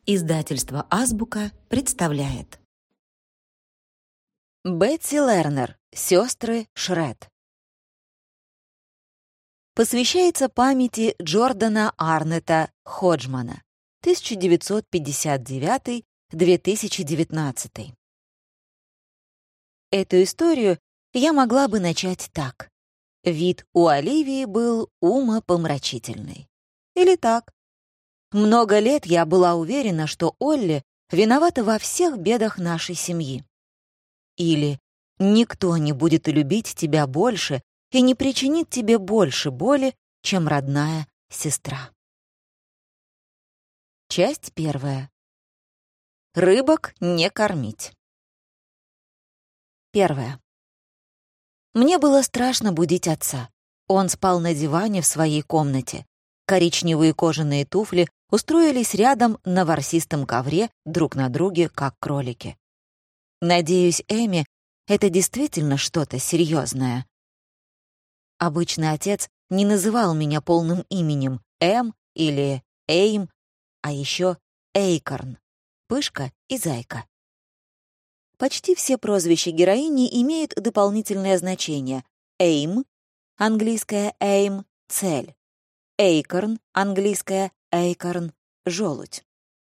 Издательство «Азбука» представляет. Бетти Лернер. Сестры Шред. Посвящается памяти Джордана Арнета Ходжмана. 1959-2019. Эту историю я могла бы начать так. Вид у Оливии был умопомрачительный. Или так. Много лет я была уверена, что Олли виновата во всех бедах нашей семьи. Или никто не будет любить тебя больше и не причинит тебе больше боли, чем родная сестра. Часть первая. Рыбок не кормить. Первая. Мне было страшно будить отца. Он спал на диване в своей комнате. Коричневые кожаные туфли устроились рядом на ворсистом ковре друг на друге, как кролики. Надеюсь, Эми, это действительно что-то серьезное. Обычно отец не называл меня полным именем Эм или Эйм, а еще Эйкорн, Пышка и Зайка. Почти все прозвища героини имеют дополнительное значение. Эйм, английское Эйм, цель. Эйкорн, английское Эйкорн, желудь.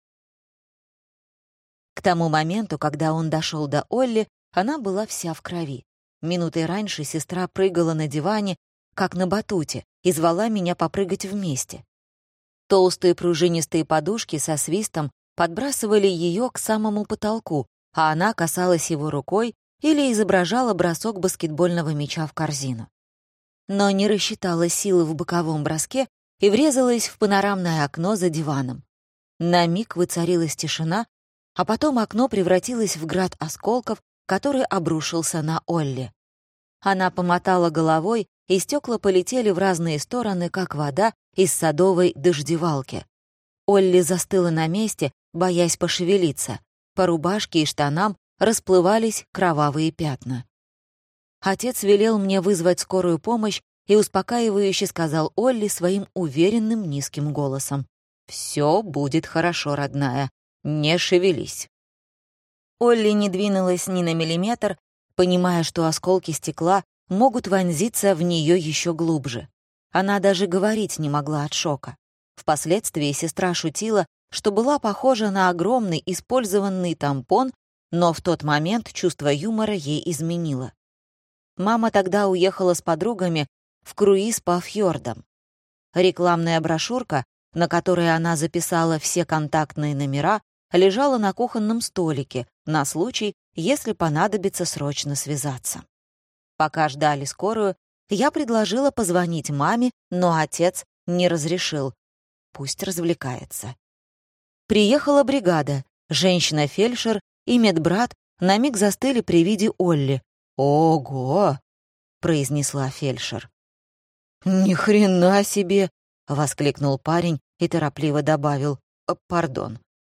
К тому моменту, когда он дошел до Олли, она была вся в крови. Минутой раньше сестра прыгала на диване, как на батуте, и звала меня попрыгать вместе. Толстые пружинистые подушки со свистом подбрасывали ее к самому потолку, а она касалась его рукой или изображала бросок баскетбольного мяча в корзину. Но не рассчитала силы в боковом броске и врезалась в панорамное окно за диваном. На миг воцарилась тишина, а потом окно превратилось в град осколков, который обрушился на Олли. Она помотала головой, и стекла полетели в разные стороны, как вода из садовой дождевалки. Олли застыла на месте, боясь пошевелиться. По рубашке и штанам расплывались кровавые пятна. Отец велел мне вызвать скорую помощь и успокаивающе сказал Олли своим уверенным низким голосом: «Все будет хорошо, родная, не шевелись». Олли не двинулась ни на миллиметр, понимая, что осколки стекла могут вонзиться в нее еще глубже. Она даже говорить не могла от шока. Впоследствии сестра шутила, что была похожа на огромный использованный тампон, но в тот момент чувство юмора ей изменило. Мама тогда уехала с подругами в круиз по фьордам. Рекламная брошюрка, на которой она записала все контактные номера, лежала на кухонном столике на случай, если понадобится срочно связаться. Пока ждали скорую, я предложила позвонить маме, но отец не разрешил. Пусть развлекается. Приехала бригада. Женщина-фельдшер и медбрат на миг застыли при виде Олли. «Ого!» — произнесла фельдшер. «Ни хрена себе!» — воскликнул парень и торопливо добавил: «Пардон».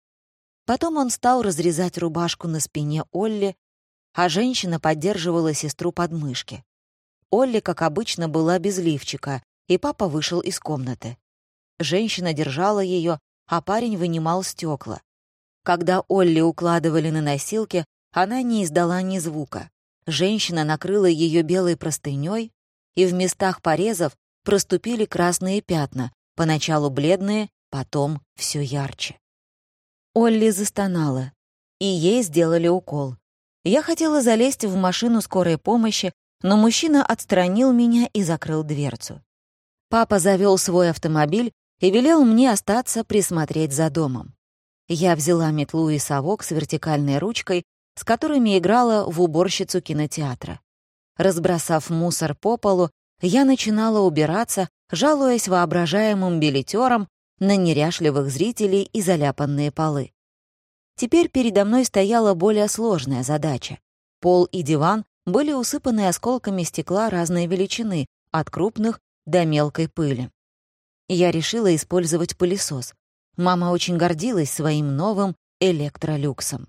Потом он стал разрезать рубашку на спине Олли, а женщина поддерживала сестру под мышки. Олли, как обычно, была без лифчика, и папа вышел из комнаты. Женщина держала ее, а парень вынимал стекла. Когда Олли укладывали на носилки, она не издала ни звука. Женщина накрыла ее белой простыней, и в местах порезов проступили красные пятна, поначалу бледные, потом все ярче. Олли застонала, и ей сделали укол. Я хотела залезть в машину скорой помощи, но мужчина отстранил меня и закрыл дверцу. Папа завел свой автомобиль и велел мне остаться присмотреть за домом. Я взяла метлу и совок с вертикальной ручкой, с которыми играла в уборщицу кинотеатра. Разбросав мусор по полу, я начинала убираться, жалуясь воображаемым билетерам на неряшливых зрителей и заляпанные полы. Теперь передо мной стояла более сложная задача. Пол и диван были усыпаны осколками стекла разной величины, от крупных до мелкой пыли. Я решила использовать пылесос. Мама очень гордилась своим новым электролюксом.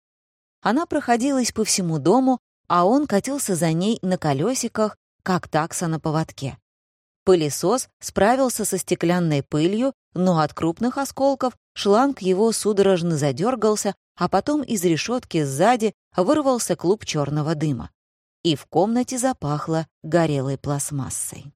Она проходилась по всему дому, а он катился за ней на колесиках, как такса на поводке. Пылесос справился со стеклянной пылью, но от крупных осколков шланг его судорожно задергался, а потом из решетки сзади вырвался клуб черного дыма. И в комнате запахло горелой пластмассой.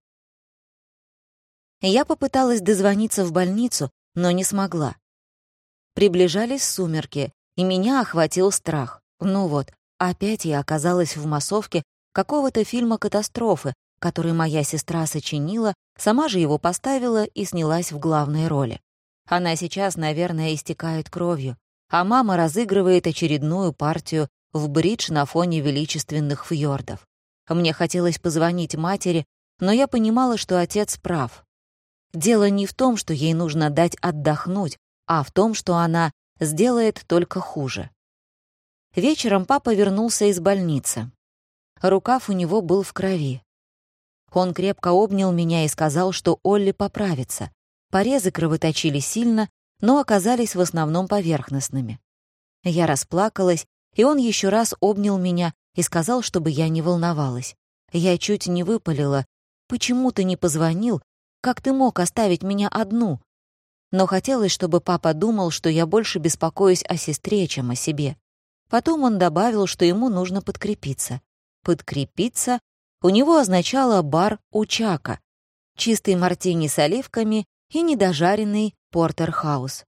Я попыталась дозвониться в больницу, но не смогла. Приближались сумерки, и меня охватил страх. Ну вот, опять я оказалась в массовке какого-то фильма катастрофы, который моя сестра сочинила, сама же его поставила и снялась в главной роли. Она сейчас, наверное, истекает кровью, а мама разыгрывает очередную партию в бридж на фоне величественных фьордов. Мне хотелось позвонить матери, но я понимала, что отец прав. Дело не в том, что ей нужно дать отдохнуть, а в том, что она сделает только хуже. Вечером папа вернулся из больницы. Рукав у него был в крови. Он крепко обнял меня и сказал, что Олли поправится. Порезы кровоточили сильно, но оказались в основном поверхностными. Я расплакалась, и он еще раз обнял меня и сказал, чтобы я не волновалась. Я чуть не выпалила. «Почему ты не позвонил? Как ты мог оставить меня одну?» Но хотелось, чтобы папа думал, что я больше беспокоюсь о сестре, чем о себе. Потом он добавил, что ему нужно подкрепиться. Подкрепиться у него означало бар у Чака, чистый мартини с оливками и недожаренный портерхаус.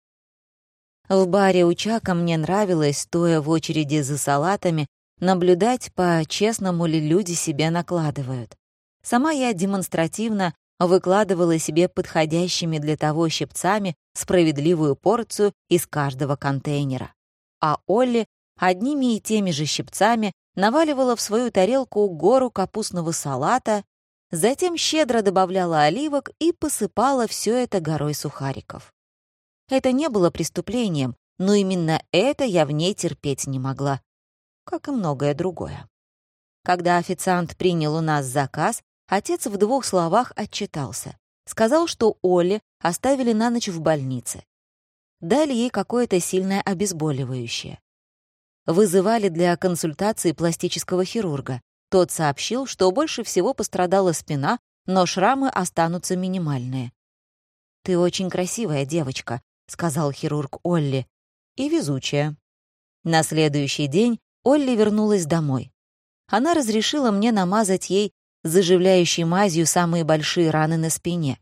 В баре у Чака мне нравилось, стоя в очереди за салатами, наблюдать, по-честному ли люди себе накладывают. Сама я демонстративно выкладывала себе подходящими для того щипцами справедливую порцию из каждого контейнера. А Олли одними и теми же щипцами наваливала в свою тарелку гору капустного салата, затем щедро добавляла оливок и посыпала все это горой сухариков. Это не было преступлением, но именно это я в ней терпеть не могла, как и многое другое. Когда официант принял у нас заказ, отец в 2 словах отчитался. Сказал, что Олли оставили на ночь в больнице. Дали ей какое-то сильное обезболивающее. Вызывали для консультации пластического хирурга. Тот сообщил, что больше всего пострадала спина, но шрамы останутся минимальные. «Ты очень красивая девочка», — сказал хирург Олли, — «и везучая». На следующий день Олли вернулась домой. Она разрешила мне намазать ей заживляющей мазью самые большие раны на спине.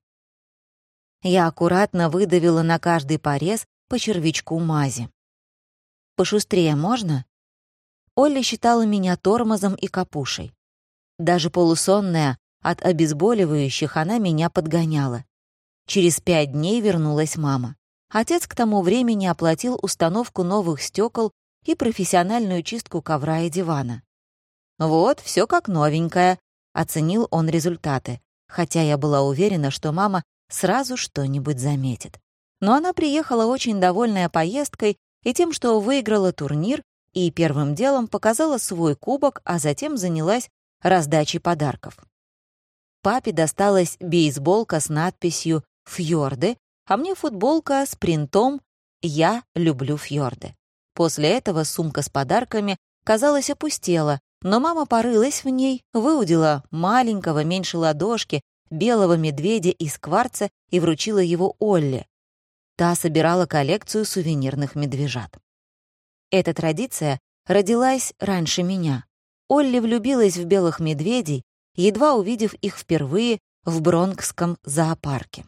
Я аккуратно выдавила на каждый порез по червячку мази. «Пошустрее можно?» Олли считала меня тормозом и капушей. Даже полусонная от обезболивающих она меня подгоняла. Через 5 дней вернулась мама. Отец к тому времени оплатил установку новых стекол и профессиональную чистку ковра и дивана. «Вот, все как новенькое», — оценил он результаты, хотя я была уверена, что мама сразу что-нибудь заметит. Но она приехала очень довольная поездкой и тем, что выиграла турнир, и первым делом показала свой кубок, а затем занялась раздачей подарков. Папе досталась бейсболка с надписью «Фьорды», а мне футболка с принтом «Я люблю фьорды». После этого сумка с подарками, казалось, опустела, но мама порылась в ней, выудила маленького, меньше ладошки, белого медведя из кварца и вручила его Олле. Та собирала коллекцию сувенирных медвежат. Эта традиция родилась раньше меня. Олли влюбилась в белых медведей, едва увидев их впервые в Бронкском зоопарке.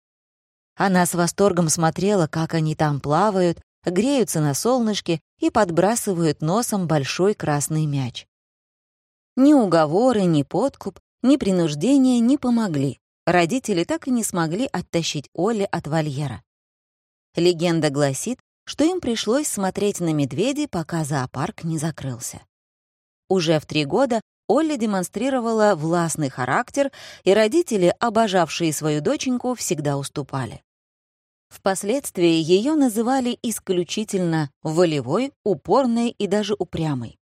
Она с восторгом смотрела, как они там плавают, греются на солнышке и подбрасывают носом большой красный мяч. Ни уговоры, ни подкуп, ни принуждение не помогли. Родители так и не смогли оттащить Олли от вольера. Легенда гласит, что им пришлось смотреть на медведей, пока зоопарк не закрылся. Уже в 3 года Олли демонстрировала властный характер, и родители, обожавшие свою доченьку, всегда уступали. Впоследствии ее называли исключительно волевой, упорной и даже упрямой.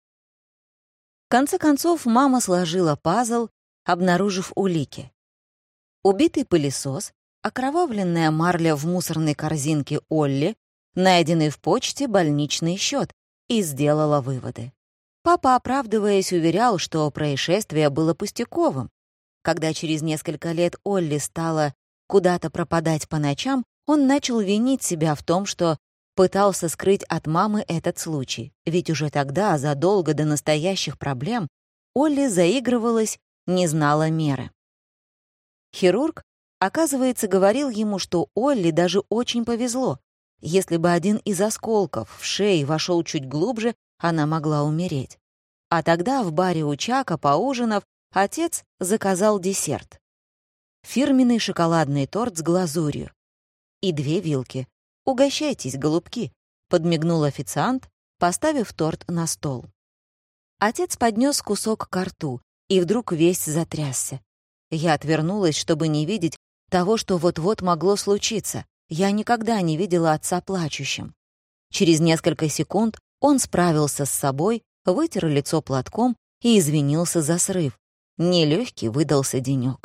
В конце концов, мама сложила пазл, обнаружив улики. Убитый пылесос, окровавленная марля в мусорной корзинке Олли, найденный в почте больничный счет, и сделала выводы. Папа, оправдываясь, уверял, что происшествие было пустяковым. Когда через несколько лет Олли стала куда-то пропадать по ночам, он начал винить себя в том, что пытался скрыть от мамы этот случай. Ведь уже тогда, задолго до настоящих проблем, Олли заигрывалась, не знала меры. Хирург, оказывается, говорил ему, что Олли даже очень повезло. Если бы один из осколков в шее вошел чуть глубже, она могла умереть. А тогда в баре у Чака, поужинав, отец заказал десерт. Фирменный шоколадный торт с глазурью. И 2 вилки. «Угощайтесь, голубки», — подмигнул официант, поставив торт на стол. Отец поднес кусок ко рту и вдруг весь затрясся. Я отвернулась, чтобы не видеть того, что вот-вот могло случиться. Я никогда не видела отца плачущим. Через несколько секунд он справился с собой, вытер лицо платком и извинился за срыв. Нелёгкий выдался денёк.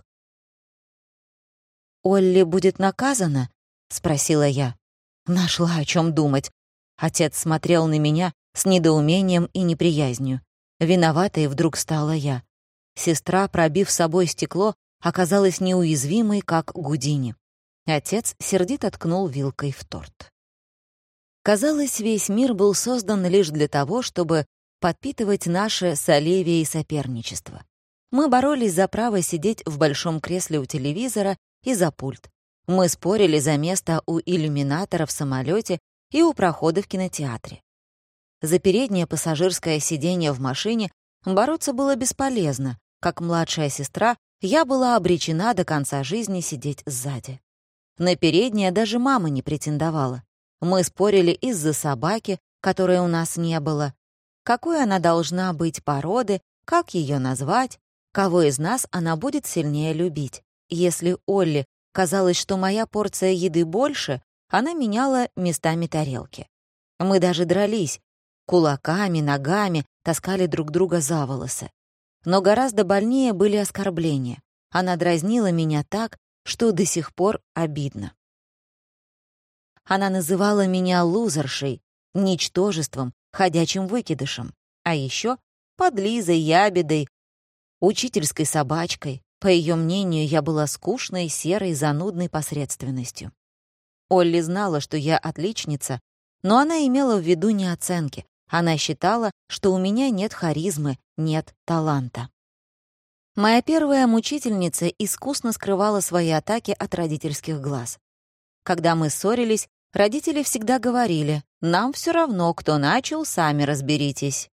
«Олли будет наказана?» — спросила я. Нашла о чём думать. Отец смотрел на меня с недоумением и неприязнью. Виноватой вдруг стала я. Сестра, пробив собой стекло, оказалась неуязвимой, как Гудини. Отец сердито ткнул вилкой в торт. Казалось, весь мир был создан лишь для того, чтобы подпитывать наше с Оливией соперничество. Мы боролись за право сидеть в большом кресле у телевизора и за пульт. Мы спорили за место у иллюминатора в самолете и у прохода в кинотеатре. За переднее пассажирское сиденье в машине бороться было бесполезно. Как младшая сестра, я была обречена до конца жизни сидеть сзади. На переднее даже мама не претендовала. Мы спорили из-за собаки, которой у нас не было. Какой она должна быть породы, как ее назвать, кого из нас она будет сильнее любить. Если Олли казалось, что моя порция еды больше, она меняла местами тарелки. Мы даже дрались, кулаками, ногами таскали друг друга за волосы. Но гораздо больнее были оскорбления. Она дразнила меня так, что до сих пор обидно. Она называла меня лузершей, ничтожеством, ходячим выкидышем, а еще подлизой, ябедой, учительской собачкой. По ее мнению, я была скучной, серой, занудной посредственностью. Олли знала, что я отличница, но она имела в виду не оценки. Она считала, что у меня нет харизмы, нет таланта. Моя первая мучительница искусно скрывала свои атаки от родительских глаз. Когда мы ссорились, родители всегда говорили: «Нам все равно, кто начал, сами разберитесь».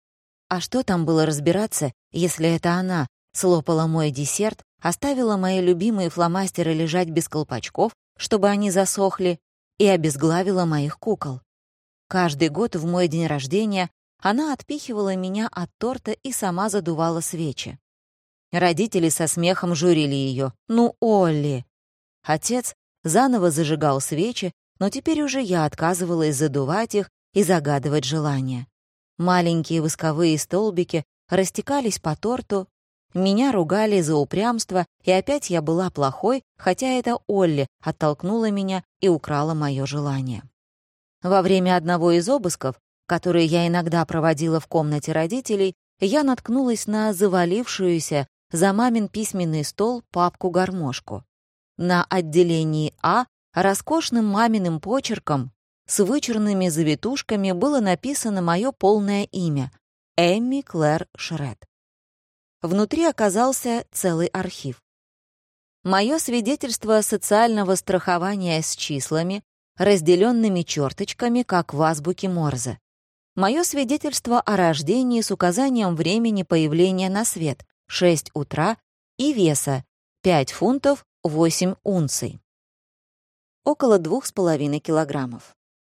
А что там было разбираться, если это она слопала мой десерт, оставила мои любимые фломастеры лежать без колпачков, чтобы они засохли, и обезглавила моих кукол? Каждый год в мой день рождения она отпихивала меня от торта и сама задувала свечи. Родители со смехом журили ее. «Ну, Олли!» Отец заново зажигал свечи, но теперь уже я отказывалась задувать их и загадывать желания. Маленькие восковые столбики растекались по торту, меня ругали за упрямство, и опять я была плохой, хотя это Олли оттолкнула меня и украла мое желание. Во время одного из обысков, которые я иногда проводила в комнате родителей, я наткнулась на завалившуюся за мамин письменный стол папку-гармошку. На отделении А роскошным маминым почерком с вычурными завитушками было написано мое полное имя — Эмми Клэр Шред. Внутри оказался целый архив. Мое свидетельство социального страхования с числами, разделенными черточками, как в азбуке Морзе. Мое свидетельство о рождении с указанием времени появления на свет — 6 утра, и веса — 5 фунтов 8 унций. Около 2,5 килограммов.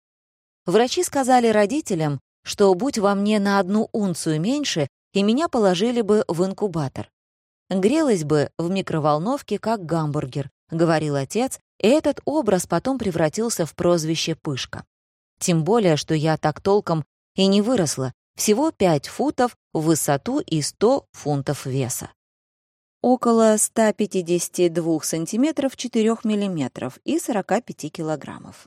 Врачи сказали родителям, что будь во мне на 1 унцию меньше, и меня положили бы в инкубатор. «Грелась бы в микроволновке, как гамбургер», — говорил отец, и этот образ потом превратился в прозвище «Пышка». Тем более, что я так толком и не выросла, всего 5 футов в высоту и 100 фунтов веса. Около 152 сантиметров 4 миллиметров и 45 килограммов.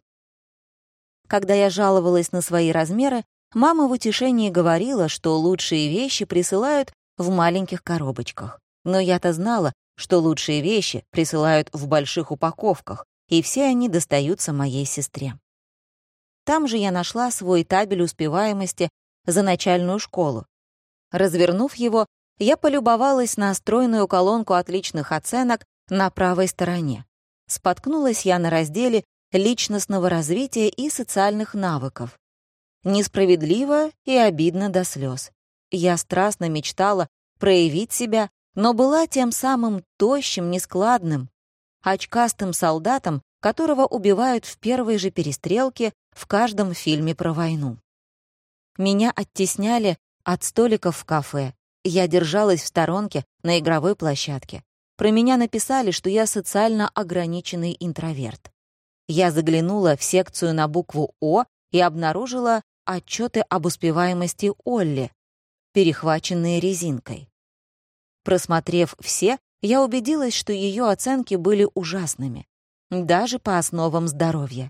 Когда я жаловалась на свои размеры, мама в утешении говорила, что лучшие вещи присылают в маленьких коробочках. Но я-то знала, что лучшие вещи присылают в больших упаковках, и все они достаются моей сестре. Там же я нашла свой табель успеваемости за начальную школу. Развернув его, я полюбовалась на стройную колонку отличных оценок на правой стороне. Споткнулась я на разделе личностного развития и социальных навыков. Несправедливо и обидно до слез. Я страстно мечтала проявить себя, но была тем самым тощим, нескладным, очкастым солдатом, которого убивают в первой же перестрелке в каждом фильме про войну. Меня оттесняли от столиков в кафе. Я держалась в сторонке на игровой площадке. Про меня написали, что я социально ограниченный интроверт. Я заглянула в секцию на букву «О» и обнаружила отчеты об успеваемости Олли, перехваченные резинкой. Просмотрев все, я убедилась, что ее оценки были ужасными, даже по основам здоровья.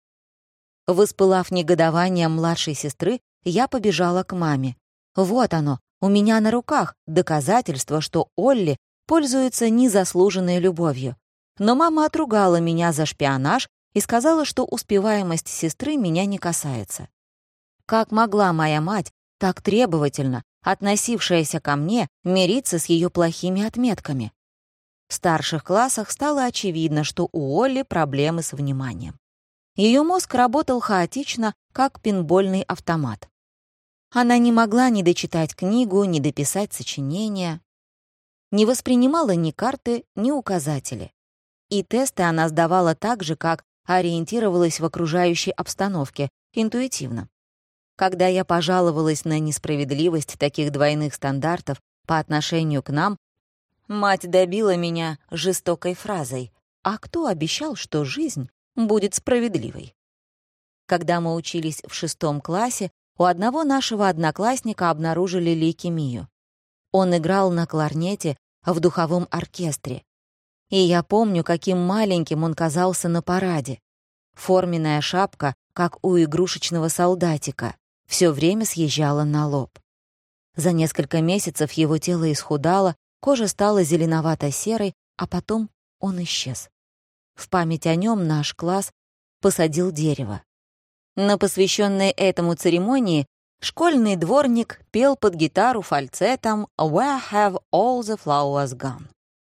Воспылав негодованием младшей сестры, я побежала к маме. Вот оно, у меня на руках доказательство, что Олли пользуется незаслуженной любовью. Но мама отругала меня за шпионаж и сказала, что успеваемость сестры меня не касается. Как могла моя мать, так требовательно, относившаяся ко мне, мириться с ее плохими отметками? В старших классах стало очевидно, что у Олли проблемы с вниманием. Ее мозг работал хаотично, как пинбольный автомат. Она не могла ни дочитать книгу, ни дописать сочинение, не воспринимала ни карты, ни указатели. И тесты она сдавала так же, как ориентировалась в окружающей обстановке, интуитивно. Когда я пожаловалась на несправедливость таких двойных стандартов по отношению к нам, мать добила меня жестокой фразой: «А кто обещал, что жизнь будет справедливой?» Когда мы учились в 6 классе, у одного нашего одноклассника обнаружили лейкемию. Он играл на кларнете в духовом оркестре. И я помню, каким маленьким он казался на параде. Форменная шапка, как у игрушечного солдатика, все время съезжала на лоб. За несколько месяцев его тело исхудало, кожа стала зеленовато-серой, а потом он исчез. В память о нем наш класс посадил дерево. На посвященной этому церемонии школьный дворник пел под гитару фальцетом «Where have all the flowers gone?»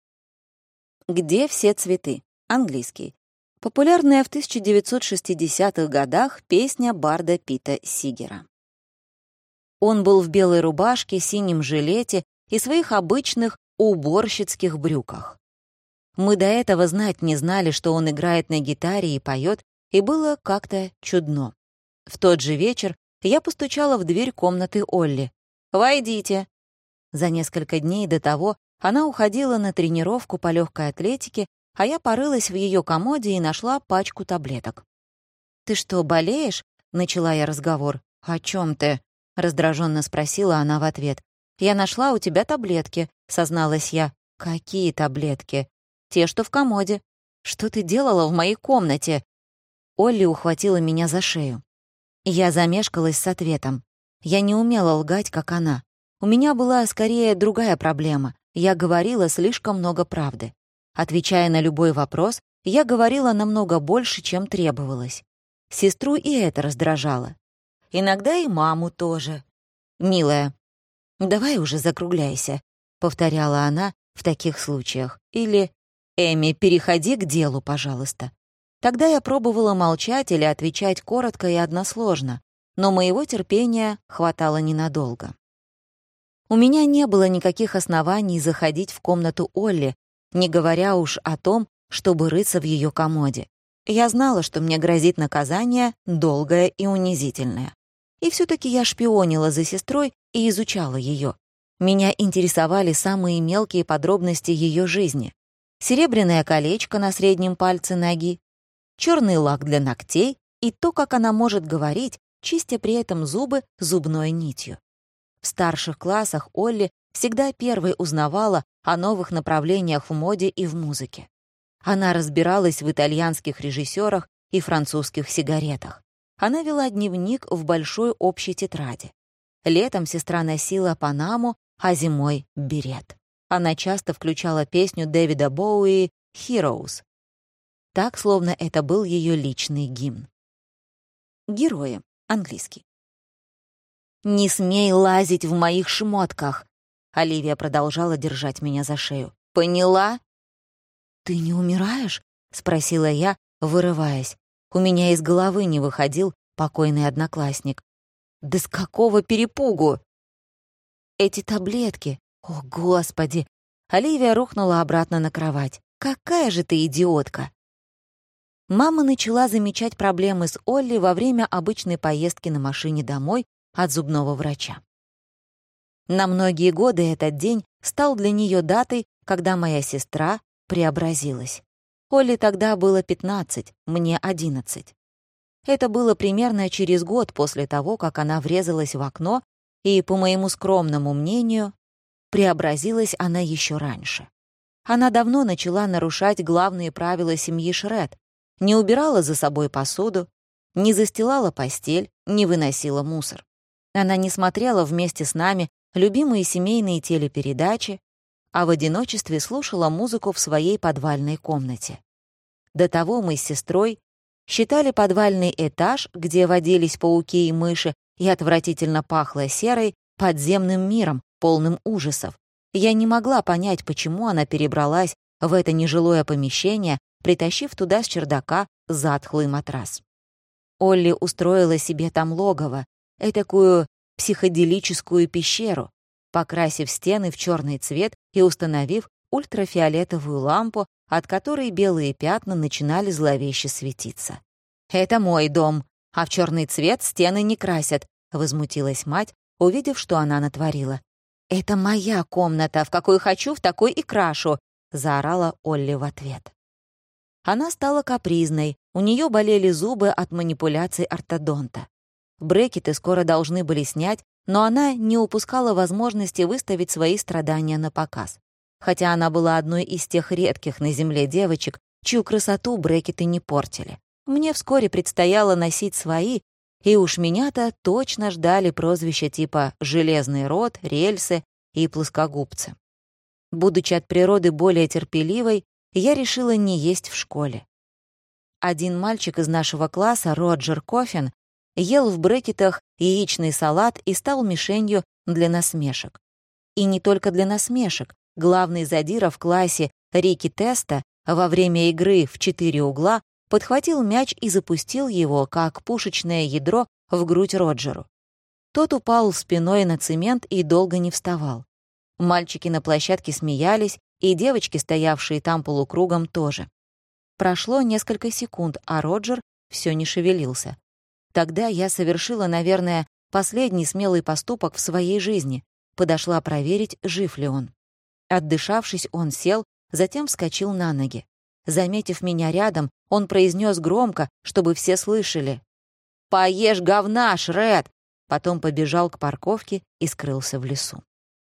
«Где все цветы?» Английский. Популярная в 1960-х годах песня барда Пита Сигера. Он был в белой рубашке, синем жилете и своих обычных уборщицких брюках. Мы до этого знать не знали, что он играет на гитаре и поет, и было как-то чудно. В тот же вечер я постучала в дверь комнаты Олли. «Войдите». За несколько дней до того она уходила на тренировку по легкой атлетике, а я порылась в ее комоде и нашла пачку таблеток. «Ты что, болеешь?» — начала я разговор. «О чем ты?» — раздраженно спросила она в ответ. «Я нашла у тебя таблетки», — созналась я. «Какие таблетки?» «Те, что в комоде». «Что ты делала в моей комнате?» Олли ухватила меня за шею. Я замешкалась с ответом. Я не умела лгать, как она. У меня была скорее другая проблема. Я говорила слишком много правды. Отвечая на любой вопрос, я говорила намного больше, чем требовалось. Сестру и это раздражало. Иногда и маму тоже. «Милая, давай уже закругляйся», — повторяла она в таких случаях. Или «Эми, переходи к делу, пожалуйста». Тогда я пробовала молчать или отвечать коротко и односложно, но моего терпения хватало ненадолго. У меня не было никаких оснований заходить в комнату Олли, не говоря уж о том, чтобы рыться в ее комоде. Я знала, что мне грозит наказание долгое и унизительное. И все-таки я шпионила за сестрой и изучала ее. Меня интересовали самые мелкие подробности ее жизни. Серебряное колечко на среднем пальце ноги, черный лак для ногтей и то, как она может говорить, чистя при этом зубы зубной нитью. В старших классах Олли всегда первой узнавала о новых направлениях в моде и в музыке. Она разбиралась в итальянских режиссерах и французских сигаретах. Она вела дневник в большой общей тетради. Летом сестра носила панаму, а зимой — берет. Она часто включала песню Дэвида Боуи «Heroes», так, словно это был ее личный гимн. Герои. Английский. «Не смей лазить в моих шмотках!» Оливия продолжала держать меня за шею. «Поняла?» «Ты не умираешь?» — спросила я, вырываясь. У меня из головы не выходил покойный одноклассник. «Да с какого перепугу?» «Эти таблетки! О, Господи!» Оливия рухнула обратно на кровать. «Какая же ты идиотка!» Мама начала замечать проблемы с Олли во время обычной поездки на машине домой от зубного врача. На многие годы этот день стал для нее датой, когда моя сестра преобразилась. Олли тогда было 15, мне 11. Это было примерно через год после того, как она врезалась в окно, и, по моему скромному мнению, преобразилась она еще раньше. Она давно начала нарушать главные правила семьи Шред, не убирала за собой посуду, не застилала постель, не выносила мусор. Она не смотрела вместе с нами любимые семейные телепередачи, а в одиночестве слушала музыку в своей подвальной комнате. До того мы с сестрой считали подвальный этаж, где водились пауки и мыши, и отвратительно пахло серой, подземным миром, полным ужасов. Я не могла понять, почему она перебралась в это нежилое помещение, притащив туда с чердака затхлый матрас. Олли устроила себе там логово, этакую психоделическую пещеру, покрасив стены в черный цвет и установив ультрафиолетовую лампу, от которой белые пятна начинали зловеще светиться. «Это мой дом, а в черный цвет стены не красят», — возмутилась мать, увидев, что она натворила. «Это моя комната, в какой хочу, в такой и крашу», — заорала Олли в ответ. Она стала капризной, у нее болели зубы от манипуляций ортодонта. Брекеты скоро должны были снять, но она не упускала возможности выставить свои страдания на показ. Хотя она была одной из тех редких на земле девочек, чью красоту брекеты не портили. Мне вскоре предстояло носить свои, и уж меня-то точно ждали прозвища типа «железный рот», «рельсы» и «плоскогубцы». Будучи от природы более терпеливой, я решила не есть в школе. Один мальчик из нашего класса, Роджер Коффин, ел в брекетах яичный салат и стал мишенью для насмешек. И не только для насмешек. Главный задира в классе Рики Теста во время игры в 4 угла подхватил мяч и запустил его, как пушечное ядро, в грудь Роджеру. Тот упал спиной на цемент и долго не вставал. Мальчики на площадке смеялись, и девочки, стоявшие там полукругом, тоже. Прошло несколько секунд, а Роджер все не шевелился. Тогда я совершила, наверное, последний смелый поступок в своей жизни. Подошла проверить, жив ли он. Отдышавшись, он сел, затем вскочил на ноги. Заметив меня рядом, он произнес громко, чтобы все слышали: «Поешь говна, Шред!» Потом побежал к парковке и скрылся в лесу.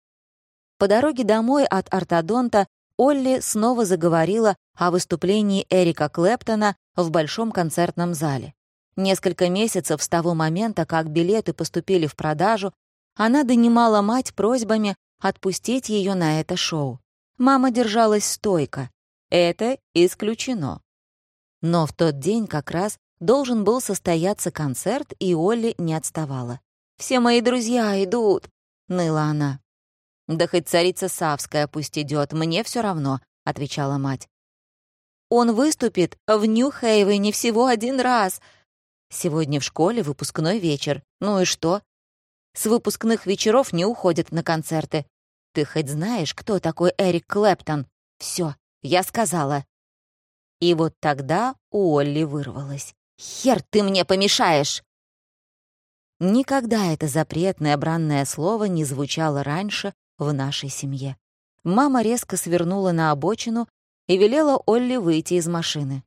По дороге домой от ортодонта Олли снова заговорила о выступлении Эрика Клэптона в Большом концертном зале. Несколько месяцев с того момента, как билеты поступили в продажу, она донимала мать просьбами отпустить ее на это шоу. Мама держалась стойко. Это исключено. Но в тот день как раз должен был состояться концерт, и Олли не отставала. «Все мои друзья идут», — ныла она. «Да хоть царица Савская пусть идет, мне все равно», — отвечала мать. «Он выступит в Нью-Хейвене всего один раз. Сегодня в школе выпускной вечер. Ну и что? С выпускных вечеров не уходят на концерты. Ты хоть знаешь, кто такой Эрик Клэптон? Все, я сказала». И вот тогда у Олли вырвалось: «Хер ты мне помешаешь!» Никогда это запретное бранное слово не звучало раньше в нашей семье. Мама резко свернула на обочину и велела Олли выйти из машины.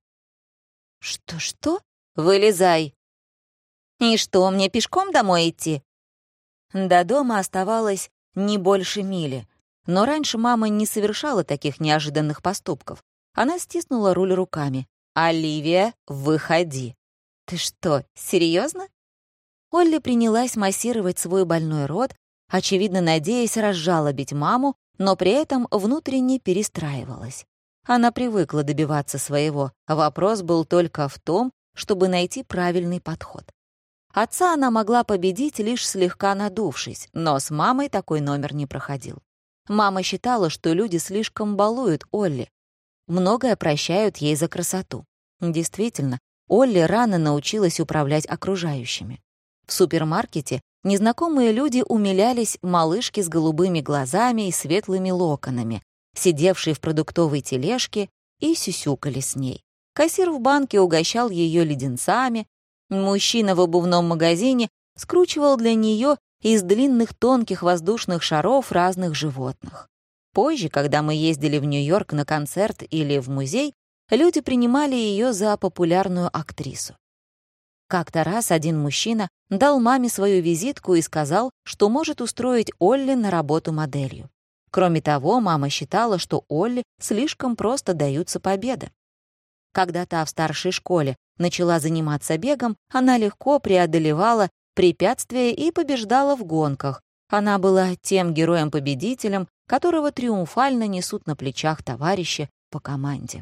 «Что? Вылезай!» «И что, мне пешком домой идти?» До дома оставалось не больше мили, но раньше мама не совершала таких неожиданных поступков. Она стиснула руль руками. «Оливия, выходи!» «Ты что, серьезно?» Олли принялась массировать свой больной рот, очевидно надеясь разжалобить маму, но при этом внутренне перестраивалась. Она привыкла добиваться своего, вопрос был только в том, чтобы найти правильный подход. Отца она могла победить, лишь слегка надувшись, но с мамой такой номер не проходил. Мама считала, что люди слишком балуют Олли, многое прощают ей за красоту. Действительно, Олли рано научилась управлять окружающими. В супермаркете незнакомые люди умилялись малышке с голубыми глазами и светлыми локонами, сидевшей в продуктовой тележке, и сюсюкали с ней. Кассир в банке угощал ее леденцами, мужчина в обувном магазине скручивал для нее из длинных тонких воздушных шаров разных животных. Позже, когда мы ездили в Нью-Йорк на концерт или в музей, люди принимали ее за популярную актрису. Как-то раз один мужчина дал маме свою визитку и сказал, что может устроить Олли на работу моделью. Кроме того, мама считала, что Олли слишком просто даются победы. Когда та в старшей школе начала заниматься бегом, она легко преодолевала препятствия и побеждала в гонках. Она была тем героем-победителем, которого триумфально несут на плечах товарищи по команде.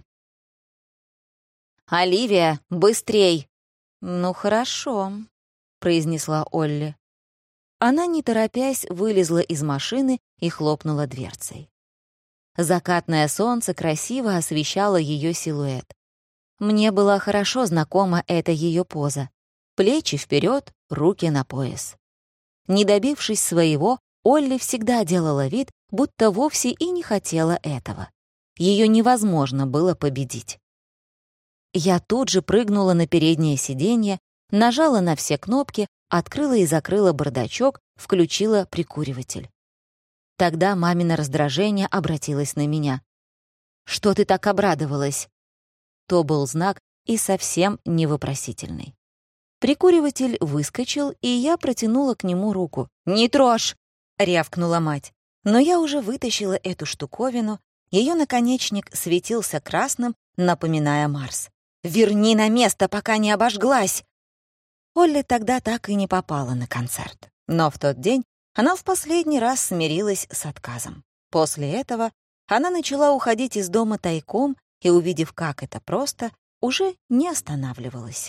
«Оливия, быстрей!» «Ну, хорошо», — произнесла Олли. Она, не торопясь, вылезла из машины и хлопнула дверцей. Закатное солнце красиво освещало ее силуэт. Мне была хорошо знакома эта ее поза. Плечи вперед, руки на пояс. Не добившись своего, Олли всегда делала вид, будто вовсе и не хотела этого. Ее невозможно было победить. Я тут же прыгнула на переднее сиденье, нажала на все кнопки, открыла и закрыла бардачок, включила прикуриватель. Тогда мамино раздражение обратилось на меня. «Что ты так обрадовалась?» То был знак и совсем не вопросительный. Прикуриватель выскочил, и я протянула к нему руку. «Не трожь!» — рявкнула мать. Но я уже вытащила эту штуковину, ее наконечник светился красным, напоминая Марс. «Верни на место, пока не обожглась!» Олли тогда так и не попала на концерт. Но в тот день она в последний раз смирилась с отказом. После этого она начала уходить из дома тайком и, увидев, как это просто, уже не останавливалась.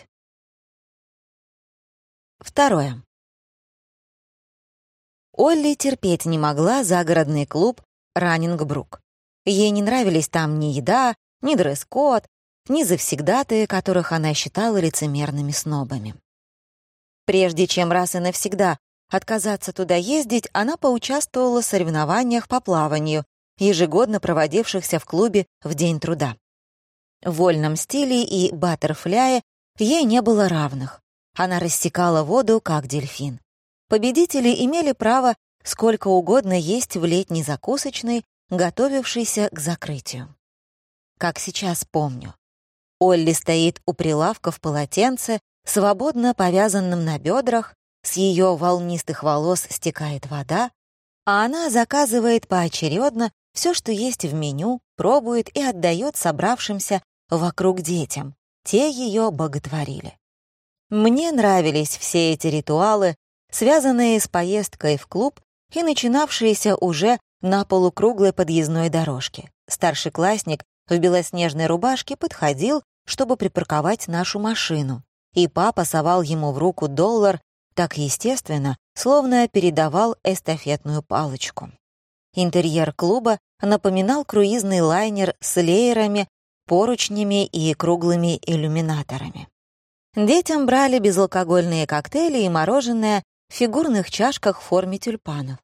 2. Олли терпеть не могла загородный клуб «Раннингбрук». Ей не нравились там ни еда, ни дресс-код, ни завсегдатые, которых она считала лицемерными снобами. Прежде чем раз и навсегда отказаться туда ездить, она поучаствовала в соревнованиях по плаванию, ежегодно проводившихся в клубе в День труда. В вольном стиле и баттерфляе ей не было равных. Она рассекала воду, как дельфин. Победители имели право сколько угодно есть в летней закусочной, готовившейся к закрытию. Как сейчас помню. Олли стоит у прилавка в полотенце, свободно повязанном на бедрах, с ее волнистых волос стекает вода, а она заказывает поочередно все, что есть в меню, пробует и отдает собравшимся вокруг детям. Те ее боготворили. Мне нравились все эти ритуалы, связанные с поездкой в клуб и начинавшиеся уже на полукруглой подъездной дорожке. Старшеклассник в белоснежной рубашке подходил, чтобы припарковать нашу машину, и папа совал ему в руку $1 так естественно, словно передавал эстафетную палочку. Интерьер клуба напоминал круизный лайнер с леерами, поручнями и круглыми иллюминаторами. Детям брали безалкогольные коктейли и мороженое в фигурных чашках в форме тюльпанов.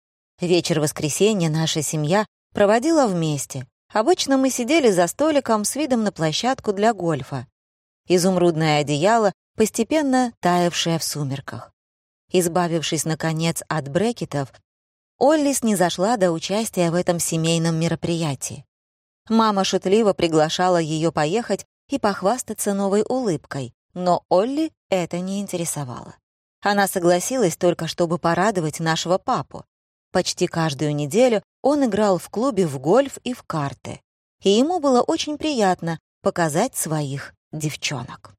Вечер воскресенья наша семья проводила вместе. Обычно мы сидели за столиком с видом на площадку для гольфа. Изумрудное одеяло, постепенно таявшее в сумерках. Избавившись, наконец, от брекетов, Олли снизошла до участия в этом семейном мероприятии. Мама шутливо приглашала ее поехать и похвастаться новой улыбкой, но Олли это не интересовало. Она согласилась только, чтобы порадовать нашего папу. Почти каждую неделю он играл в клубе в гольф и в карты, и ему было очень приятно показать своих девчонок.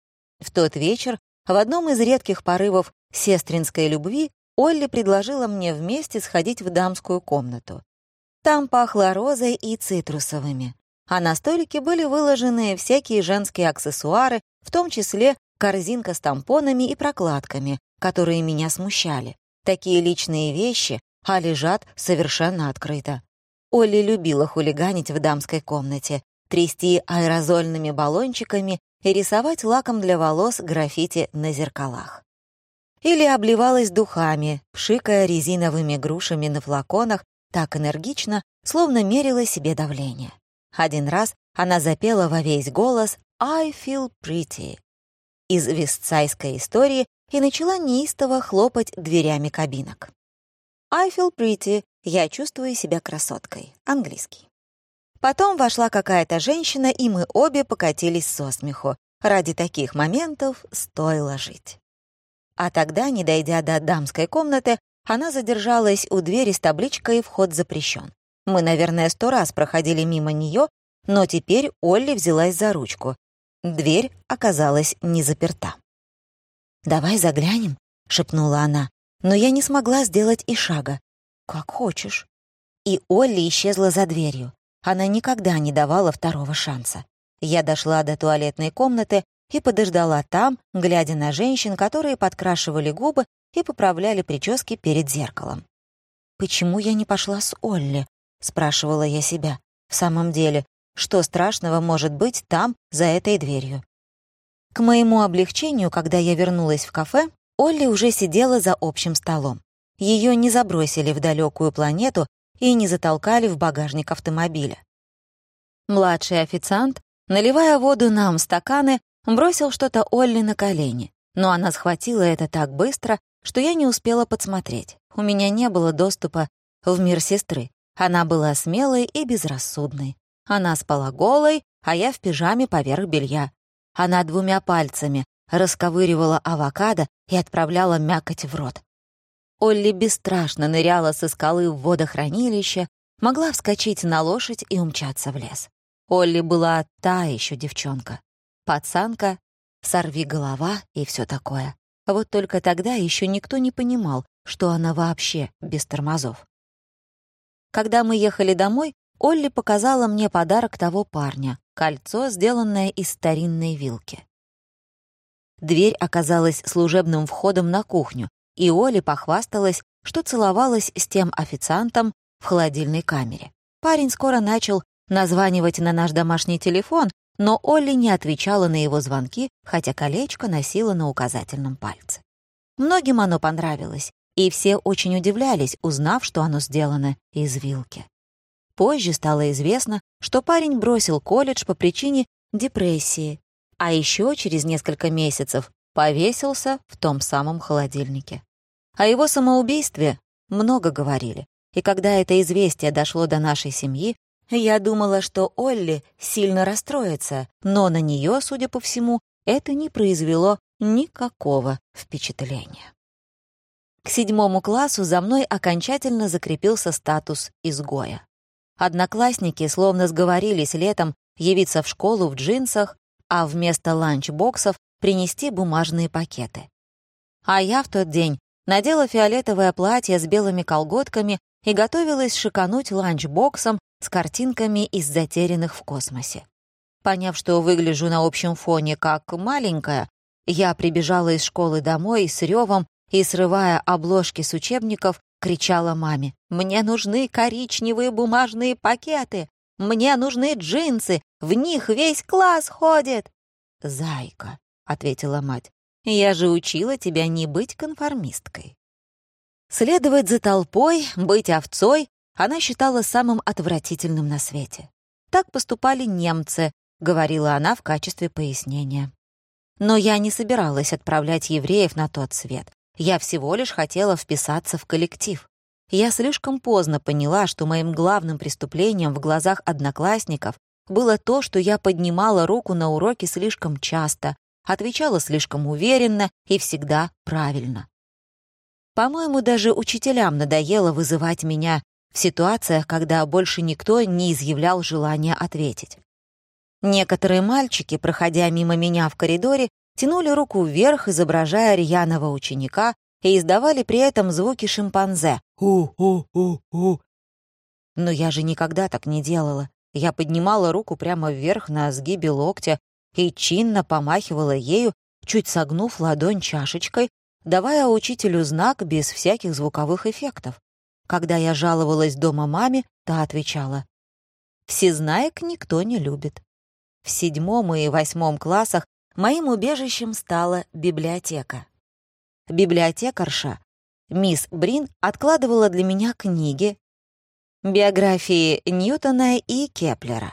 В тот вечер, в одном из редких порывов сестринской любви, Олли предложила мне вместе сходить в дамскую комнату. Там пахло розой и цитрусовыми, а на столике были выложены всякие женские аксессуары, в том числе корзинка с тампонами и прокладками, которые меня смущали. Такие личные вещи, а лежат совершенно открыто. Олли любила хулиганить в дамской комнате, трясти аэрозольными баллончиками и рисовать лаком для волос граффити на зеркалах. Или обливалась духами, пшикая резиновыми грушами на флаконах так энергично, словно мерила себе давление. Один раз она запела во весь голос «I feel pretty» из вестсайдской истории и начала неистово хлопать дверями кабинок. «I feel pretty» — «Я чувствую себя красоткой», английский. Потом вошла какая-то женщина, и мы обе покатились со смеху. Ради таких моментов стоило жить. А тогда, не дойдя до дамской комнаты, она задержалась у двери с табличкой «Вход запрещен». Мы, наверное, 100 раз проходили мимо нее, но теперь Олли взялась за ручку. Дверь оказалась не заперта. «Давай заглянем», — шепнула она, но я не смогла сделать и шага. «Как хочешь». И Олли исчезла за дверью. Она никогда не давала второго шанса. Я дошла до туалетной комнаты и подождала там, глядя на женщин, которые подкрашивали губы и поправляли прически перед зеркалом. «Почему я не пошла с Олли?» — спрашивала я себя. «В самом деле, что страшного может быть там, за этой дверью?» К моему облегчению, когда я вернулась в кафе, Олли уже сидела за общим столом. Ее не забросили в далекую планету и не затолкали в багажник автомобиля. Младший официант, наливая воду нам в стаканы, бросил что-то Олли на колени, но она схватила это так быстро, что я не успела подсмотреть. У меня не было доступа в мир сестры. Она была смелой и безрассудной. Она спала голой, а я в пижаме поверх белья. Она 2 пальцами расковыривала авокадо и отправляла мякоть в рот. Олли бесстрашно ныряла со скалы в водохранилище, могла вскочить на лошадь и умчаться в лес. Олли была та еще девчонка. Пацанка, сорвиголова и все такое. Вот только тогда еще никто не понимал, что она вообще без тормозов. Когда мы ехали домой, Олли показала мне подарок того парня — кольцо, сделанное из старинной вилки. Дверь оказалась служебным входом на кухню, и Олли похвасталась, что целовалась с тем официантом в холодильной камере. Парень скоро начал названивать на наш домашний телефон, но Олли не отвечала на его звонки, хотя колечко носила на указательном пальце. Многим оно понравилось, и все очень удивлялись, узнав, что оно сделано из вилки. Позже стало известно, что парень бросил колледж по причине депрессии, а еще через несколько месяцев повесился в том самом холодильнике. О его самоубийстве много говорили, и когда это известие дошло до нашей семьи, я думала, что Олли сильно расстроится, но на нее, судя по всему, это не произвело никакого впечатления. К 7 классу за мной окончательно закрепился статус изгоя. Одноклассники словно сговорились летом явиться в школу в джинсах, а вместо ланчбоксов принести бумажные пакеты. А я в тот день надела фиолетовое платье с белыми колготками и готовилась шикануть ланчбоксом с картинками из затерянных в космосе. Поняв, что выгляжу на общем фоне как маленькая, я прибежала из школы домой с ревом и, срывая обложки с учебников, кричала маме: «Мне нужны коричневые бумажные пакеты! Мне нужны джинсы! В них весь класс ходит!» «Зайка», — ответила мать, — «я же учила тебя не быть конформисткой». Следовать за толпой, быть овцой она считала самым отвратительным на свете. «Так поступали немцы», — говорила она в качестве пояснения. Но я не собиралась отправлять евреев на тот свет. Я всего лишь хотела вписаться в коллектив. Я слишком поздно поняла, что моим главным преступлением в глазах одноклассников было то, что я поднимала руку на уроке слишком часто, отвечала слишком уверенно и всегда правильно. По-моему, даже учителям надоело вызывать меня в ситуациях, когда больше никто не изъявлял желания ответить. Некоторые мальчики, проходя мимо меня в коридоре, тянули руку вверх, изображая рьяного ученика, и издавали при этом звуки шимпанзе. «У-у-у-у». Но я же никогда так не делала. Я поднимала руку прямо вверх на сгибе локтя и чинно помахивала ею, чуть согнув ладонь чашечкой, давая учителю знак без всяких звуковых эффектов. Когда я жаловалась дома маме, та отвечала: «Всезнаек никто не любит». В 7 и 8 классах моим убежищем стала библиотека. Библиотекарша, мисс Брин, откладывала для меня книги, биографии Ньютона и Кеплера,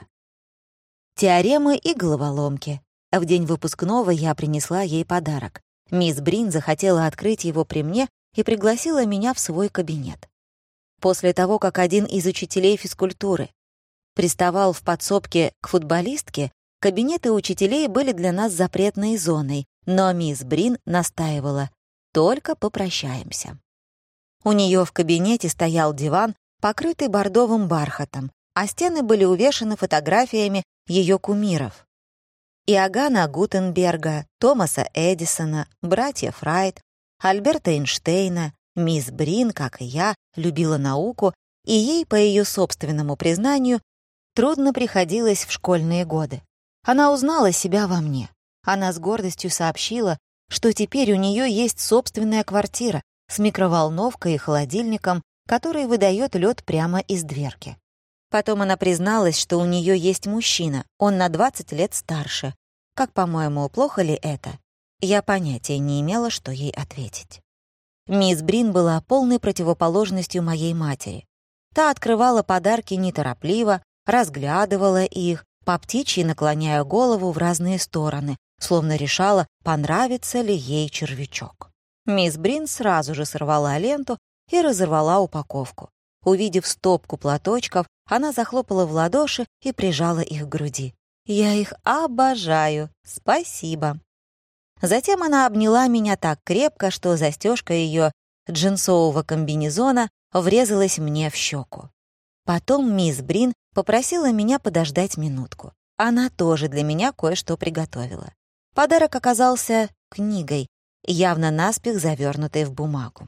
теоремы и головоломки. В день выпускного я принесла ей подарок. Мисс Брин захотела открыть его при мне и пригласила меня в свой кабинет. После того, как один из учителей физкультуры приставал в подсобке к футболистке, кабинеты учителей были для нас запретной зоной, но мисс Брин настаивала: «Только попрощаемся». У нее в кабинете стоял диван, покрытый бордовым бархатом, а стены были увешаны фотографиями ее кумиров: Иоганна Гутенберга, Томаса Эдисона, братьев Райт, Альберта Эйнштейна. Мисс Брин, как и я, любила науку, и ей, по ее собственному признанию, трудно приходилось в школьные годы. Она узнала себя во мне. Она с гордостью сообщила, что теперь у нее есть собственная квартира с микроволновкой и холодильником, который выдает лед прямо из дверки. Потом она призналась, что у нее есть мужчина, он на 20 лет старше. Как, по-моему, плохо ли это? Я понятия не имела, что ей ответить. Мисс Брин была полной противоположностью моей матери. Та открывала подарки неторопливо, разглядывала их, по птичьи наклоняя голову в разные стороны, словно решала, понравится ли ей червячок. Мисс Брин сразу же сорвала ленту и разорвала упаковку. Увидев стопку платочков, она захлопала в ладоши и прижала их к груди. «Я их обожаю! Спасибо!» Затем она обняла меня так крепко, что застежка ее джинсового комбинезона врезалась мне в щеку. Потом мисс Брин попросила меня подождать минутку. Она тоже для меня кое-что приготовила. Подарок оказался книгой, явно наспех завернутой в бумагу.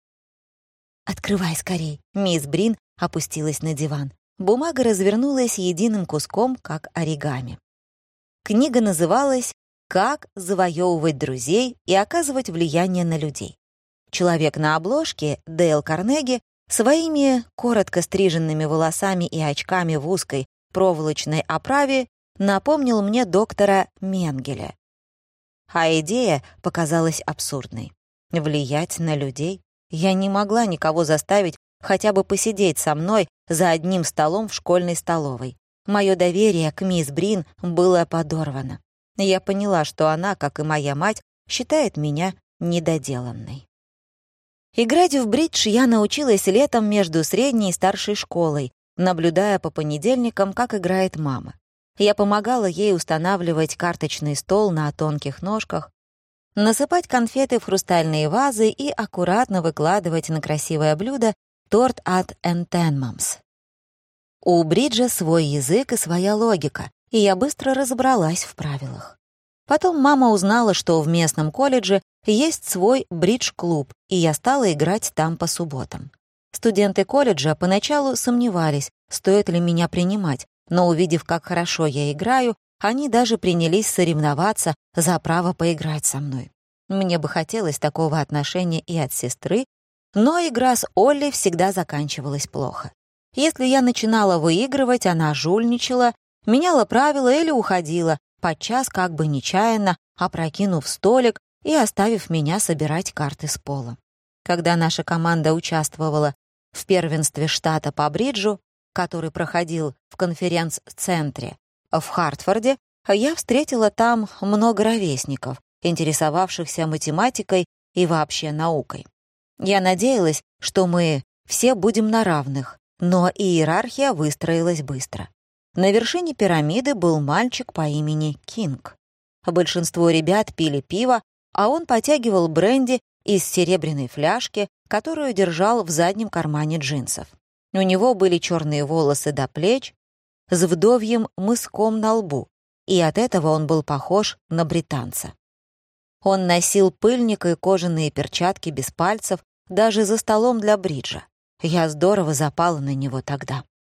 «Открывай скорей!» Мисс Брин опустилась на диван. Бумага развернулась единым куском, как оригами. Книга называлась «Как завоевывать друзей и оказывать влияние на людей». Человек на обложке, Дейл Карнеги, своими коротко стриженными волосами и очками в узкой проволочной оправе напомнил мне доктора Менгеля. А идея показалась абсурдной. Влиять на людей? Я не могла никого заставить хотя бы посидеть со мной за одним столом в школьной столовой. Мое доверие к мисс Брин было подорвано. Я поняла, что она, как и моя мать, считает меня недоделанной. Играть в бридж я научилась летом между средней и старшей школой, наблюдая по понедельникам, как играет мама. Я помогала ей устанавливать карточный стол на тонких ножках, насыпать конфеты в хрустальные вазы и аккуратно выкладывать на красивое блюдо торт от Энтенмамс. У бриджа свой язык и своя логика, и я быстро разобралась в правилах. Потом мама узнала, что в местном колледже есть свой бридж-клуб, и я стала играть там по субботам. Студенты колледжа поначалу сомневались, стоит ли меня принимать, но, увидев, как хорошо я играю, они даже принялись соревноваться за право поиграть со мной. Мне бы хотелось такого отношения и от сестры, но игра с Олли всегда заканчивалась плохо. Если я начинала выигрывать, она жульничала, меняла правила или уходила, подчас как бы нечаянно, опрокинув столик и оставив меня собирать карты с пола. Когда наша команда участвовала в первенстве штата по бриджу, который проходил в конференц-центре в Хартфорде, я встретила там много ровесников, интересовавшихся математикой и вообще наукой. Я надеялась, что мы все будем на равных, но иерархия выстроилась быстро. На вершине пирамиды был мальчик по имени Кинг. Большинство ребят пили пиво, а он потягивал бренди из серебряной фляжки, которую держал в заднем кармане джинсов. У него были черные волосы до плеч, с вдовьим мыском на лбу, и от этого он был похож на британца. Он носил пыльник и кожаные перчатки без пальцев даже за столом для бриджа. Я здорово запала на него тогда.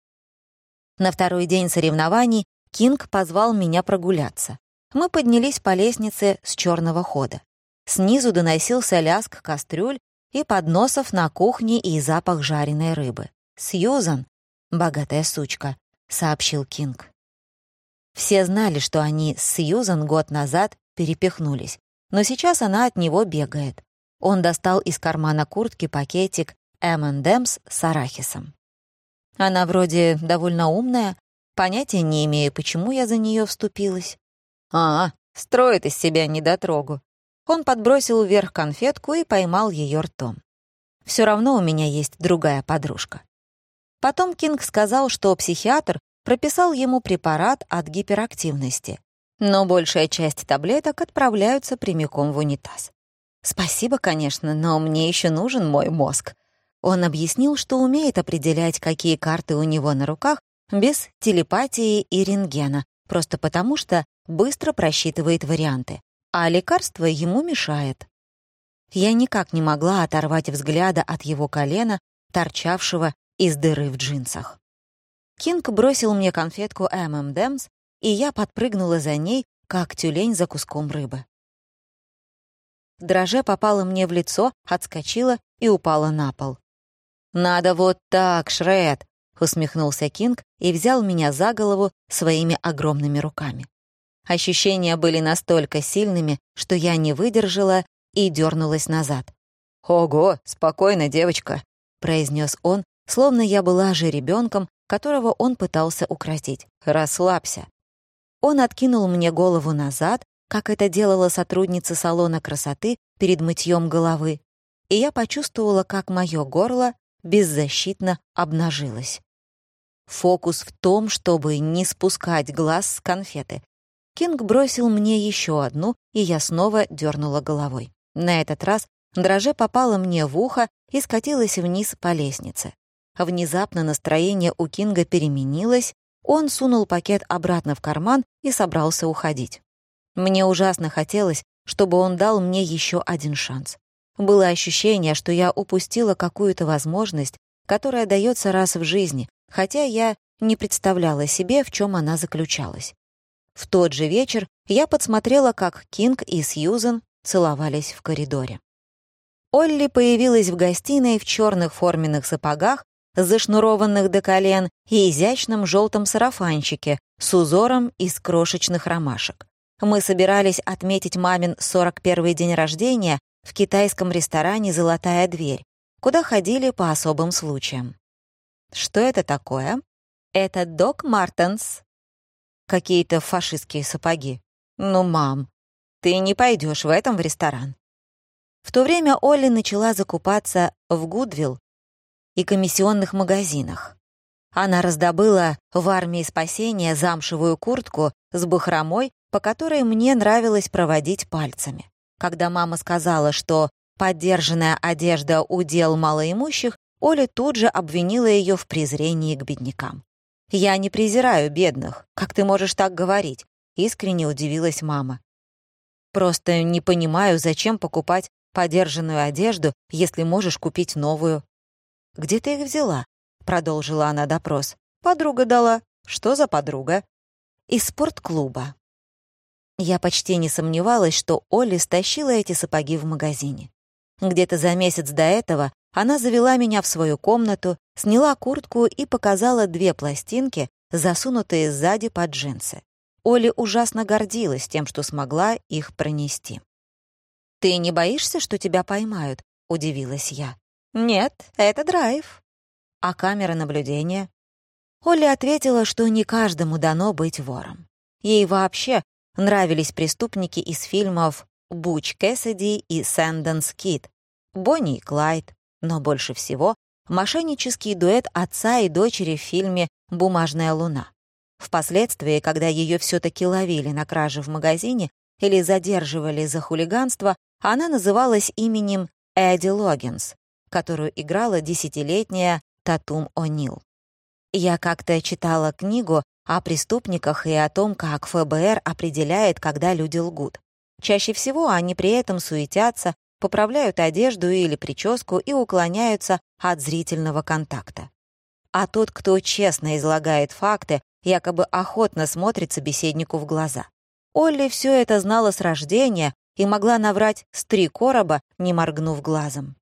На второй день соревнований Кинг позвал меня прогуляться. Мы поднялись по лестнице с черного хода. Снизу доносился лязг кастрюль и подносов на кухне и запах жареной рыбы. «Сьюзан, богатая сучка», — сообщил Кинг. Все знали, что они с Сьюзан год назад перепихнулись, но сейчас она от него бегает. Он достал из кармана куртки пакетик M&M's с арахисом. Она вроде довольно умная, понятия не имею, почему я за нее вступилась. Строит из себя недотрогу. Он подбросил вверх конфетку и поймал ее ртом. Все равно у меня есть другая подружка. Потом Кинг сказал, что психиатр прописал ему препарат от гиперактивности, но большая часть таблеток отправляются прямиком в унитаз. Спасибо, конечно, но мне еще нужен мой мозг. Он объяснил, что умеет определять, какие карты у него на руках, без телепатии и рентгена, просто потому что быстро просчитывает варианты, а лекарство ему мешает. Я никак не могла оторвать взгляда от его колена, торчавшего из дыры в джинсах. Кинг бросил мне конфетку M&M's, и я подпрыгнула за ней, как тюлень за куском рыбы. Дрожжа попала мне в лицо, отскочила и упала на пол. «Надо вот так, Шред!» — усмехнулся Кинг и взял меня за голову своими огромными руками. Ощущения были настолько сильными, что я не выдержала и дернулась назад. «Ого, спокойно, девочка!» — произнес он, словно я была жеребенком, которого он пытался укротить. «Расслабься». Он откинул мне голову назад, как это делала сотрудница салона красоты перед мытьем головы, и я почувствовала, как мое горло беззащитно обнажилось. Фокус в том, чтобы не спускать глаз с конфеты. Кинг бросил мне еще одну, и я снова дернула головой. На этот раз дрожжа попала мне в ухо и скатилась вниз по лестнице. Внезапно настроение у Кинга переменилось, он сунул пакет обратно в карман и собрался уходить. Мне ужасно хотелось, чтобы он дал мне еще один шанс. Было ощущение, что я упустила какую-то возможность, которая дается раз в жизни, хотя я не представляла себе, в чем она заключалась. В тот же вечер я подсмотрела, как Кинг и Сьюзан целовались в коридоре. Олли появилась в гостиной в черных форменных сапогах, зашнурованных до колен, и изящном желтом сарафанчике с узором из крошечных ромашек. Мы собирались отметить мамин 41-й день рождения в китайском ресторане «Золотая дверь», куда ходили по особым случаям. Что это такое? Это Док Мартенс. Какие-то фашистские сапоги. Ну, мам, ты не пойдешь в этом в ресторан. В то время Олли начала закупаться в Гудвилл и комиссионных магазинах. Она раздобыла в армии спасения замшевую куртку с бахромой, по которой мне нравилось проводить пальцами. Когда мама сказала, что подержанная одежда — удел малоимущих, Оля тут же обвинила ее в презрении к беднякам. «Я не презираю бедных. Как ты можешь так говорить?» — искренне удивилась мама. «Просто не понимаю, зачем покупать подержанную одежду, если можешь купить новую». «Где ты их взяла?» — продолжила она допрос. «Подруга дала». «Что за подруга?» «Из спортклуба». Я почти не сомневалась, что Олли стащила эти сапоги в магазине. Где-то за месяц до этого она завела меня в свою комнату, сняла куртку и показала 2 пластинки, засунутые сзади под джинсы. Олли ужасно гордилась тем, что смогла их пронести. «Ты не боишься, что тебя поймают?» — удивилась я. «Нет, это драйв». «А камера наблюдения?» Олли ответила, что не каждому дано быть вором. Ей вообще нравились преступники из фильмов «Буч Кэссиди» и «Сэнденс Кид», «Бонни и Клайд», но больше всего мошеннический дуэт отца и дочери в фильме «Бумажная луна». Впоследствии, когда ее все-таки ловили на краже в магазине или задерживали за хулиганство, она называлась именем Эдди Логгинс, которую играла 10-летняя Татум О'Нил. Я как-то читала книгу о преступниках и о том, как ФБР определяет, когда люди лгут. Чаще всего они при этом суетятся, поправляют одежду или прическу и уклоняются от зрительного контакта. а тот, кто честно излагает факты, якобы охотно смотрит собеседнику в глаза. Олли все это знала с рождения и могла наврать с 3 короба, не моргнув глазом.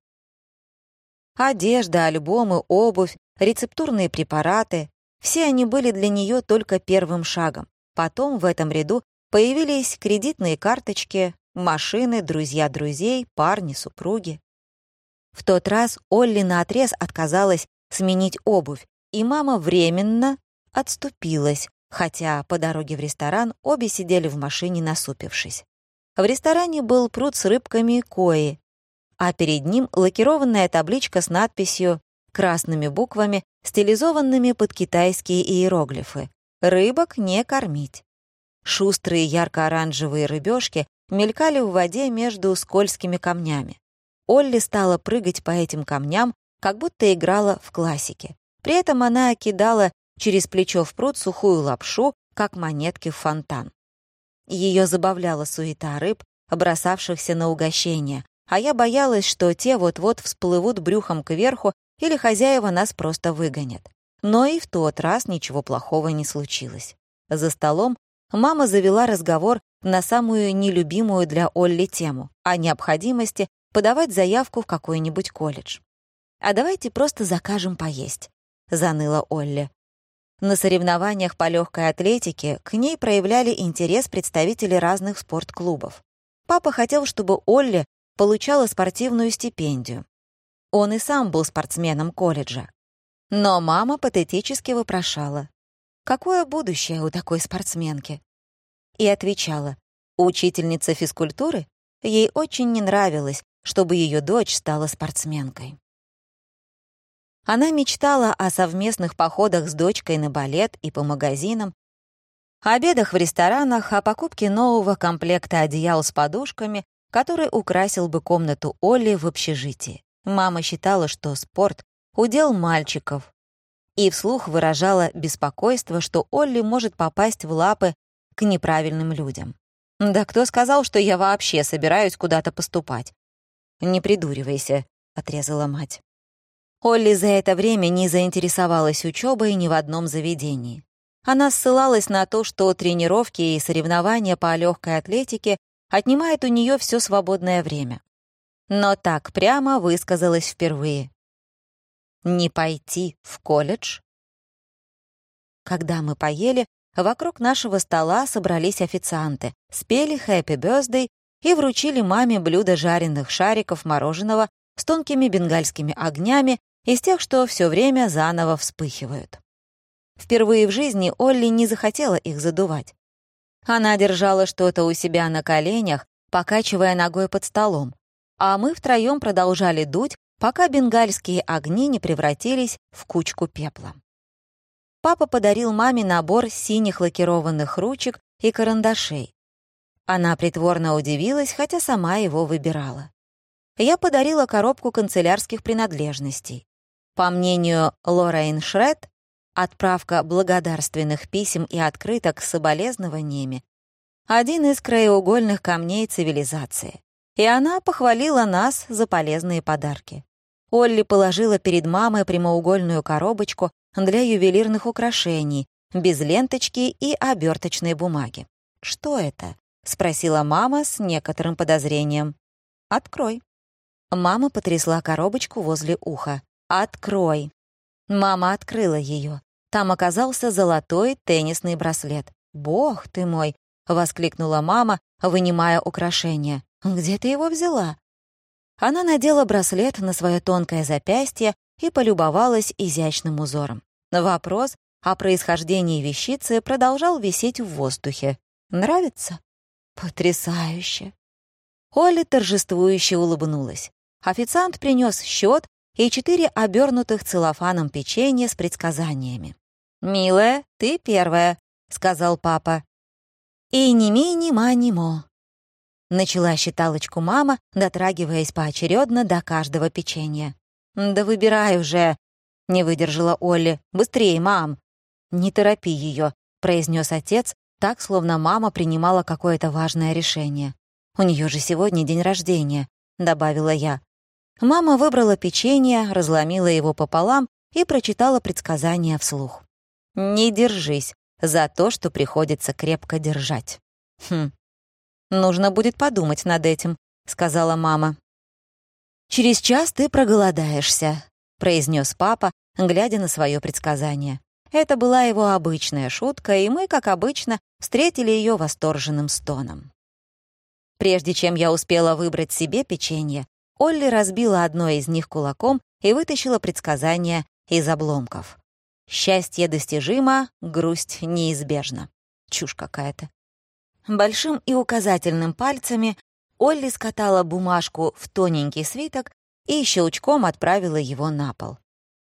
Одежда, альбомы, обувь, рецептурные препараты — все они были для нее только первым шагом. Потом в этом ряду появились кредитные карточки, машины, друзья друзей, парни, супруги. В тот раз Олли наотрез отказалась сменить обувь, и мама временно отступилась, хотя по дороге в ресторан обе сидели в машине, насупившись. В ресторане был пруд с рыбками кои, а перед ним лакированная табличка с надписью красными буквами, стилизованными под китайские иероглифы: «Рыбок не кормить». Шустрые ярко-оранжевые рыбешки мелькали в воде между скользкими камнями. Олли стала прыгать по этим камням, как будто играла в классике. При этом она кидала через плечо в пруд сухую лапшу, как монетки в фонтан. Ее забавляла суета рыб, бросавшихся на угощение, а я боялась, что те вот-вот всплывут брюхом кверху или хозяева нас просто выгонят. Но и в тот раз ничего плохого не случилось. За столом мама завела разговор на самую нелюбимую для Олли тему — о необходимости подавать заявку в какой-нибудь колледж. «А давайте просто закажем поесть», — заныла Олли. На соревнованиях по легкой атлетике к ней проявляли интерес представители разных спортклубов. Папа хотел, чтобы Олли получала спортивную стипендию. Он и сам был спортсменом колледжа. Но мама патетически вопрошала: «Какое будущее у такой спортсменки?» И отвечала: учительница физкультуры, ей очень не нравилось, чтобы ее дочь стала спортсменкой. Она мечтала о совместных походах с дочкой на балет и по магазинам, обедах в ресторанах, о покупке нового комплекта одеял с подушками, который украсил бы комнату Олли в общежитии. Мама считала, что спорт — удел мальчиков, и вслух выражала беспокойство, что Олли может попасть в лапы к неправильным людям. «Да кто сказал, что я вообще собираюсь куда-то поступать?» «Не придуривайся», — отрезала мать. Олли за это время не заинтересовалась учебой ни в одном заведении. Она ссылалась на то, что тренировки и соревнования по легкой атлетике отнимают у нее все свободное время. Но так прямо высказалась впервые. «Не пойти в колледж?» Когда мы поели, вокруг нашего стола собрались официанты, спели «Happy Birthday» и вручили маме блюдо жареных шариков мороженого с тонкими бенгальскими огнями из тех, что все время заново вспыхивают. Впервые в жизни Олли не захотела их задувать. Она держала что-то у себя на коленях, покачивая ногой под столом, а мы втроем продолжали дуть, пока бенгальские огни не превратились в кучку пепла. Папа подарил маме набор синих лакированных ручек и карандашей. Она притворно удивилась, хотя сама его выбирала. Я подарила коробку канцелярских принадлежностей. По мнению Лоррейн Шред, отправка благодарственных писем и открыток с соболезнованиями — один из краеугольных камней цивилизации. И она похвалила нас за полезные подарки. Олли положила перед мамой прямоугольную коробочку для ювелирных украшений, без ленточки и оберточной бумаги. «Что это?» — спросила мама с некоторым подозрением. «Открой». Мама потрясла коробочку возле уха. «Открой». Мама открыла ее. Там оказался золотой теннисный браслет. «Бог ты мой!» — воскликнула мама, вынимая украшение. «Где ты его взяла?» Она надела браслет на свое тонкое запястье и полюбовалась изящным узором. Вопрос о происхождении вещицы продолжал висеть в воздухе. «Нравится?» «Потрясающе!» Олли торжествующе улыбнулась. Официант принес счет и 4 обернутых целлофаном печенья с предсказаниями. «Милая, ты первая», — сказал папа. «И ни ми, ни ма, ни мо». Начала считалочку мама, дотрагиваясь поочередно до каждого печенья. «Да выбирай уже», — не выдержала Олли. «Быстрее, мам». «Не торопи ее», — произнес отец, так, словно мама принимала какое-то важное решение. «У нее же сегодня день рождения», — добавила я. Мама выбрала печенье, разломила его пополам и прочитала предсказание вслух. «Не держись за то, что приходится крепко держать». «Нужно будет подумать над этим», — сказала мама. «Через час ты проголодаешься», — произнес папа, глядя на свое предсказание. Это была его обычная шутка, и мы, как обычно, встретили ее восторженным стоном. Прежде чем я успела выбрать себе печенье, Олли разбила одно из них кулаком и вытащила предсказание из обломков. «Счастье достижимо, грусть неизбежна». Чушь какая-то. Большим и указательным пальцами Олли скатала бумажку в тоненький свиток и щелчком отправила его на пол.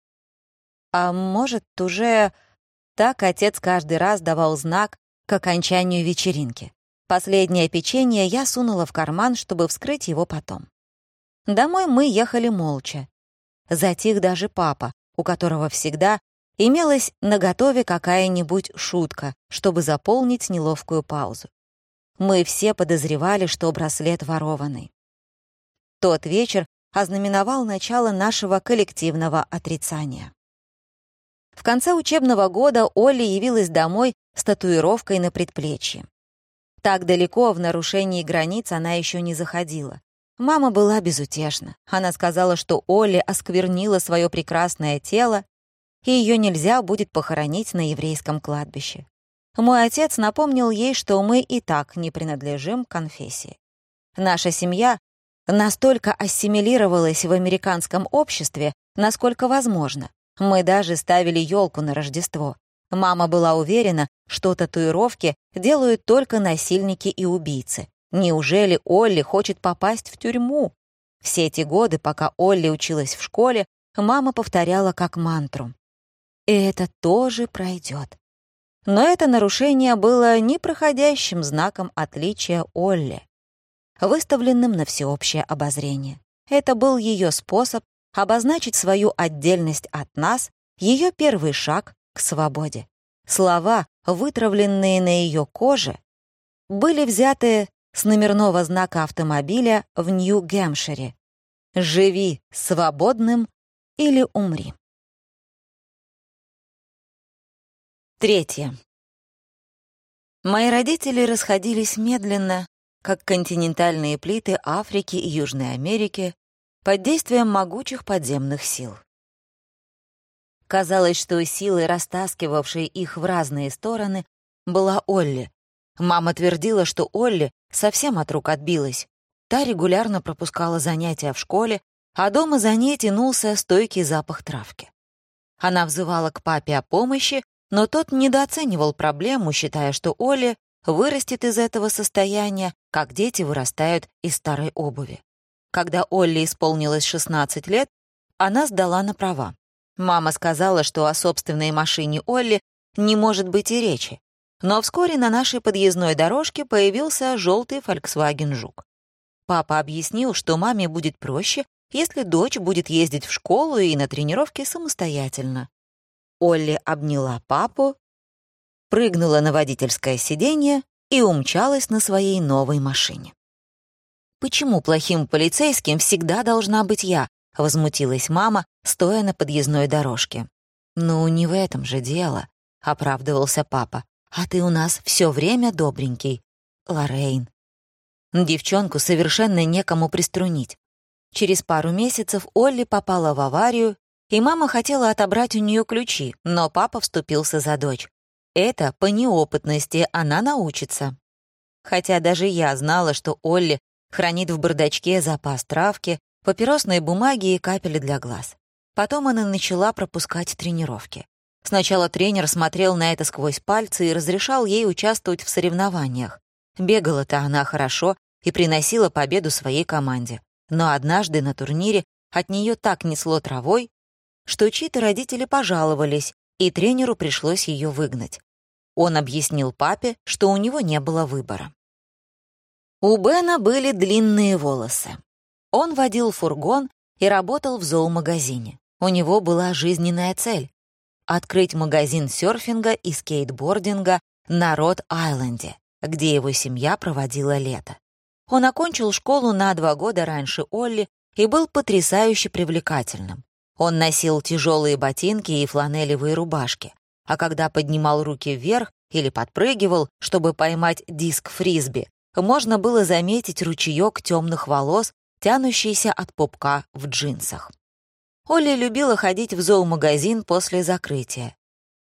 А может, уже так отец каждый раз давал знак к окончанию вечеринки. Последнее печенье я сунула в карман, чтобы вскрыть его потом. Домой мы ехали молча. Затих даже папа, у которого всегда имелась наготове какая-нибудь шутка, чтобы заполнить неловкую паузу. Мы все подозревали, что браслет ворованный. Тот вечер ознаменовал начало нашего коллективного отрицания. В конце учебного года Олли явилась домой с татуировкой на предплечье. Так далеко в нарушении границ она еще не заходила. Мама была безутешна. Она сказала, что Олли осквернила свое прекрасное тело, и ее нельзя будет похоронить на еврейском кладбище. Мой отец напомнил ей, что мы и так не принадлежим к конфессии. Наша семья настолько ассимилировалась в американском обществе, насколько возможно. Мы даже ставили елку на Рождество. Мама была уверена, что татуировки делают только насильники и убийцы. Неужели Олли хочет попасть в тюрьму? Все эти годы, пока Олли училась в школе, мама повторяла как мантру. И это тоже пройдет. Но это нарушение было непроходящим знаком отличия Олли, выставленным на всеобщее обозрение. Это был ее способ обозначить свою отдельность от нас, ее первый шаг к свободе. Слова, вытравленные на ее коже, были взяты с номерного знака автомобиля в Нью-Гэмпшире. «Живи свободным или умри». 3. Мои родители расходились медленно, как континентальные плиты Африки и Южной Америки, под действием могучих подземных сил. Казалось, что силой, растаскивавшей их в разные стороны, была Олли. Мама твердила, что Олли совсем от рук отбилась. Та регулярно пропускала занятия в школе, а дома за ней тянулся стойкий запах травки. Она взывала к папе о помощи, но тот недооценивал проблему, считая, что Олли вырастет из этого состояния, как дети вырастают из старой обуви. Когда Олли исполнилось 16 лет, она сдала на права. Мама сказала, что о собственной машине Олли не может быть и речи. Но вскоре на нашей подъездной дорожке появился желтый Volkswagen Жук. Папа объяснил, что маме будет проще, если дочь будет ездить в школу и на тренировки самостоятельно. Олли обняла папу, прыгнула на водительское сиденье и умчалась на своей новой машине. «Почему плохим полицейским всегда должна быть я?» — возмутилась мама, стоя на подъездной дорожке. «Ну, не в этом же дело», — оправдывался папа. «А ты у нас все время добренький, Лоррейн». Девчонку совершенно некому приструнить. Через пару месяцев Олли попала в аварию, и мама хотела отобрать у нее ключи, но папа вступился за дочь. Это по неопытности она научится. Хотя даже я знала, что Олли хранит в бардачке запас травки, папиросной бумаги и капели для глаз. Потом она начала пропускать тренировки. Сначала тренер смотрел на это сквозь пальцы и разрешал ей участвовать в соревнованиях. Бегала-то она хорошо и приносила победу своей команде. Но однажды на турнире от нее так несло травой, что чьи-то родители пожаловались, и тренеру пришлось ее выгнать. Он объяснил папе, что у него не было выбора. У Бена были длинные волосы. Он водил фургон и работал в зоомагазине. У него была жизненная цель — открыть магазин серфинга и скейтбординга на Род-Айленде, где его семья проводила лето. Он окончил школу на 2 года раньше Олли и был потрясающе привлекательным. Он носил тяжелые ботинки и фланелевые рубашки, а когда поднимал руки вверх или подпрыгивал, чтобы поймать диск фрисби, можно было заметить ручеек темных волос, тянущийся от пупка в джинсах. Олли любила ходить в зоомагазин после закрытия.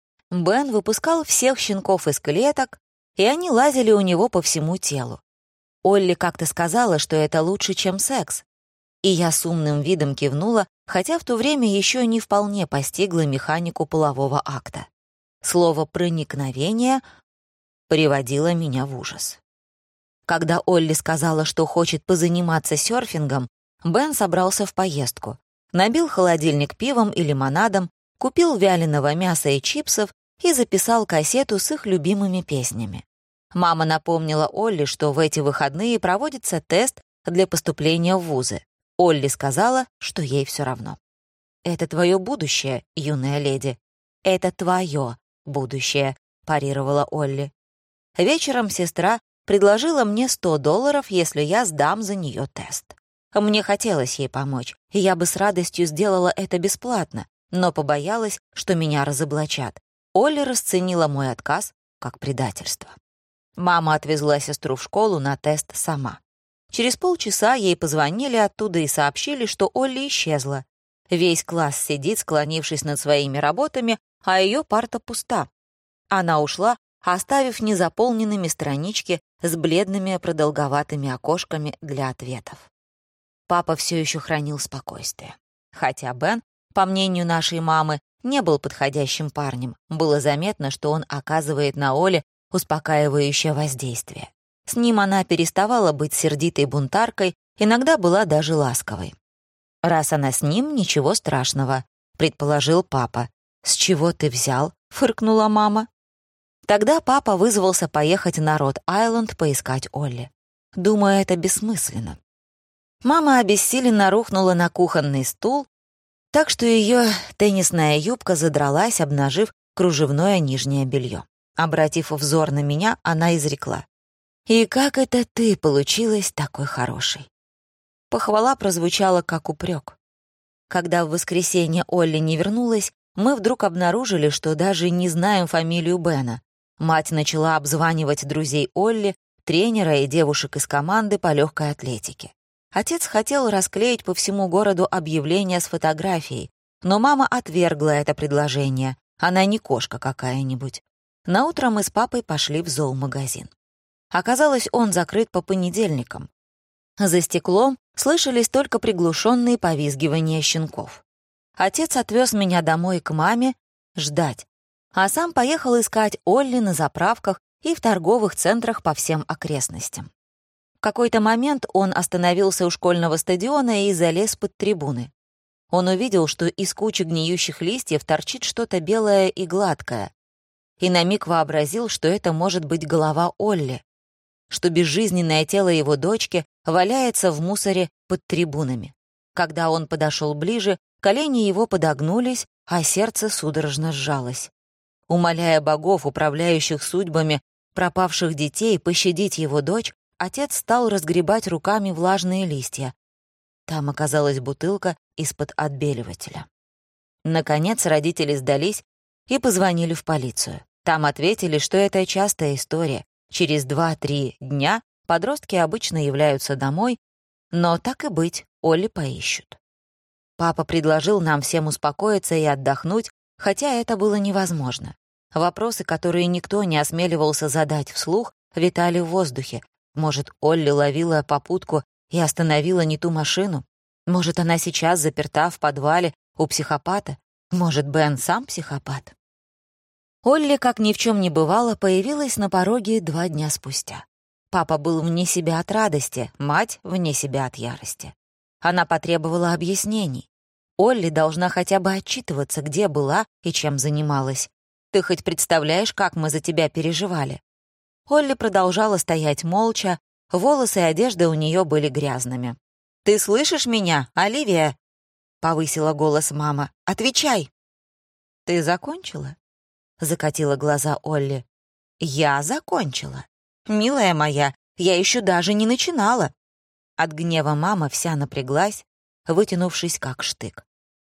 Бен выпускал всех щенков из клеток, и они лазили у него по всему телу. Олли как-то сказала, что это лучше, чем секс, и я с умным видом кивнула, хотя в то время еще не вполне постигла механику полового акта. Слово «проникновение» приводило меня в ужас. Когда Олли сказала, что хочет позаниматься серфингом, Бен собрался в поездку. Набил холодильник пивом и лимонадом, купил вяленого мяса и чипсов и записал кассету с их любимыми песнями. Мама напомнила Олли, что в эти выходные проводится тест для поступления в вузы. Олли сказала, что ей все равно. «Это твое будущее, юная леди. Это твое будущее», — парировала Олли. Вечером сестра предложила мне $100, если я сдам за нее тест. Мне хотелось ей помочь, и я бы с радостью сделала это бесплатно, но побоялась, что меня разоблачат. Олли расценила мой отказ как предательство. Мама отвезла сестру в школу на тест сама. Через полчаса ей позвонили оттуда и сообщили, что Олли исчезла. Весь класс сидит, склонившись над своими работами, а ее парта пуста. Она ушла, оставив незаполненными странички с бледными продолговатыми окошками для ответов. Папа все еще хранил спокойствие. Хотя Бен, по мнению нашей мамы, не был подходящим парнем, было заметно, что он оказывает на Оле успокаивающее воздействие. С ним она переставала быть сердитой бунтаркой, иногда была даже ласковой. «Раз она с ним, ничего страшного», — предположил папа. «С чего ты взял?» — фыркнула мама. Тогда папа вызвался поехать на Род-Айленд поискать Олли. Думаю, это бессмысленно. Мама обессиленно рухнула на кухонный стул, так что ее теннисная юбка задралась, обнажив кружевное нижнее белье. Обратив взор на меня, она изрекла: «И как это ты получилась такой хорошей?» Похвала прозвучала как упрек. Когда в воскресенье Олли не вернулась, мы вдруг обнаружили, что даже не знаем фамилию Бена. Мать начала обзванивать друзей Олли, тренера и девушек из команды по легкой атлетике. Отец хотел расклеить по всему городу объявление с фотографией, но мама отвергла это предложение. Она не кошка какая-нибудь. Наутро мы с папой пошли в зоомагазин. Оказалось, он закрыт по понедельникам. За стеклом слышались только приглушенные повизгивания щенков. Отец отвез меня домой к маме ждать, а сам поехал искать Олли на заправках и в торговых центрах по всем окрестностям. В какой-то момент он остановился у школьного стадиона и залез под трибуны. Он увидел, что из кучи гниющих листьев торчит что-то белое и гладкое, и на миг вообразил, что это может быть голова Олли, что безжизненное тело его дочки валяется в мусоре под трибунами. Когда он подошел ближе, колени его подогнулись, а сердце судорожно сжалось. Умоляя богов, управляющих судьбами пропавших детей, пощадить его дочь, отец стал разгребать руками влажные листья. Там оказалась бутылка из-под отбеливателя. Наконец родители сдались и позвонили в полицию. Там ответили, что это частая история. Через 2-3 дня подростки обычно являются домой, но так и быть, Олли поищут. Папа предложил нам всем успокоиться и отдохнуть, хотя это было невозможно. Вопросы, которые никто не осмеливался задать вслух, витали в воздухе. Может, Олли ловила попутку и остановила не ту машину? Может, она сейчас заперта в подвале у психопата? Может, Бен сам психопат? Олли, как ни в чем не бывало, появилась на пороге 2 дня спустя. Папа был вне себя от радости, мать — вне себя от ярости. Она потребовала объяснений. Олли должна хотя бы отчитываться, где была и чем занималась. «Ты хоть представляешь, как мы за тебя переживали?» Олли продолжала стоять молча, волосы и одежда у нее были грязными. «Ты слышишь меня, Оливия?» — повысила голос мама. «Отвечай!» «Ты закончила?» — закатила глаза Олли. «Я закончила. Милая моя, я еще даже не начинала». От гнева мама вся напряглась, вытянувшись как штык.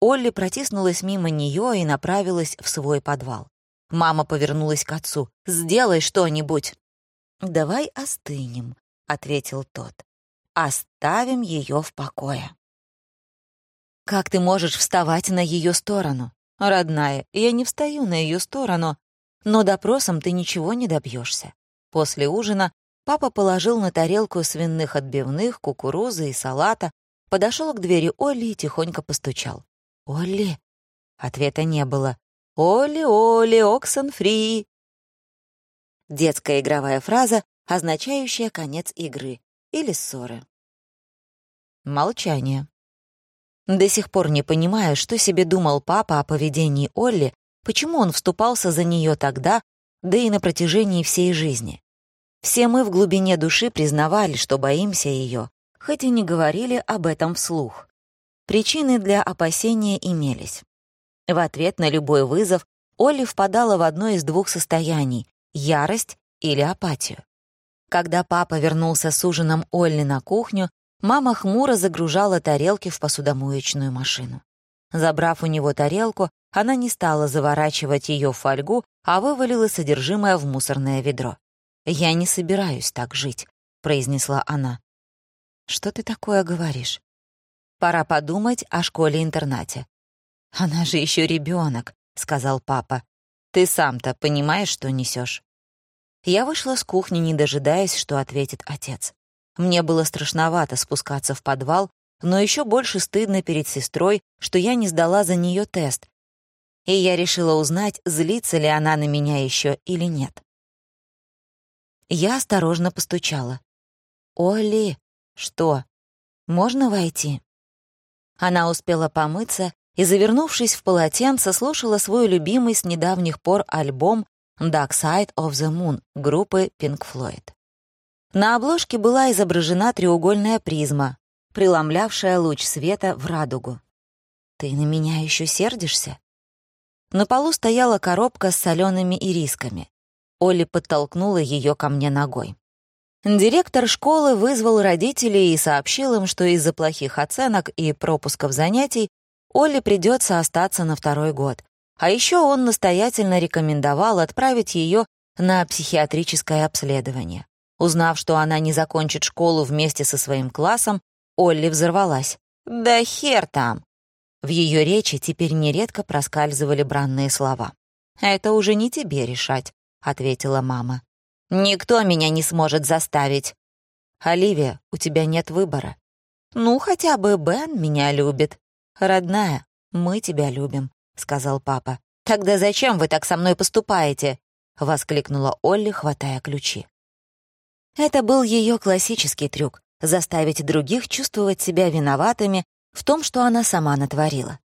Олли протиснулась мимо нее и направилась в свой подвал. Мама повернулась к отцу. «Сделай что-нибудь!» «Давай остынем», — ответил тот. «Оставим ее в покое». «Как ты можешь вставать на ее сторону? Родная, я не встаю на ее сторону, но допросом ты ничего не добьешься». После ужина папа положил на тарелку свиных отбивных, кукурузы и салата, подошел к двери Олли и тихонько постучал. «Олли?» Ответа не было. «Олли, Олли, Оксенфри!» Детская игровая фраза, означающая конец игры или ссоры. Молчание. До сих пор не понимаю, что себе думал папа о поведении Олли, почему он вступался за нее тогда, да и на протяжении всей жизни. Все мы в глубине души признавали, что боимся ее, хоть и не говорили об этом вслух. Причины для опасения имелись. В ответ на любой вызов Олли впадала в одно из двух состояний — ярость или апатию. Когда папа вернулся с ужином Олли на кухню, мама хмуро загружала тарелки в посудомоечную машину. Забрав у него тарелку, она не стала заворачивать ее в фольгу, а вывалила содержимое в мусорное ведро. «Я не собираюсь так жить», — произнесла она. «Что ты такое говоришь? Пора подумать о школе-интернате». «Она же еще ребенок», — сказал папа. «Ты сам-то понимаешь, что несешь?» Я вышла с кухни, не дожидаясь, что ответит отец. Мне было страшновато спускаться в подвал, но еще больше стыдно перед сестрой, что я не сдала за нее тест. И я решила узнать, злится ли она на меня еще или нет. Я осторожно постучала. «Олли, что? Можно войти?» Она успела помыться и, завернувшись в полотенце, слушала свой любимый с недавних пор альбом «Dark Side of the Moon» группы Pink Floyd. На обложке была изображена треугольная призма, преломлявшая луч света в радугу. «Ты на меня еще сердишься?» На полу стояла коробка с солеными ирисками. Олли подтолкнула ее ко мне ногой. Директор школы вызвал родителей и сообщил им, что из-за плохих оценок и пропусков занятий Олли придется остаться на 2-й год. А еще он настоятельно рекомендовал отправить ее на психиатрическое обследование. Узнав, что она не закончит школу вместе со своим классом, Олли взорвалась. «Да хер там!» В ее речи теперь нередко проскальзывали бранные слова. «Это уже не тебе решать», — ответила мама. «Никто меня не сможет заставить». «Оливия, у тебя нет выбора». «Ну, хотя бы Бен меня любит». «Родная, мы тебя любим», — сказал папа. «Тогда зачем вы так со мной поступаете?» — воскликнула Олли, хватая ключи. Это был ее классический трюк — заставить других чувствовать себя виноватыми в том, что она сама натворила.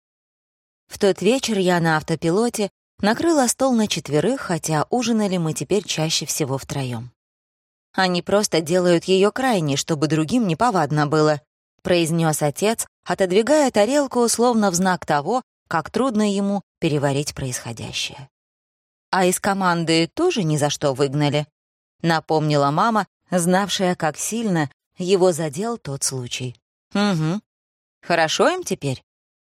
В тот вечер я на автопилоте накрыла стол на 4, хотя ужинали мы теперь чаще всего втроем. «Они просто делают ее крайней, чтобы другим неповадно было», — произнес отец, отодвигая тарелку словно в знак того, как трудно ему переварить происходящее. «А из команды тоже ни за что выгнали», — напомнила мама, знавшая, как сильно его задел тот случай. «Угу. Хорошо им теперь?»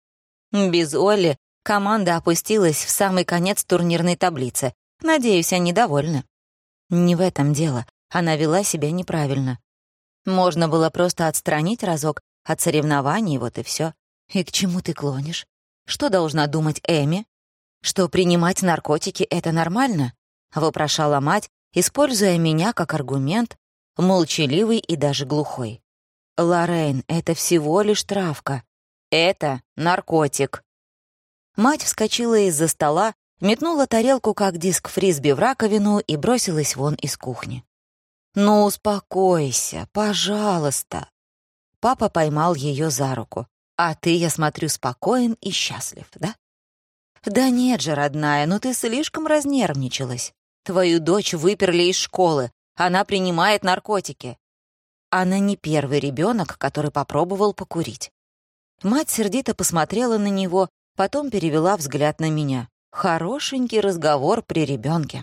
Без Олли команда опустилась в самый конец турнирной таблицы. Надеюсь, они довольны. Не в этом дело. Она вела себя неправильно. Можно было просто отстранить разок от соревнований, вот и все. И к чему ты клонишь? Что должна думать Эми? Что принимать наркотики — это нормально? Вопрошала мать, используя меня как аргумент, молчаливый и даже глухой. «Лоррейн, это всего лишь травка. Это наркотик». Мать вскочила из-за стола, метнула тарелку, как диск фрисби, в раковину и бросилась вон из кухни. «Ну, успокойся, пожалуйста». Папа поймал ее за руку. «А ты, я смотрю, спокоен и счастлив, да?» «Да нет же, родная, ну ты слишком разнервничалась. Твою дочь выперли из школы. Она принимает наркотики. Она не первый ребенок, который попробовал покурить». Мать сердито посмотрела на него, потом перевела взгляд на меня. Хорошенький разговор при ребенке.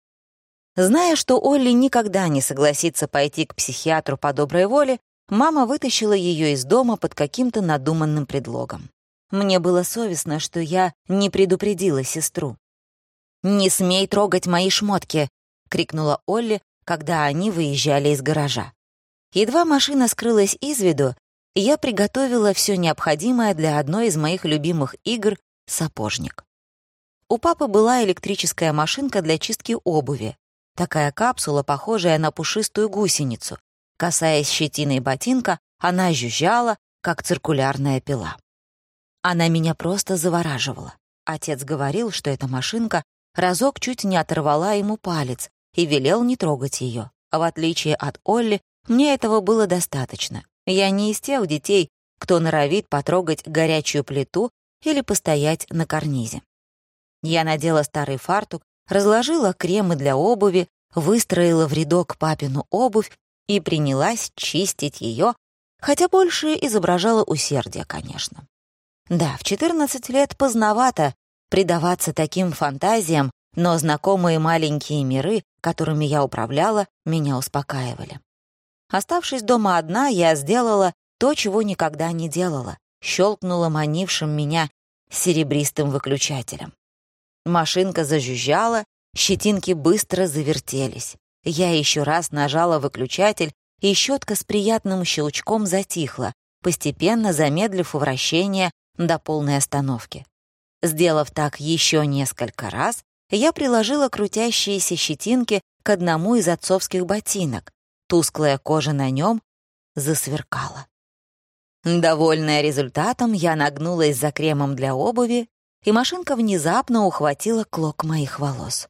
Зная, что Олли никогда не согласится пойти к психиатру по доброй воле, мама вытащила ее из дома под каким-то надуманным предлогом. Мне было совестно, что я не предупредила сестру. «Не смей трогать мои шмотки!» — крикнула Олли, когда они выезжали из гаража. Едва машина скрылась из виду, я приготовила все необходимое для одной из моих любимых игр — сапожник. У папы была электрическая машинка для чистки обуви, такая капсула, похожая на пушистую гусеницу. Касаясь щетиной ботинка, она жужжала, как циркулярная пила. Она меня просто завораживала. Отец говорил, что эта машинка разок чуть не оторвала ему палец и велел не трогать ее. А в отличие от Олли, мне этого было достаточно. Я не из тех детей, кто норовит потрогать горячую плиту или постоять на карнизе. Я надела старый фартук, разложила кремы для обуви, выстроила в рядок папину обувь и принялась чистить ее, хотя больше изображала усердие, конечно. Да, в 14 лет поздновато предаваться таким фантазиям, но знакомые маленькие миры, которыми я управляла, меня успокаивали. Оставшись дома одна, я сделала то, чего никогда не делала, щелкнула манившим меня серебристым выключателем. Машинка зажужжала, щетинки быстро завертелись. Я еще раз нажала выключатель, и щетка с приятным щелчком затихла, постепенно замедлив вращение до полной остановки. Сделав так еще несколько раз, я приложила крутящиеся щетинки к одному из отцовских ботинок. Тусклая кожа на нем засверкала. Довольная результатом, я нагнулась за кремом для обуви, и машинка внезапно ухватила клок моих волос.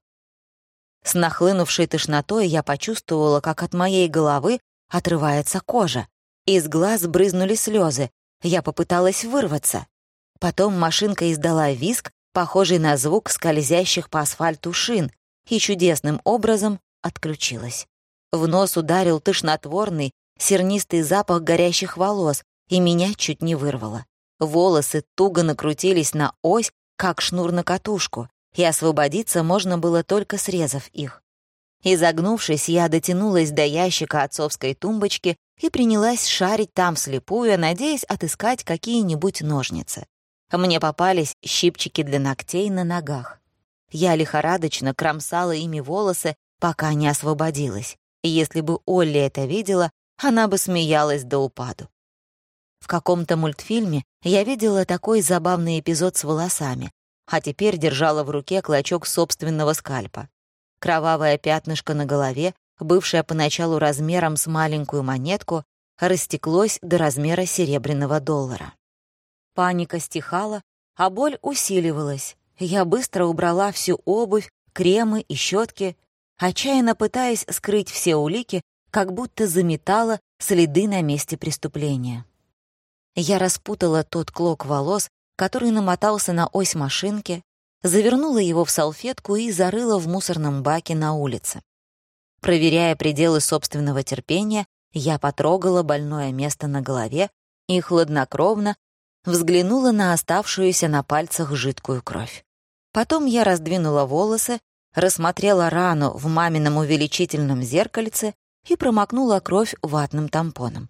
С нахлынувшей тошнотой я почувствовала, как от моей головы отрывается кожа. Из глаз брызнули слезы. Я попыталась вырваться. Потом машинка издала визг, похожий на звук скользящих по асфальту шин, и чудесным образом отключилась. В нос ударил тошнотворный, сернистый запах горящих волос, и меня чуть не вырвало. Волосы туго накрутились на ось, как шнур на катушку, и освободиться можно было только срезав их. Изогнувшись, я дотянулась до ящика отцовской тумбочки и принялась шарить там вслепую, надеясь отыскать какие-нибудь ножницы. Мне попались щипчики для ногтей на ногах. Я лихорадочно кромсала ими волосы, пока не освободилась. И если бы Олли это видела, она бы смеялась до упаду. В каком-то мультфильме я видела такой забавный эпизод с волосами, а теперь держала в руке клочок собственного скальпа. Кровавое пятнышко на голове, бывшее поначалу размером с маленькую монетку, растеклось до размера серебряного доллара. Паника стихала, а боль усиливалась. Я быстро убрала всю обувь, кремы и щетки, отчаянно пытаясь скрыть все улики, как будто заметала следы на месте преступления. Я распутала тот клок волос, который намотался на ось машинки, завернула его в салфетку и зарыла в мусорном баке на улице. Проверяя пределы собственного терпения, я потрогала больное место на голове и хладнокровно взглянула на оставшуюся на пальцах жидкую кровь. Потом я раздвинула волосы, рассмотрела рану в мамином увеличительном зеркальце и промокнула кровь ватным тампоном.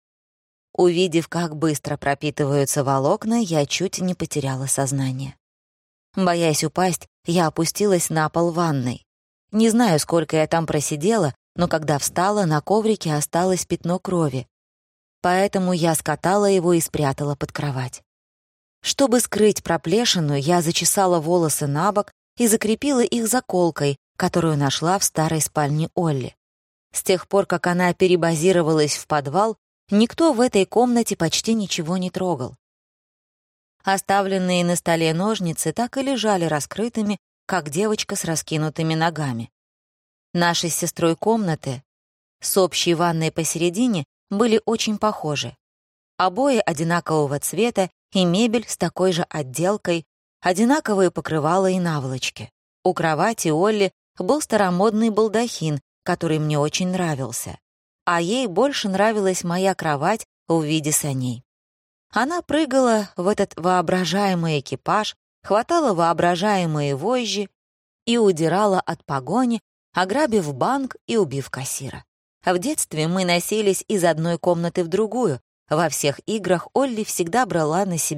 Увидев, как быстро пропитываются волокна, я чуть не потеряла сознание. Боясь упасть, я опустилась на пол ванной. Не знаю, сколько я там просидела, но когда встала, на коврике осталось пятно крови. Поэтому я скатала его и спрятала под кровать. Чтобы скрыть проплешину, я зачесала волосы набок и закрепила их заколкой, которую нашла в старой спальне Олли. С тех пор, как она перебазировалась в подвал, никто в этой комнате почти ничего не трогал. Оставленные на столе ножницы так и лежали раскрытыми, как девочка с раскинутыми ногами. Наши с сестрой комнаты с общей ванной посередине были очень похожи. Обои одинакового цвета и мебель с такой же отделкой, одинаковые покрывала и наволочки. У кровати Олли был старомодный балдахин, который мне очень нравился. А ей больше нравилась моя кровать в виде саней. Она прыгала в этот воображаемый экипаж, хватала воображаемые вожжи и удирала от погони, ограбив банк и убив кассира. В детстве мы носились из одной комнаты в другую. Во всех играх Олли всегда брала на себя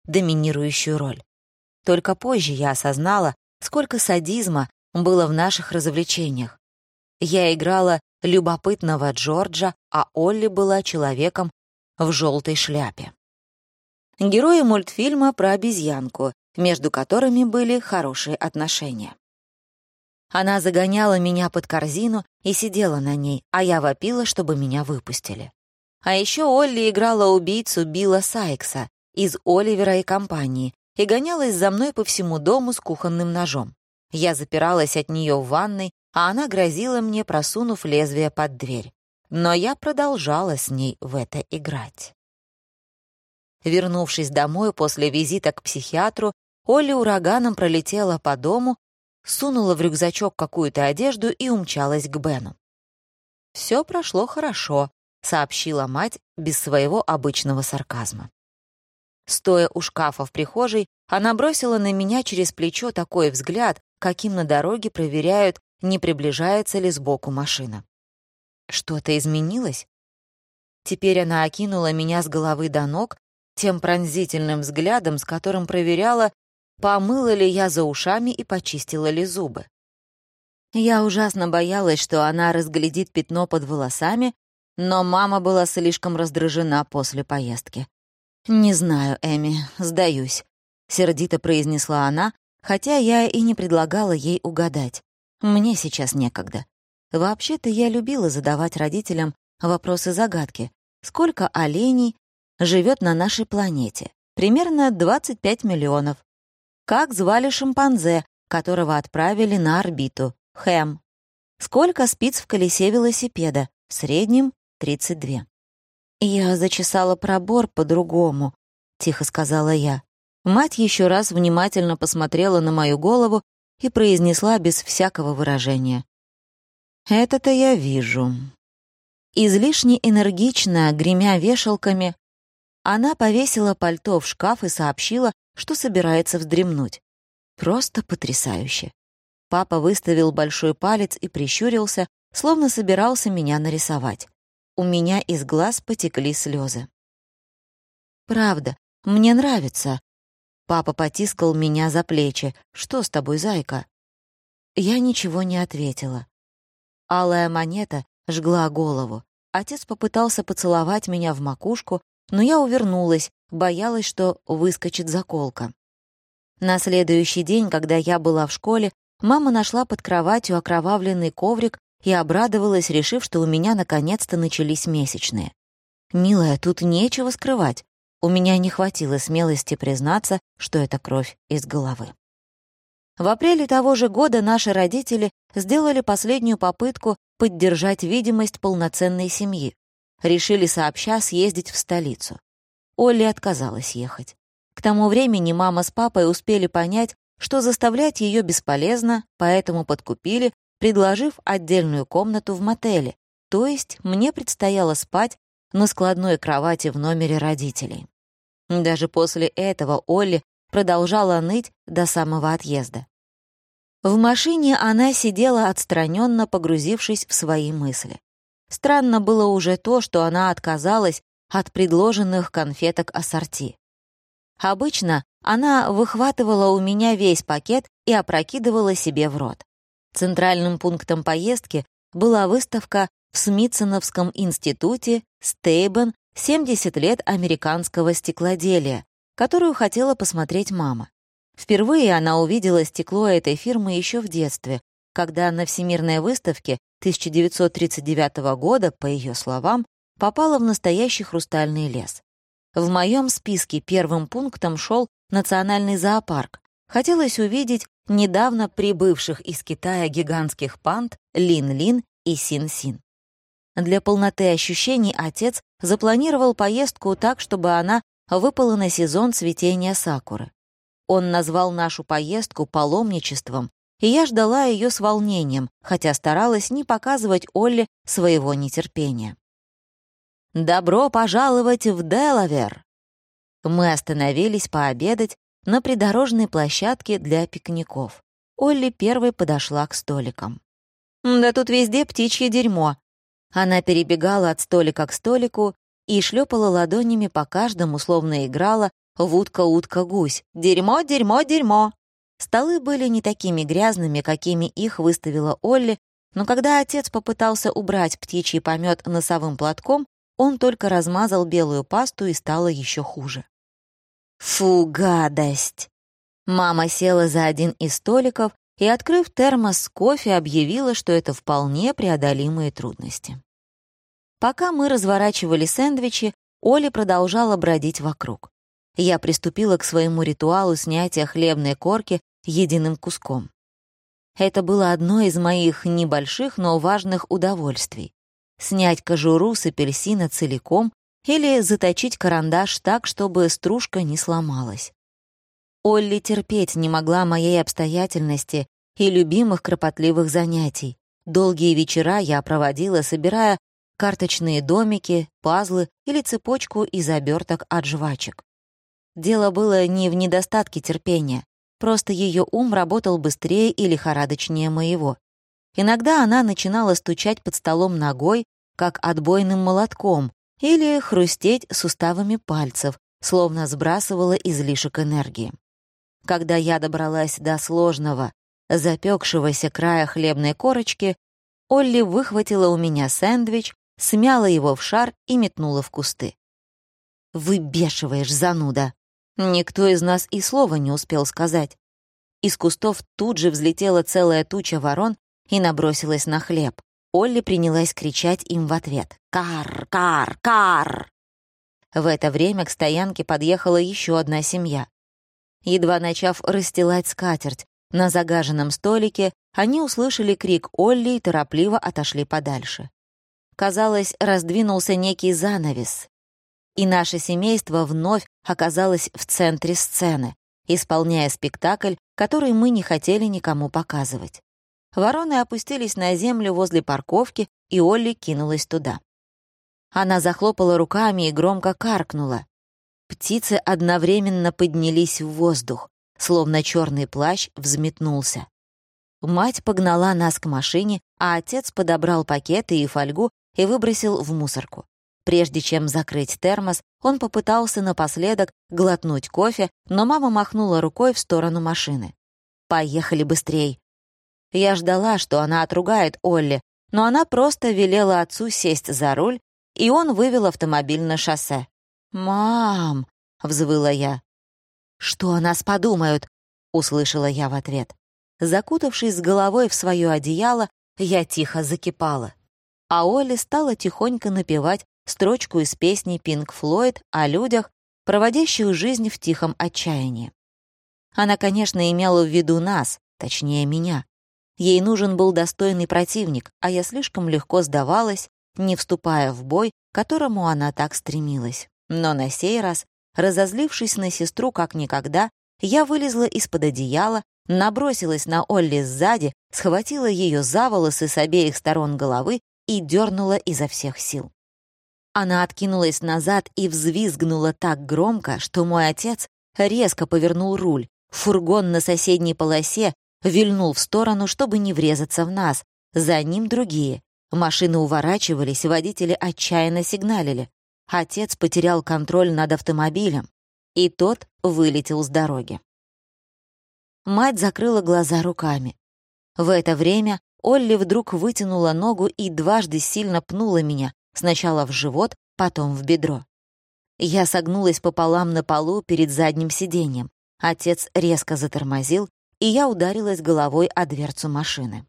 доминирующую роль. Только позже я осознала, сколько садизма было в наших развлечениях. Я играла любопытного Джорджа, а Олли была человеком в желтой шляпе. Герои мультфильма про обезьянку, между которыми были хорошие отношения. Она загоняла меня под корзину и сидела на ней, а я вопила, чтобы меня выпустили. А еще Олли играла убийцу Билла Сайкса из «Оливера и компании» и гонялась за мной по всему дому с кухонным ножом. Я запиралась от нее в ванной, а она грозила мне, просунув лезвие под дверь. Но я продолжала с ней в это играть. Вернувшись домой после визита к психиатру, Олли ураганом пролетела по дому, сунула в рюкзачок какую-то одежду и умчалась к Бену. «Все прошло хорошо», — сообщила мать без своего обычного сарказма. Стоя у шкафа в прихожей, она бросила на меня через плечо такой взгляд, каким на дороге проверяют, не приближается ли сбоку машина. Что-то изменилось? Теперь она окинула меня с головы до ног тем пронзительным взглядом, с которым проверяла, помыла ли я за ушами и почистила ли зубы. Я ужасно боялась, что она разглядит пятно под волосами, но мама была слишком раздражена после поездки. «Не знаю, Эми, сдаюсь», — сердито произнесла она, хотя я и не предлагала ей угадать. Мне сейчас некогда. Вообще-то я любила задавать родителям вопросы-загадки. Сколько оленей живет на нашей планете? Примерно 25 миллионов. Как звали шимпанзе, которого отправили на орбиту? Хэм. Сколько спиц в колесе велосипеда? В среднем 32. «Я зачесала пробор по-другому», — тихо сказала я. Мать еще раз внимательно посмотрела на мою голову и произнесла без всякого выражения. «Это-то я вижу». Излишне энергично, гремя вешалками, она повесила пальто в шкаф и сообщила, что собирается вздремнуть. Просто потрясающе. Папа выставил большой палец и прищурился, словно собирался меня нарисовать. У меня из глаз потекли слезы. «Правда, мне нравится». Папа потискал меня за плечи. «Что с тобой, зайка?» Я ничего не ответила. Алая монета жгла голову. Отец попытался поцеловать меня в макушку, но я увернулась, боялась, что выскочит заколка. На следующий день, когда я была в школе, мама нашла под кроватью окровавленный коврик и обрадовалась, решив, что у меня наконец-то начались месячные. «Милая, тут нечего скрывать». У меня не хватило смелости признаться, что это кровь из головы. В апреле того же года наши родители сделали последнюю попытку поддержать видимость полноценной семьи. Решили сообща съездить в столицу. Олли отказалась ехать. К тому времени мама с папой успели понять, что заставлять ее бесполезно, поэтому подкупили, предложив отдельную комнату в мотеле, то есть мне предстояло спать на складной кровати в номере родителей. Даже после этого Олли продолжала ныть до самого отъезда. В машине она сидела отстраненно, погрузившись в свои мысли. Странно было уже то, что она отказалась от предложенных конфеток ассорти. Обычно она выхватывала у меня весь пакет и опрокидывала себе в рот. Центральным пунктом поездки была выставка в Смитсоновском институте «Стейбен. 70 лет американского стеклоделия», которую хотела посмотреть мама. Впервые она увидела стекло этой фирмы еще в детстве, когда на Всемирной выставке 1939 года, по ее словам, попала в настоящий хрустальный лес. В моем списке первым пунктом шел национальный зоопарк. Хотелось увидеть недавно прибывших из Китая гигантских панд Лин-Лин и Син-Син. Для полноты ощущений отец запланировал поездку так, чтобы она выпала на сезон цветения сакуры. Он назвал нашу поездку паломничеством, и я ждала ее с волнением, хотя старалась не показывать Олле своего нетерпения. «Добро пожаловать в Делавер!» Мы остановились пообедать на придорожной площадке для пикников. Олли первой подошла к столикам. «Да тут везде птичье дерьмо». Она перебегала от столика к столику и шлепала ладонями по каждому, словно играла «Вудка, утка, гусь! Дерьмо, дерьмо, дерьмо!» Столы были не такими грязными, какими их выставила Олли, но когда отец попытался убрать птичий помет носовым платком, он только размазал белую пасту и стало еще хуже. «Фу, гадость!» Мама села за один из столиков и, открыв термос с кофе, объявила, что это вполне преодолимые трудности. Пока мы разворачивали сэндвичи, Оля продолжала бродить вокруг. Я приступила к своему ритуалу снятия хлебной корки единым куском. Это было одно из моих небольших, но важных удовольствий. Снять кожуру с апельсина целиком или заточить карандаш так, чтобы стружка не сломалась. Олли терпеть не могла моей обстоятельности и любимых кропотливых занятий. Долгие вечера я проводила, собирая карточные домики, пазлы или цепочку из оберток от жвачек. Дело было не в недостатке терпения, просто ее ум работал быстрее и лихорадочнее моего. Иногда она начинала стучать под столом ногой, как отбойным молотком, или хрустеть суставами пальцев, словно сбрасывала излишек энергии. Когда я добралась до сложного, запекшегося края хлебной корочки, Олли выхватила у меня сэндвич, смяла его в шар и метнула в кусты. «Выбешиваешь, зануда!» Никто из нас и слова не успел сказать. Из кустов тут же взлетела целая туча ворон и набросилась на хлеб. Олли принялась кричать им в ответ: «Кар! Кар! Кар!». В это время к стоянке подъехала еще одна семья. Едва начав расстилать скатерть на загаженном столике, они услышали крик Олли и торопливо отошли подальше. Казалось, раздвинулся некий занавес, и наше семейство вновь оказалось в центре сцены, исполняя спектакль, который мы не хотели никому показывать. Вороны опустились на землю возле парковки, и Олли кинулась туда. Она захлопала руками и громко каркнула. Птицы одновременно поднялись в воздух, словно черный плащ взметнулся. Мать погнала нас к машине, а отец подобрал пакеты и фольгу и выбросил в мусорку. Прежде чем закрыть термос, он попытался напоследок глотнуть кофе, но мама махнула рукой в сторону машины. «Поехали быстрей!» Я ждала, что она отругает Олли, но она просто велела отцу сесть за руль, и он вывел автомобиль на шоссе. «Мам!» — взвыла я. «Что о нас подумают?» — услышала я в ответ. Закутавшись с головой в свое одеяло, я тихо закипала. А Олли стала тихонько напевать строчку из песни Пинк Флойд о людях, проводящих жизнь в тихом отчаянии. Она, конечно, имела в виду нас, точнее меня. Ей нужен был достойный противник, а я слишком легко сдавалась, не вступая в бой, к которому она так стремилась. Но на сей раз, разозлившись на сестру как никогда, я вылезла из-под одеяла, набросилась на Олли сзади, схватила ее за волосы с обеих сторон головы и дернула изо всех сил. Она откинулась назад и взвизгнула так громко, что мой отец резко повернул руль. Фургон на соседней полосе вильнул в сторону, чтобы не врезаться в нас. За ним другие. Машины уворачивались, водители отчаянно сигналили. Отец потерял контроль над автомобилем, и тот вылетел с дороги. Мать закрыла глаза руками. В это время Олли вдруг вытянула ногу и дважды сильно пнула меня, сначала в живот, потом в бедро. Я согнулась пополам на полу перед задним сиденьем. Отец резко затормозил, и я ударилась головой о дверцу машины.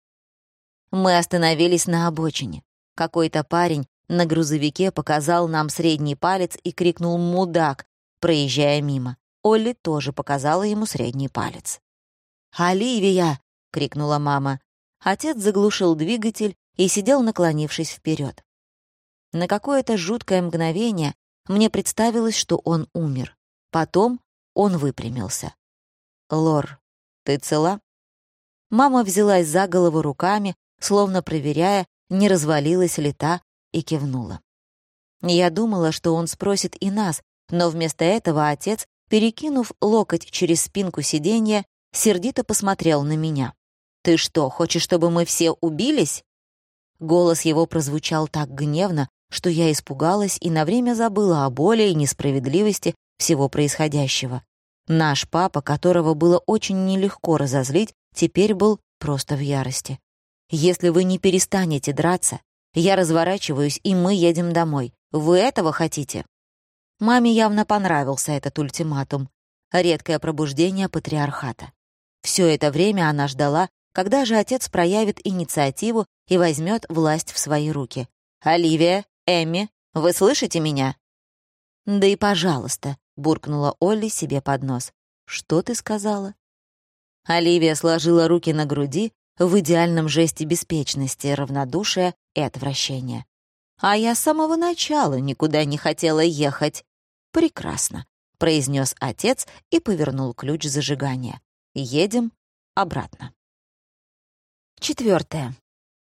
Мы остановились на обочине. Какой-то парень на грузовике показал нам средний палец и крикнул «Мудак!», проезжая мимо. Олли тоже показала ему средний палец. «Оливия!» — крикнула мама. Отец заглушил двигатель и сидел, наклонившись вперед. На какое-то жуткое мгновение мне представилось, что он умер. Потом он выпрямился. «Лор, ты цела?» Мама взялась за голову руками, словно проверяя, не развалилась ли та, и кивнула. Я думала, что он спросит и нас, но вместо этого отец, перекинув локоть через спинку сиденья, сердито посмотрел на меня. «Ты что, хочешь, чтобы мы все убились?» Голос его прозвучал так гневно, что я испугалась и на время забыла о боли и несправедливости, всего происходящего. Наш папа, которого было очень нелегко разозлить, теперь был просто в ярости. «Если вы не перестанете драться, я разворачиваюсь, и мы едем домой. Вы этого хотите?» Маме явно понравился этот ультиматум. Редкое пробуждение патриархата. Все это время она ждала, когда же отец проявит инициативу и возьмет власть в свои руки. «Оливия, Эмми, вы слышите меня?» «Да и пожалуйста», — буркнула Олли себе под нос. «Что ты сказала?» Оливия сложила руки на груди в идеальном жесте беспечности, равнодушия и отвращения. «А я с самого начала никуда не хотела ехать». «Прекрасно», — произнес отец и повернул ключ зажигания. «Едем обратно». 4.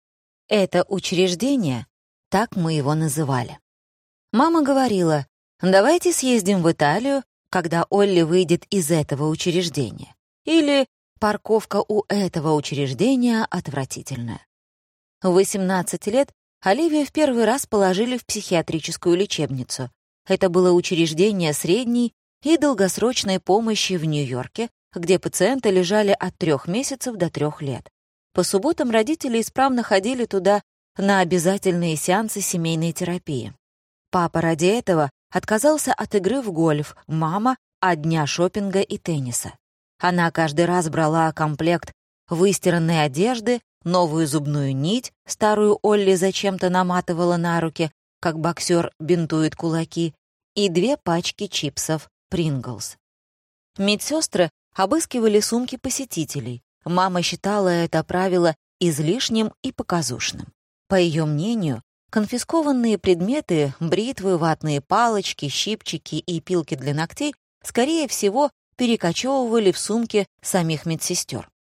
Это учреждение, так мы его называли. Мама говорила: «Давайте съездим в Италию, когда Олли выйдет из этого учреждения». Или «Парковка у этого учреждения отвратительная». В 18 лет Оливию в первый раз положили в психиатрическую лечебницу. Это было учреждение средней и долгосрочной помощи в Нью-Йорке, где пациенты лежали от 3 месяцев до 3 лет. По субботам родители исправно ходили туда на обязательные сеансы семейной терапии. Папа ради этого отказался от игры в гольф, мама — от дня шопинга и тенниса. Она каждый раз брала комплект выстиранной одежды, новую зубную нить, старую Олли зачем-то наматывала на руки, как боксер бинтует кулаки, и 2 пачки чипсов «Принглс». Медсестры обыскивали сумки посетителей. Мама считала это правило излишним и показушным. По ее мнению, конфискованные предметы, бритвы, ватные палочки, щипчики и пилки для ногтей, скорее всего, перекочевывали в сумки самих медсестер.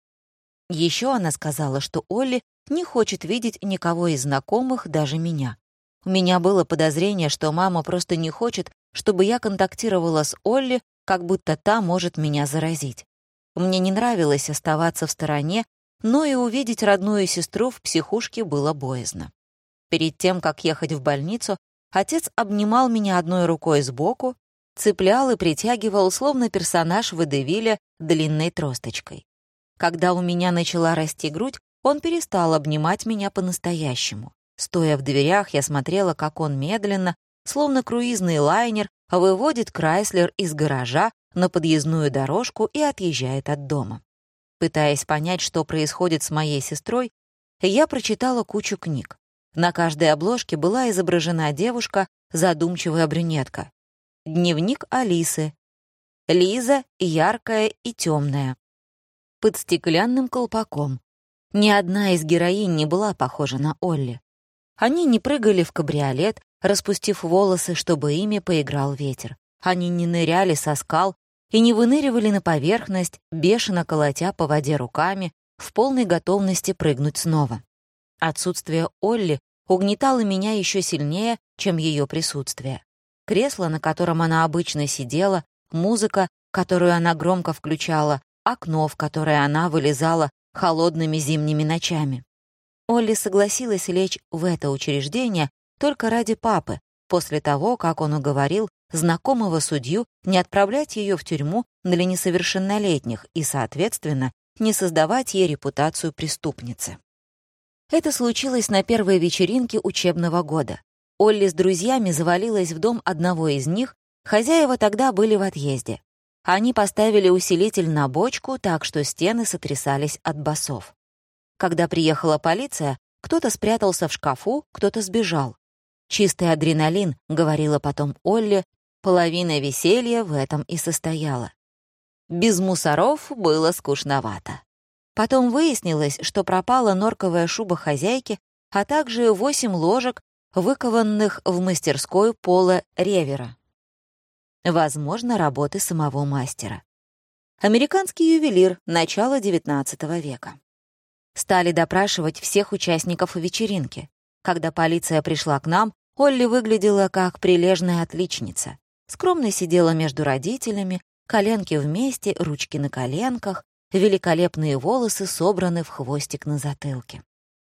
Еще она сказала, что Олли не хочет видеть никого из знакомых, даже меня. У меня было подозрение, что мама просто не хочет, чтобы я контактировала с Олли, как будто та может меня заразить. Мне не нравилось оставаться в стороне, но и увидеть родную сестру в психушке было боязно. Перед тем, как ехать в больницу, отец обнимал меня одной рукой сбоку, цеплял и притягивал, словно персонаж водевиля, длинной тросточкой. Когда у меня начала расти грудь, он перестал обнимать меня по-настоящему. Стоя в дверях, я смотрела, как он медленно, словно круизный лайнер, выводит Крайслер из гаража на подъездную дорожку и отъезжает от дома. Пытаясь понять, что происходит с моей сестрой, я прочитала кучу книг. На каждой обложке была изображена девушка, задумчивая брюнетка. Дневник Алисы. Лиза яркая и темная. Под стеклянным колпаком. Ни одна из героинь не была похожа на Олли. Они не прыгали в кабриолет, распустив волосы, чтобы ими поиграл ветер. Они не ныряли со скал и не выныривали на поверхность, бешено колотя по воде руками, в полной готовности прыгнуть снова. Отсутствие Олли угнетало меня еще сильнее, чем ее присутствие. Кресло, на котором она обычно сидела, музыка, которую она громко включала, окно, в которое она вылезала холодными зимними ночами. Олли согласилась лечь в это учреждение только ради папы, после того, как он уговорил знакомого судью не отправлять ее в тюрьму для несовершеннолетних и, соответственно, не создавать ей репутацию преступницы. Это случилось на первой вечеринке учебного года. Олли с друзьями завалилась в дом одного из них, хозяева тогда были в отъезде. Они поставили усилитель на бочку, так что стены сотрясались от басов. Когда приехала полиция, кто-то спрятался в шкафу, кто-то сбежал. «Чистый адреналин», — говорила потом Олли, половина веселья в этом и состояла. Без мусоров было скучновато. Потом выяснилось, что пропала норковая шуба хозяйки, а также 8 ложек, выкованных в мастерской Пола Ревера. Возможно, работы самого мастера. Американский ювелир начала XIX века. Стали допрашивать всех участников вечеринки. Когда полиция пришла к нам, Олли выглядела как прилежная отличница. Скромно сидела между родителями, коленки вместе, ручки на коленках, великолепные волосы собраны в хвостик на затылке.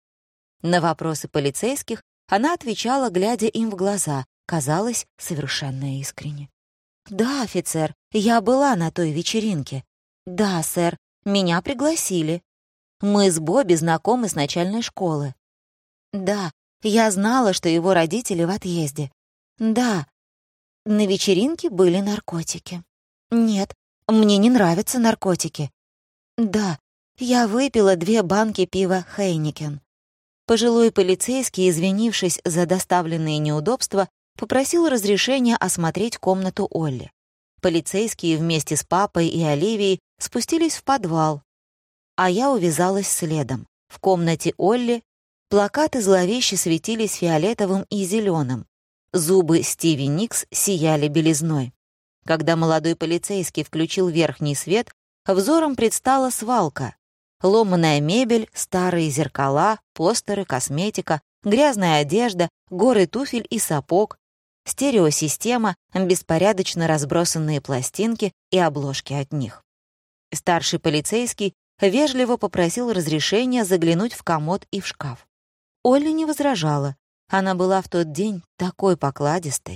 На вопросы полицейских она отвечала, глядя им в глаза, казалось, совершенно искренне. «Да, офицер, я была на той вечеринке». «Да, сэр, меня пригласили. Мы с Бобби знакомы с начальной школы». «Да, я знала, что его родители в отъезде». «Да, на вечеринке были наркотики». «Нет, мне не нравятся наркотики». «Да, я выпила 2 банки пива «Хейникен». Пожилой полицейский, извинившись за доставленные неудобства, попросил разрешения осмотреть комнату Олли. Полицейские вместе с папой и Оливией спустились в подвал, а я увязалась следом. В комнате Олли плакаты зловеще светились фиолетовым и зеленым. Зубы Стиви Никс сияли белизной. Когда молодой полицейский включил верхний свет, взором предстала свалка. Ломаная мебель, старые зеркала, постеры, косметика, грязная одежда, горы туфель и сапог, стереосистема, беспорядочно разбросанные пластинки и обложки от них. Старший полицейский вежливо попросил разрешения заглянуть в комод и в шкаф. Олли не возражала. Она была в тот день такой покладистой.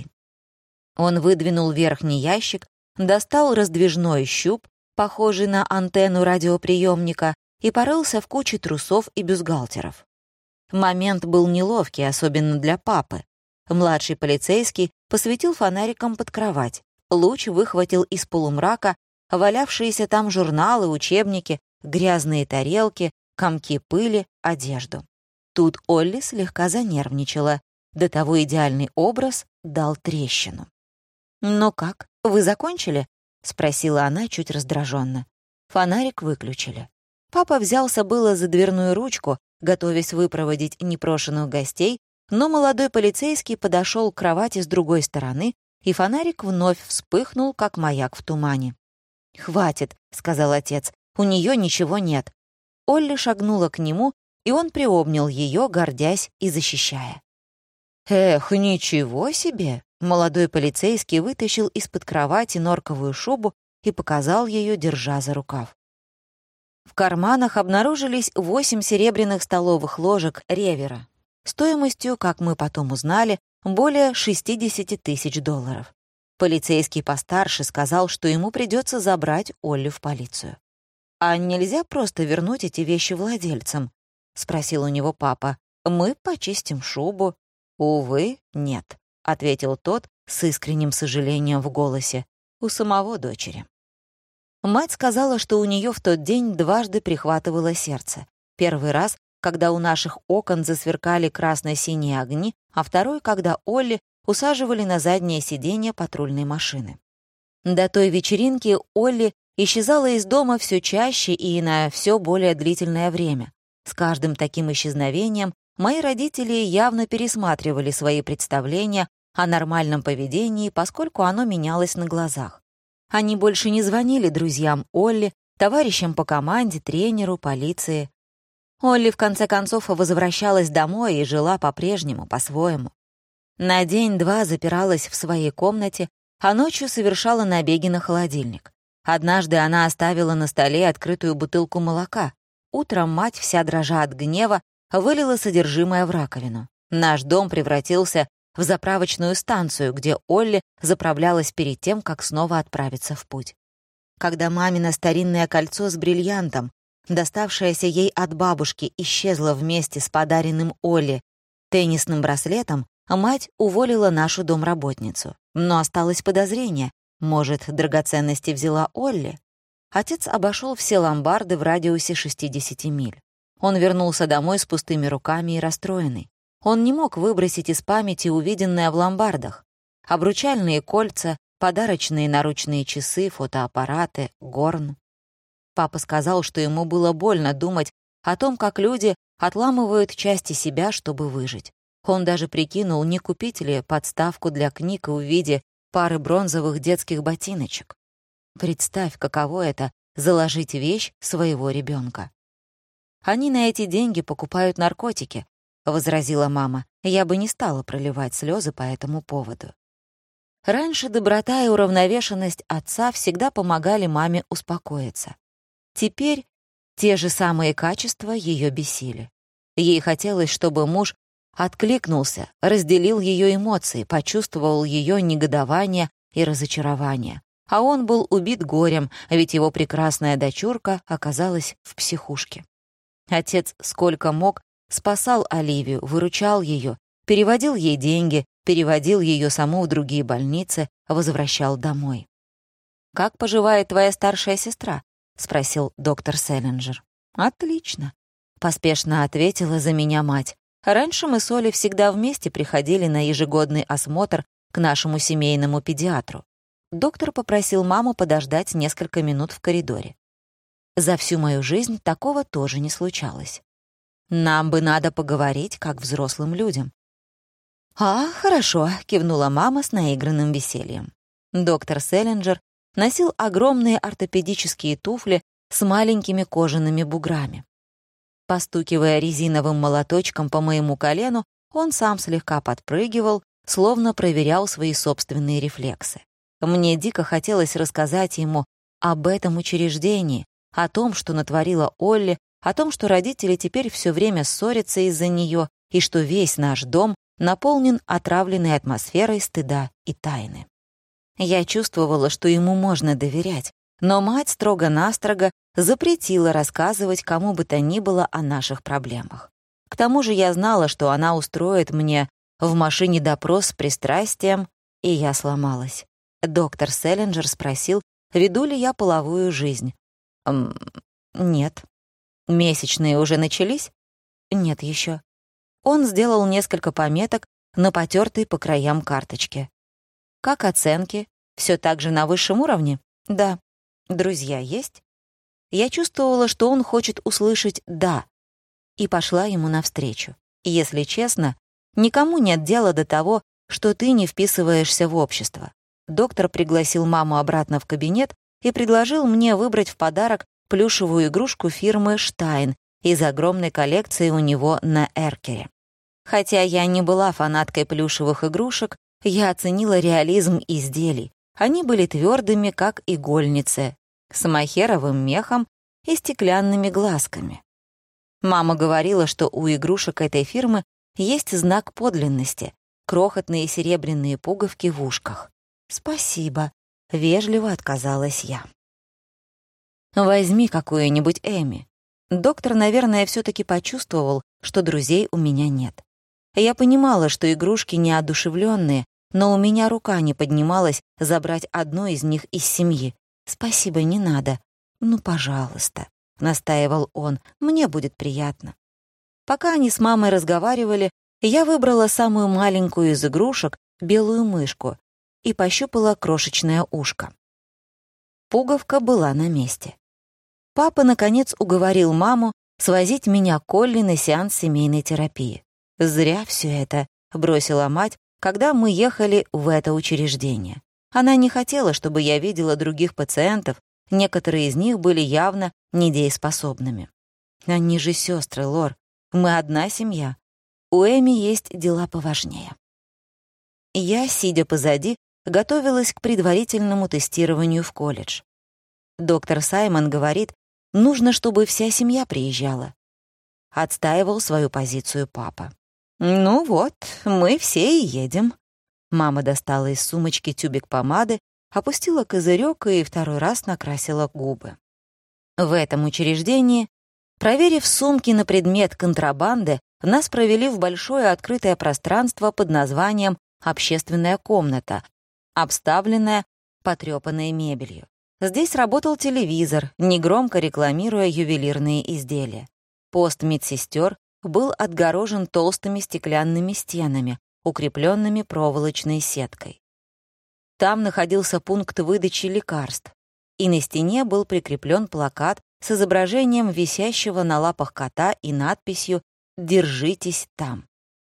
Он выдвинул верхний ящик, достал раздвижной щуп, похожий на антенну радиоприемника, и порылся в куче трусов и бюстгальтеров. Момент был неловкий, особенно для папы. Младший полицейский посветил фонариком под кровать. Луч выхватил из полумрака валявшиеся там журналы, учебники, грязные тарелки, комки пыли, одежду. Тут Олли слегка занервничала. До того идеальный образ дал трещину. «Ну как, вы закончили?» — спросила она чуть раздраженно. Фонарик выключили. Папа взялся было за дверную ручку, готовясь выпроводить непрошенных гостей, но молодой полицейский подошел к кровати с другой стороны, и фонарик вновь вспыхнул, как маяк в тумане. «Хватит», — сказал отец, — «у нее ничего нет». Олли шагнула к нему, и он приобнял ее, гордясь и защищая. «Эх, ничего себе!» Молодой полицейский вытащил из-под кровати норковую шубу и показал ее, держа за рукав. В карманах обнаружились 8 серебряных столовых ложек Ревера, стоимостью, как мы потом узнали, более $60 000. Полицейский постарше сказал, что ему придется забрать Олли в полицию. «А нельзя просто вернуть эти вещи владельцам?» — спросил у него папа. «Мы почистим шубу». «Увы, нет», — ответил тот с искренним сожалением в голосе. «У самого дочери». Мать сказала, что у нее в тот день дважды прихватывало сердце. Первый раз, когда у наших окон засверкали красно-синие огни, а второй, когда Олли усаживали на заднее сиденье патрульной машины. До той вечеринки Олли исчезала из дома все чаще и на все более длительное время. С каждым таким исчезновением мои родители явно пересматривали свои представления о нормальном поведении, поскольку оно менялось на глазах. Они больше не звонили друзьям Олли, товарищам по команде, тренеру, полиции. Олли, в конце концов, возвращалась домой и жила по-прежнему, по-своему. На день-два запиралась в своей комнате, а ночью совершала набеги на холодильник. Однажды она оставила на столе открытую бутылку молока. Утром мать, вся дрожа от гнева, вылила содержимое в раковину. Наш дом превратился в заправочную станцию, где Олли заправлялась перед тем, как снова отправиться в путь. Когда мамино старинное кольцо с бриллиантом, доставшееся ей от бабушки, исчезло вместе с подаренным Олли теннисным браслетом, мать уволила нашу домработницу. Но осталось подозрение. Может, драгоценности взяла Олли? Отец обошел все ломбарды в радиусе 60 миль. Он вернулся домой с пустыми руками и расстроенный. Он не мог выбросить из памяти увиденное в ломбардах. Обручальные кольца, подарочные наручные часы, фотоаппараты, горн. Папа сказал, что ему было больно думать о том, как люди отламывают части себя, чтобы выжить. Он даже прикинул, не купить ли подставку для книг в виде пары бронзовых детских ботиночек. Представь, каково это — заложить вещь своего ребенка. «Они на эти деньги покупают наркотики», — возразила мама. «Я бы не стала проливать слезы по этому поводу». Раньше доброта и уравновешенность отца всегда помогали маме успокоиться. Теперь те же самые качества ее бесили. Ей хотелось, чтобы муж откликнулся, разделил ее эмоции, почувствовал ее негодование, и разочарования. А он был убит горем, ведь его прекрасная дочурка оказалась в психушке. Отец сколько мог спасал Оливию, выручал ее, переводил ей деньги, переводил ее саму в другие больницы, возвращал домой. «Как поживает твоя старшая сестра?» — спросил доктор Селлинджер. «Отлично», — поспешно ответила за меня мать. «Раньше мы с Олей всегда вместе приходили на ежегодный осмотр к нашему семейному педиатру. Доктор попросил маму подождать несколько минут в коридоре. За всю мою жизнь такого тоже не случалось. Нам бы надо поговорить, как взрослым людям». Хорошо», — кивнула мама с наигранным весельем. Доктор Селлинджер носил огромные ортопедические туфли с маленькими кожаными буграми. Постукивая резиновым молоточком по моему колену, он сам слегка подпрыгивал, словно проверял свои собственные рефлексы. Мне дико хотелось рассказать ему об этом учреждении, о том, что натворила Олли, о том, что родители теперь все время ссорятся из-за нее и что весь наш дом наполнен отравленной атмосферой стыда и тайны. Я чувствовала, что ему можно доверять, но мать строго-настрого запретила рассказывать кому бы то ни было о наших проблемах. К тому же я знала, что она устроит мне в машине допрос с пристрастием, и я сломалась. Доктор Селлинджер спросил, веду ли я половую жизнь. Нет. Месячные уже начались? Нет еще. Он сделал несколько пометок на потертой по краям карточке. Как оценки? Все так же на высшем уровне? Да. Друзья есть? Я чувствовала, что он хочет услышать «да», и пошла ему навстречу. Если честно, никому нет дела до того, что ты не вписываешься в общество. Доктор пригласил маму обратно в кабинет и предложил мне выбрать в подарок плюшевую игрушку фирмы «Штайн» из огромной коллекции у него на Эркере. Хотя я не была фанаткой плюшевых игрушек, я оценила реализм изделий. Они были твердыми, как игольницы, с мохеровым мехом и стеклянными глазками. Мама говорила, что у игрушек этой фирмы есть знак подлинности — крохотные серебряные пуговки в ушках. «Спасибо», — вежливо отказалась я. «Возьми какую-нибудь Эми». Доктор, наверное, все-таки почувствовал, что друзей у меня нет. Я понимала, что игрушки неодушевленные, но у меня рука не поднималась забрать одну из них из семьи. «Спасибо, не надо». «Ну, пожалуйста», — настаивал он, — «мне будет приятно». Пока они с мамой разговаривали, я выбрала самую маленькую из игрушек, белую мышку, и пощупала крошечное ушко. Пуговка была на месте. Папа, наконец, уговорил маму свозить меня к Олли на сеанс семейной терапии. «Зря все это», — бросила мать, когда мы ехали в это учреждение. Она не хотела, чтобы я видела других пациентов, некоторые из них были явно недееспособными. Они же сестры, Лор. Мы одна семья. У Эми есть дела поважнее. Я, сидя позади, готовилась к предварительному тестированию в колледж. Доктор Саймон говорит, нужно, чтобы вся семья приезжала. Отстаивал свою позицию папа. «Ну вот, мы все и едем». Мама достала из сумочки тюбик помады, опустила козырек и второй раз накрасила губы. В этом учреждении, проверив сумки на предмет контрабанды, нас провели в большое открытое пространство под названием «Общественная комната», обставленная потрёпанной мебелью. Здесь работал телевизор, негромко рекламируя ювелирные изделия. Пост медсестер был отгорожен толстыми стеклянными стенами, укрепленными проволочной сеткой. Там находился пункт выдачи лекарств, и на стене был прикреплен плакат с изображением висящего на лапах кота и надписью «Держитесь там».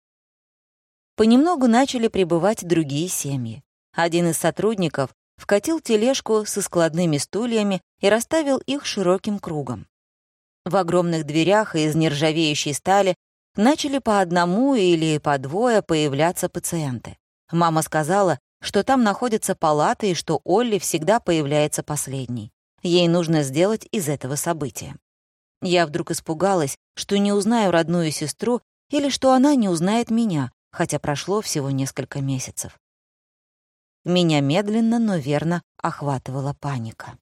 Понемногу начали прибывать другие семьи. Один из сотрудников вкатил тележку со складными стульями и расставил их широким кругом. В огромных дверях из нержавеющей стали начали по одному или по двое появляться пациенты. Мама сказала, что там находятся палаты и что Олли всегда появляется последней. Ей нужно сделать из этого события. Я вдруг испугалась, что не узнаю родную сестру или что она не узнает меня, хотя прошло всего несколько месяцев. Меня медленно, но верно охватывала паника.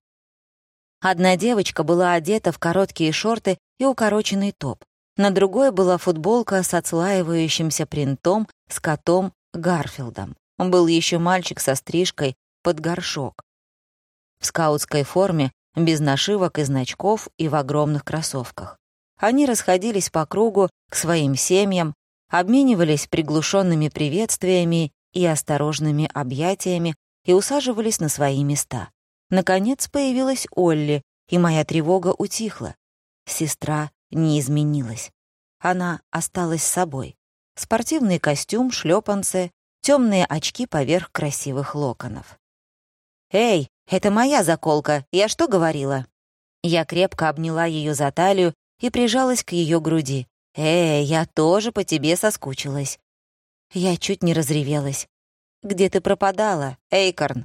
Одна девочка была одета в короткие шорты и укороченный топ. На другой была футболка с отслаивающимся принтом с котом Гарфилдом. Был еще мальчик со стрижкой под горшок. В скаутской форме, без нашивок и значков и в огромных кроссовках. Они расходились по кругу к своим семьям, обменивались приглушенными приветствиями и осторожными объятиями и усаживались на свои места. Наконец появилась Олли, и моя тревога утихла. Сестра не изменилась. Она осталась собой. Спортивный костюм, шлепанцы, темные очки поверх красивых локонов. «Эй, это моя заколка, я что говорила?» Я крепко обняла ее за талию и прижалась к ее груди. «Эй, я тоже по тебе соскучилась». Я чуть не разревелась. «Где ты пропадала, Эйкорн?»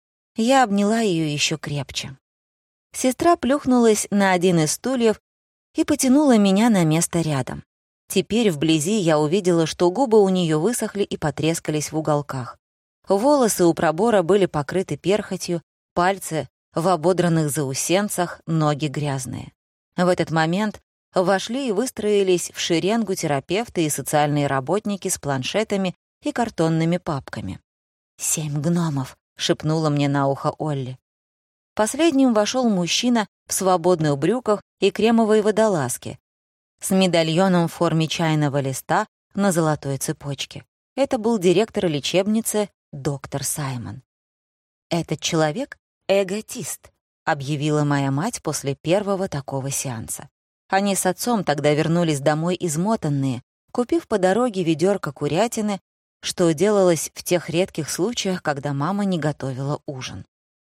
Я обняла ее еще крепче. Сестра плюхнулась на один из стульев и потянула меня на место рядом. Теперь вблизи я увидела, что губы у нее высохли и потрескались в уголках. Волосы у пробора были покрыты перхотью, пальцы в ободранных заусенцах, ноги грязные. В этот момент вошли и выстроились в шеренгу терапевты и социальные работники с планшетами и картонными папками. «7 гномов», — шепнула мне на ухо Олли. Последним вошел мужчина в свободных брюках и кремовой водолазке с медальоном в форме чайного листа на золотой цепочке. Это был директор лечебницы доктор Саймон. «Этот человек — эготист», — объявила моя мать после первого такого сеанса. Они с отцом тогда вернулись домой измотанные, купив по дороге ведерко курятины, что делалось в тех редких случаях, когда мама не готовила ужин.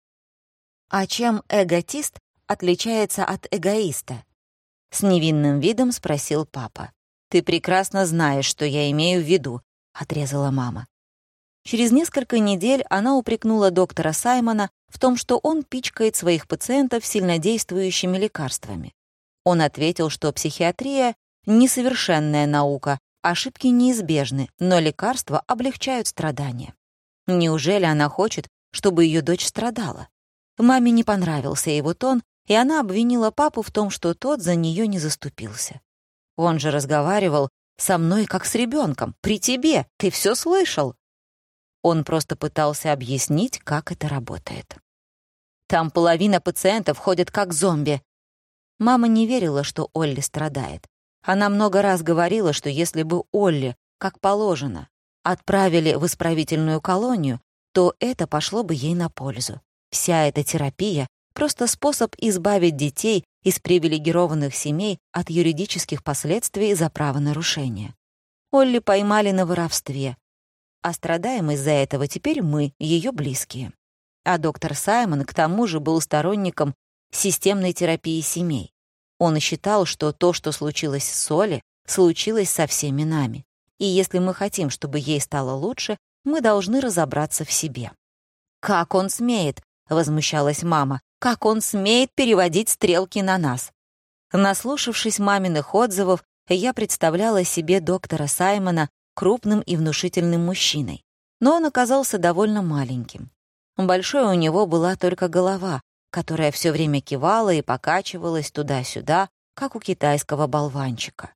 «А чем эготист отличается от эгоиста?» — с невинным видом спросил папа. «Ты прекрасно знаешь, что я имею в виду», — отрезала мама. Через несколько недель она упрекнула доктора Саймона в том, что он пичкает своих пациентов сильнодействующими лекарствами. Он ответил, что психиатрия — несовершенная наука, ошибки неизбежны, но лекарства облегчают страдания. Неужели она хочет, чтобы ее дочь страдала? Маме не понравился его тон, и она обвинила папу в том, что тот за нее не заступился. Он же разговаривал со мной как с ребенком. «При тебе! Ты все слышал!» Он просто пытался объяснить, как это работает. «Там половина пациентов ходят как зомби». Мама не верила, что Олли страдает. Она много раз говорила, что если бы Олли, как положено, отправили в исправительную колонию, то это пошло бы ей на пользу. Вся эта терапия — просто способ избавить детей из привилегированных семей от юридических последствий за правонарушение. Олли поймали на воровстве, а страдаем из-за этого теперь мы, ее близкие. А доктор Саймон к тому же был сторонником системной терапии семей. Он считал, что то, что случилось с Соли, случилось со всеми нами. И если мы хотим, чтобы ей стало лучше, мы должны разобраться в себе. «Как он смеет?» — возмущалась мама. «Как он смеет переводить стрелки на нас?» Наслушавшись маминых отзывов, я представляла себе доктора Саймона крупным и внушительным мужчиной. Но он оказался довольно маленьким. Большой у него была только голова, которая все время кивала и покачивалась туда-сюда, как у китайского болванчика.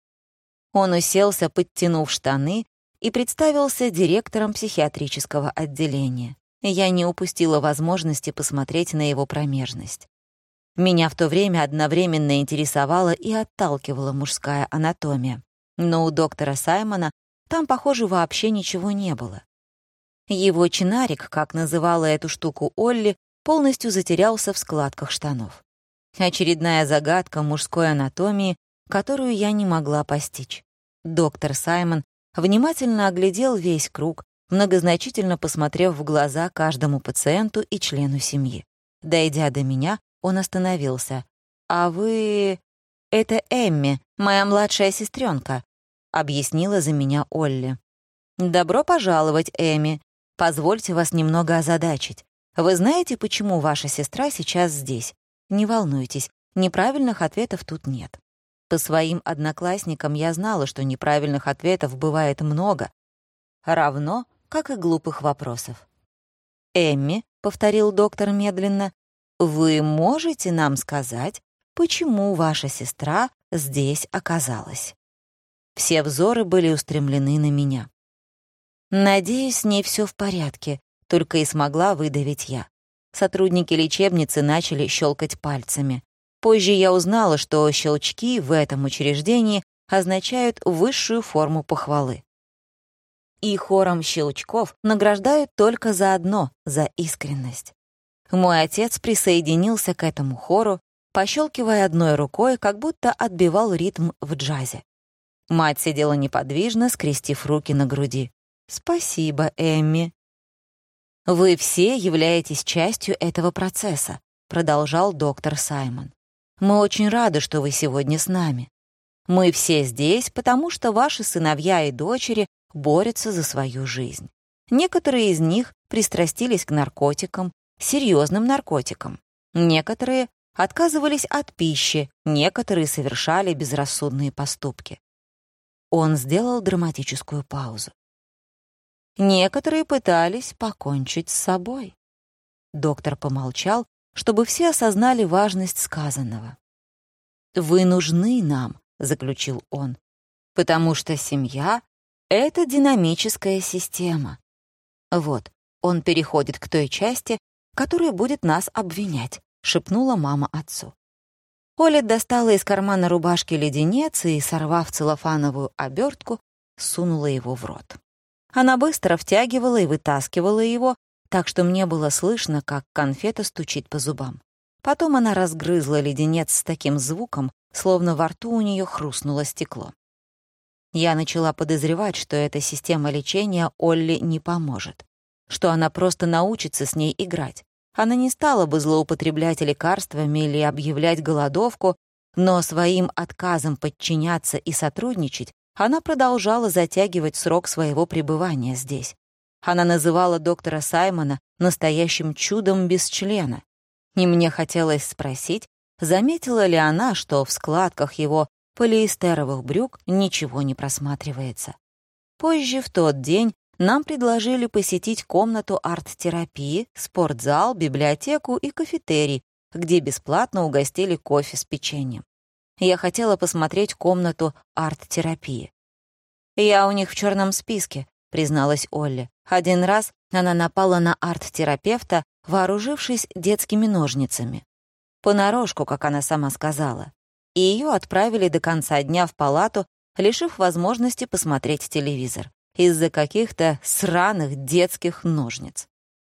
Он уселся, подтянув штаны, и представился директором психиатрического отделения. Я не упустила возможности посмотреть на его промежность. Меня в то время одновременно интересовала и отталкивала мужская анатомия. Но у доктора Саймона там, похоже, вообще ничего не было. Его чинарик, как называла эту штуку Олли, полностью затерялся в складках штанов. Очередная загадка мужской анатомии, которую я не могла постичь. Доктор Саймон внимательно оглядел весь круг, многозначительно посмотрев в глаза каждому пациенту и члену семьи. Дойдя до меня, он остановился. «А вы...» «Это Эмми, моя младшая сестренка», — объяснила за меня Олли. «Добро пожаловать, Эмми. Позвольте вас немного озадачить. Вы знаете, почему ваша сестра сейчас здесь? Не волнуйтесь, неправильных ответов тут нет». По своим одноклассникам я знала, что неправильных ответов бывает много, равно как и глупых вопросов. «Эмми», — повторил доктор медленно, — «вы можете нам сказать, почему ваша сестра здесь оказалась?» Все взоры были устремлены на меня. «Надеюсь, с ней все в порядке», — только и смогла выдавить я. Сотрудники лечебницы начали щелкать пальцами. Позже я узнала, что щелчки в этом учреждении означают высшую форму похвалы. И хором щелчков награждают только за одно — за искренность. Мой отец присоединился к этому хору, пощелкивая одной рукой, как будто отбивал ритм в джазе. Мать сидела неподвижно, скрестив руки на груди. «Спасибо, Эмми». «Вы все являетесь частью этого процесса», — продолжал доктор Саймон. «Мы очень рады, что вы сегодня с нами. Мы все здесь, потому что ваши сыновья и дочери борются за свою жизнь. Некоторые из них пристрастились к наркотикам, серьезным наркотикам. Некоторые отказывались от пищи, некоторые совершали безрассудные поступки». Он сделал драматическую паузу. «Некоторые пытались покончить с собой». Доктор помолчал, чтобы все осознали важность сказанного. «Вы нужны нам», — заключил он, «потому что семья — это динамическая система». Вот, он переходит к той части, которая будет нас обвинять, — шепнула мама отцу. Оля достала из кармана рубашки леденец и, сорвав целлофановую обертку, сунула его в рот. Она быстро втягивала и вытаскивала его, так что мне было слышно, как конфета стучит по зубам. Потом она разгрызла леденец с таким звуком, словно во рту у нее хрустнуло стекло. Я начала подозревать, что эта система лечения Олли не поможет, что она просто научится с ней играть. Она не стала бы злоупотреблять лекарствами или объявлять голодовку, но своим отказом подчиняться и сотрудничать она продолжала затягивать срок своего пребывания здесь. Она называла доктора Саймона настоящим чудом без члена. И мне хотелось спросить, заметила ли она, что в складках его полиэстеровых брюк ничего не просматривается. Позже в тот день нам предложили посетить комнату арт-терапии, спортзал, библиотеку и кафетерий, где бесплатно угостили кофе с печеньем. Я хотела посмотреть комнату арт-терапии. «Я у них в черном списке», — призналась Олли. Один раз она напала на арт-терапевта, вооружившись детскими ножницами. Понарошку, как она сама сказала. И ее отправили до конца дня в палату, лишив возможности посмотреть телевизор из-за каких-то сраных детских ножниц.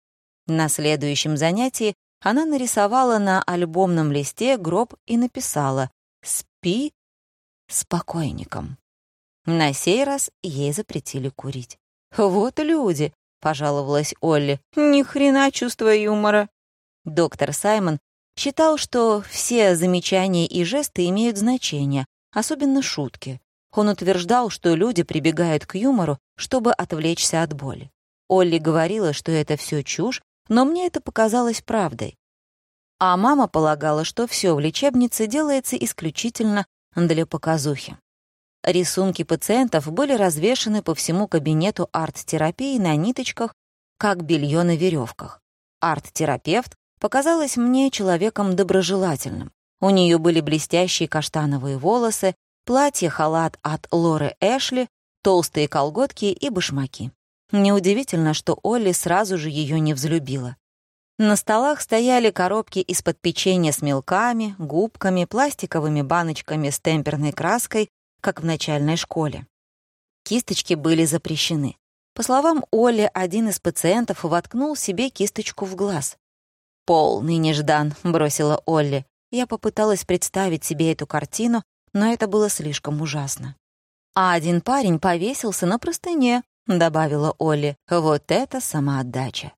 На следующем занятии она нарисовала на альбомном листе гроб и написала «Спи с покойником». На сей раз ей запретили курить. «Вот люди», — пожаловалась Олли, — «ни хрена чувства юмора». Доктор Саймон считал, что все замечания и жесты имеют значение, особенно шутки. Он утверждал, что люди прибегают к юмору, чтобы отвлечься от боли. Олли говорила, что это все чушь, но мне это показалось правдой. А мама полагала, что все в лечебнице делается исключительно для показухи. Рисунки пациентов были развешаны по всему кабинету арт-терапии на ниточках, как белье на веревках. Арт-терапевт показалась мне человеком доброжелательным. У нее были блестящие каштановые волосы, платье-халат от Лоры Эшли, толстые колготки и башмаки. Неудивительно, что Олли сразу же ее не взлюбила. На столах стояли коробки из-под печенья с мелками, губками, пластиковыми баночками с темперной краской, как в начальной школе. Кисточки были запрещены. По словам Олли, один из пациентов воткнул себе кисточку в глаз. «Полный неждан», — бросила Олли. Я попыталась представить себе эту картину, но это было слишком ужасно. «А один парень повесился на простыне», — добавила Олли. «Вот это самоотдача».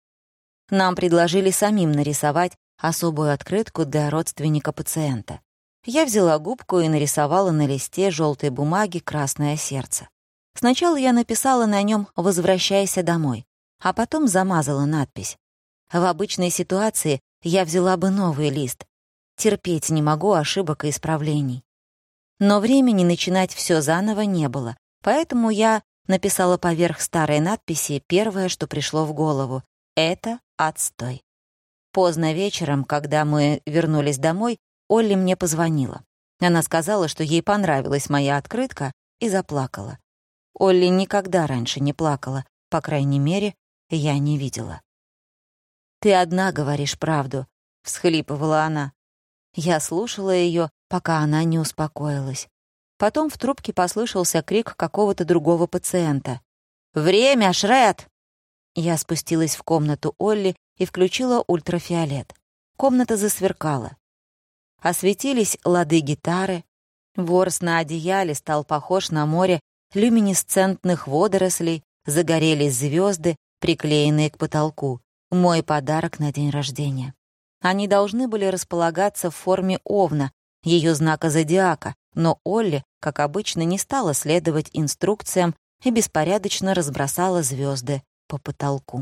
Нам предложили самим нарисовать особую открытку для родственника пациента. Я взяла губку и нарисовала на листе желтой бумаги красное сердце. Сначала я написала на нем «Возвращайся домой», а потом замазала надпись. В обычной ситуации я взяла бы новый лист. Терпеть не могу ошибок и исправлений. Но времени начинать все заново не было, поэтому я написала поверх старой надписи первое, что пришло в голову. Это отстой. Поздно вечером, когда мы вернулись домой, Олли мне позвонила. Она сказала, что ей понравилась моя открытка, и заплакала. Олли никогда раньше не плакала, по крайней мере, я не видела. «Ты одна говоришь правду», — всхлипывала она. Я слушала ее, пока она не успокоилась. Потом в трубке послышался крик какого-то другого пациента. «Время, Шред!» Я спустилась в комнату Олли и включила ультрафиолет. Комната засверкала. Осветились лады гитары. Ворс на одеяле стал похож на море люминесцентных водорослей, загорелись звезды, приклеенные к потолку. Мой подарок на день рождения. Они должны были располагаться в форме овна, ее знака зодиака, но Олли, как обычно, не стала следовать инструкциям и беспорядочно разбросала звезды по потолку.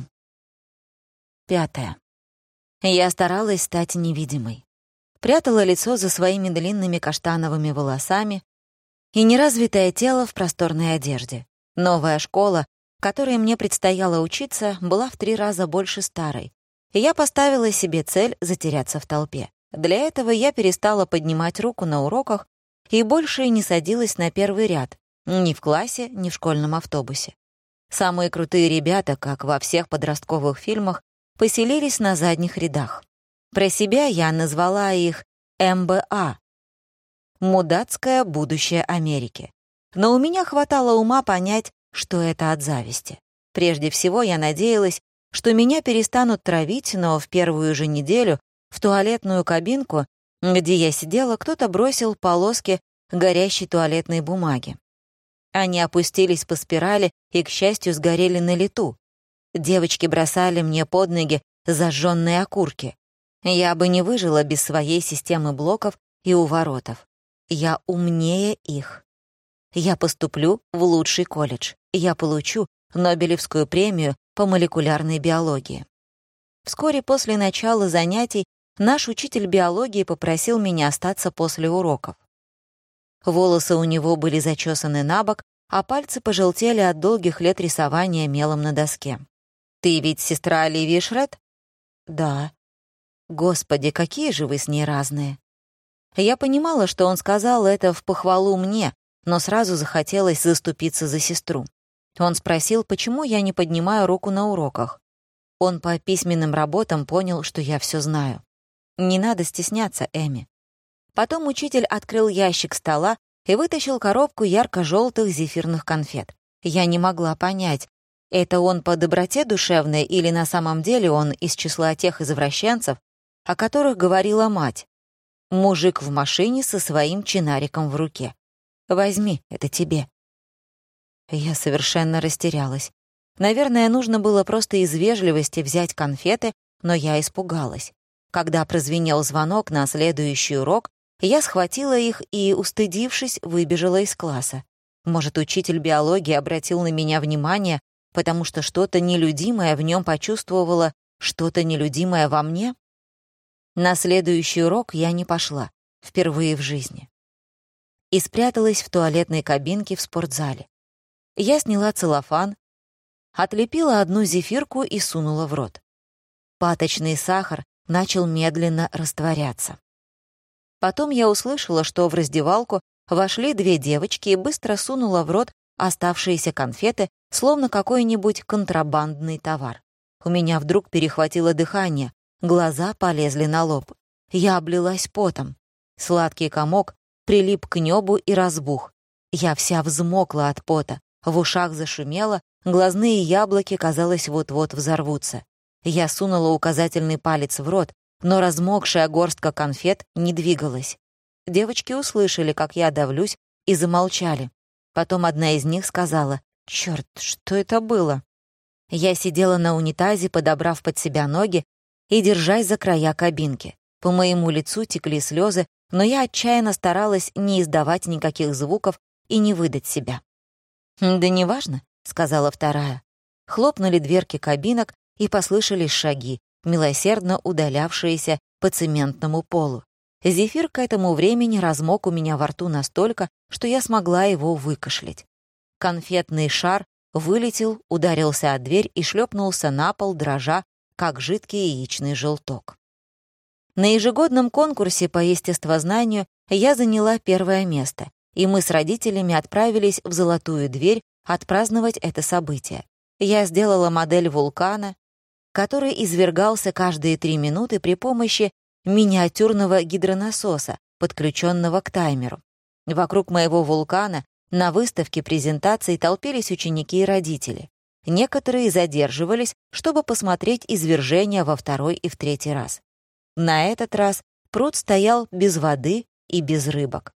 5. Я старалась стать невидимой. Прятала лицо за своими длинными каштановыми волосами и неразвитое тело в просторной одежде. Новая школа, в которой мне предстояло учиться, была в 3 раза больше старой, и я поставила себе цель затеряться в толпе. Для этого я перестала поднимать руку на уроках и больше не садилась на первый ряд, ни в классе, ни в школьном автобусе. Самые крутые ребята, как во всех подростковых фильмах, поселились на задних рядах. Про себя я назвала их МБА — «Мудацкое будущее Америки». Но у меня хватало ума понять, что это от зависти. Прежде всего, я надеялась, что меня перестанут травить, но в первую же неделю в туалетную кабинку, где я сидела, кто-то бросил полоски горящей туалетной бумаги. Они опустились по спирали и, к счастью, сгорели на лету. Девочки бросали мне под ноги зажженные окурки. Я бы не выжила без своей системы блоков и уворотов. Я умнее их. Я поступлю в лучший колледж. Я получу Нобелевскую премию по молекулярной биологии. Вскоре после начала занятий наш учитель биологии попросил меня остаться после уроков. Волосы у него были зачесаны набок, а пальцы пожелтели от долгих лет рисования мелом на доске. «Ты ведь сестра Оливии Шред?» «Да». «Господи, какие же вы с ней разные!» Я понимала, что он сказал это в похвалу мне, но сразу захотелось заступиться за сестру. Он спросил, почему я не поднимаю руку на уроках. Он по письменным работам понял, что я все знаю. Не надо стесняться, Эми. Потом учитель открыл ящик стола и вытащил коробку ярко-желтых зефирных конфет. Я не могла понять, это он по доброте душевной или на самом деле он из числа тех извращенцев, о которых говорила мать. Мужик в машине со своим чинариком в руке. «Возьми, это тебе». Я совершенно растерялась. Наверное, нужно было просто из вежливости взять конфеты, но я испугалась. Когда прозвенел звонок на следующий урок, я схватила их и, устыдившись, выбежала из класса. Может, учитель биологии обратил на меня внимание, потому что что-то нелюдимое в нем почувствовала, что-то нелюдимое во мне? На следующий урок я не пошла, впервые в жизни. И спряталась в туалетной кабинке в спортзале. Я сняла целлофан, отлепила одну зефирку и сунула в рот. Паточный сахар начал медленно растворяться. Потом я услышала, что в раздевалку вошли 2 девочки и быстро сунула в рот оставшиеся конфеты, словно какой-нибудь контрабандный товар. У меня вдруг перехватило дыхание, глаза полезли на лоб. Я облилась потом. Сладкий комок прилип к небу и разбух. Я вся взмокла от пота, в ушах зашумело, глазные яблоки, казалось, вот-вот взорвутся. Я сунула указательный палец в рот, но размокшая горстка конфет не двигалась. Девочки услышали, как я давлюсь, и замолчали. Потом одна из них сказала: «Чёрт, что это было?» Я сидела на унитазе, подобрав под себя ноги и держась за края кабинки. По моему лицу текли слезы, но я отчаянно старалась не издавать никаких звуков и не выдать себя. «Да неважно», — сказала вторая. Хлопнули дверки кабинок, и послышались шаги, милосердно удалявшиеся по цементному полу. Зефир к этому времени размок у меня во рту настолько, что я смогла его выкашлять. Конфетный шар вылетел, ударился о дверь и шлепнулся на пол, дрожа, как жидкий яичный желток. На ежегодном конкурсе по естествознанию я заняла первое место, и мы с родителями отправились в Золотую дверь отпраздновать это событие. Я сделала модель вулкана, который извергался каждые 3 минуты при помощи миниатюрного гидронасоса, подключенного к таймеру. Вокруг моего вулкана на выставке презентаций толпились ученики и родители. Некоторые задерживались, чтобы посмотреть извержение во 2-й и в 3-й раз. На этот раз пруд стоял без воды и без рыбок.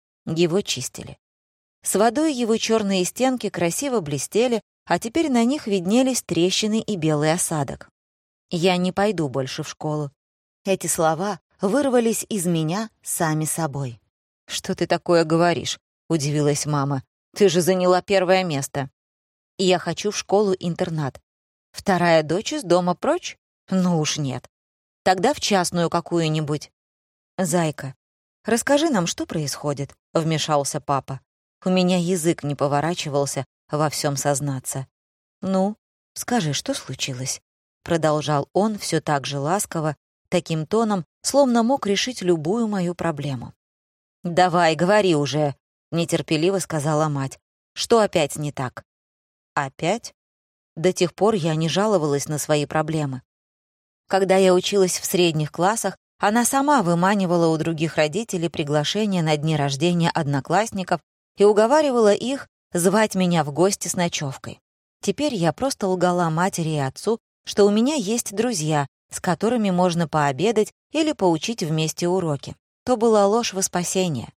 Его чистили. С водой его черные стенки красиво блестели, а теперь на них виднелись трещины и белый осадок. «Я не пойду больше в школу». Эти слова вырвались из меня сами собой. «Что ты такое говоришь?» — удивилась мама. «Ты же заняла первое место». «Я хочу в школу-интернат. Вторая дочь из дома прочь? Ну уж нет. Тогда в частную какую-нибудь». «Зайка, расскажи нам, что происходит», — вмешался папа. У меня язык не поворачивался во всем сознаться. «Ну, скажи, что случилось?» — продолжал он все так же ласково, таким тоном, словно мог решить любую мою проблему. «Давай, говори уже», — нетерпеливо сказала мать. «Что опять не так?» «Опять?» До тех пор я не жаловалась на свои проблемы. Когда я училась в средних классах, она сама выманивала у других родителей приглашения на дни рождения одноклассников и уговаривала их звать меня в гости с ночевкой. Теперь я просто лгала матери и отцу, что у меня есть друзья, с которыми можно пообедать или поучить вместе уроки. То была ложь во спасение.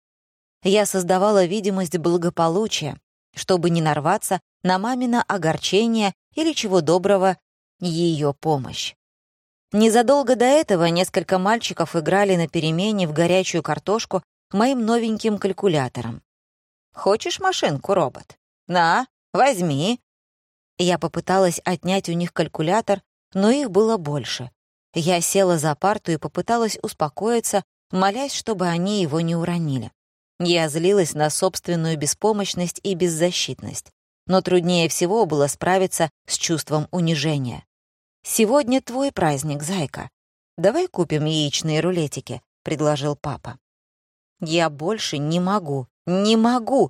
Я создавала видимость благополучия, чтобы не нарваться на мамино огорчение или, чего доброго, ее помощь. Незадолго до этого несколько мальчиков играли на перемене в горячую картошку моим новеньким калькулятором. «Хочешь машинку, робот? На, возьми». Я попыталась отнять у них калькулятор, но их было больше. Я села за парту и попыталась успокоиться, молясь, чтобы они его не уронили. Я злилась на собственную беспомощность и беззащитность. Но труднее всего было справиться с чувством унижения. «Сегодня твой праздник, зайка. Давай купим яичные рулетики», — предложил папа. «Я больше не могу, не могу!»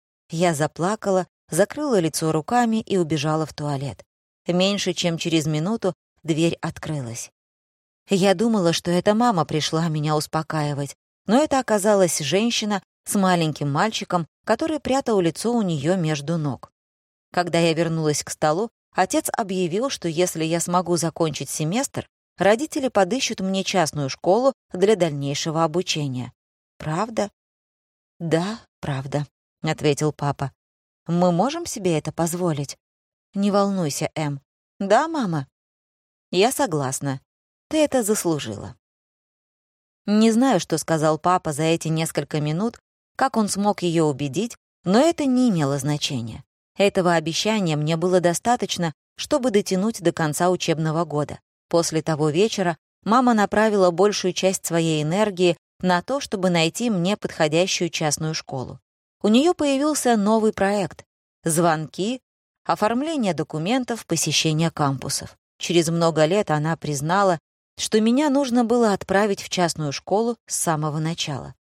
Я заплакала, закрыла лицо руками и убежала в туалет. Меньше чем через минуту дверь открылась. Я думала, что это мама пришла меня успокаивать, но это оказалась женщина с маленьким мальчиком, который прятал лицо у нее между ног. Когда я вернулась к столу, отец объявил, что если я смогу закончить семестр, родители подыщут мне частную школу для дальнейшего обучения. «Правда?» «Да, правда», — ответил папа. «Мы можем себе это позволить?» «Не волнуйся, Эм». «Да, мама?» «Я согласна. Ты это заслужила». Не знаю, что сказал папа за эти несколько минут, как он смог ее убедить, но это не имело значения. Этого обещания мне было достаточно, чтобы дотянуть до конца учебного года. После того вечера мама направила большую часть своей энергии на то, чтобы найти мне подходящую частную школу. У нее появился новый проект — звонки, оформление документов, посещение кампусов. Через много лет она признала, что меня нужно было отправить в частную школу с самого начала.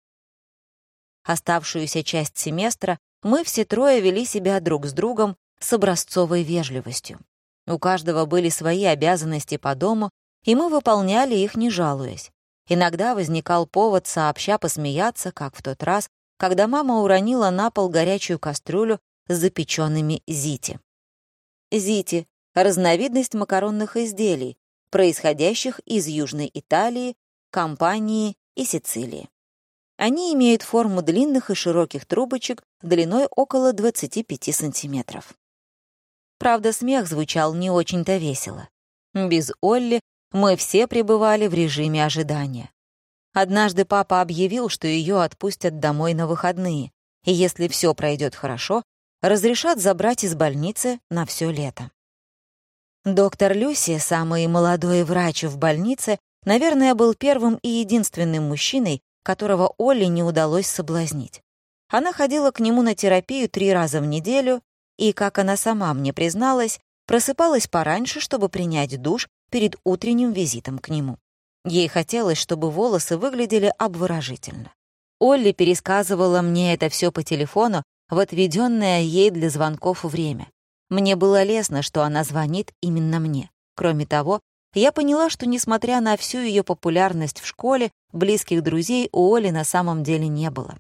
Оставшуюся часть семестра мы все трое вели себя друг с другом с образцовой вежливостью. У каждого были свои обязанности по дому, и мы выполняли их, не жалуясь. Иногда возникал повод сообща посмеяться, как в тот раз, когда мама уронила на пол горячую кастрюлю с запеченными зити. Зити — разновидность макаронных изделий, происходящих из Южной Италии, Кампании и Сицилии. Они имеют форму длинных и широких трубочек длиной около 25 сантиметров. Правда, смех звучал не очень-то весело. Без Олли мы все пребывали в режиме ожидания. Однажды папа объявил, что ее отпустят домой на выходные, и если все пройдет хорошо, разрешат забрать из больницы на все лето. Доктор Люси, самый молодой врач в больнице, наверное, был первым и единственным мужчиной, которого Олли не удалось соблазнить. Она ходила к нему на терапию 3 раза в неделю и, как она сама мне призналась, просыпалась пораньше, чтобы принять душ, перед утренним визитом к нему. Ей хотелось, чтобы волосы выглядели обворожительно. Олли пересказывала мне это все по телефону в отведенное ей для звонков время. Мне было лестно, что она звонит именно мне. Кроме того, я поняла, что, несмотря на всю ее популярность в школе, близких друзей у Оли на самом деле не было.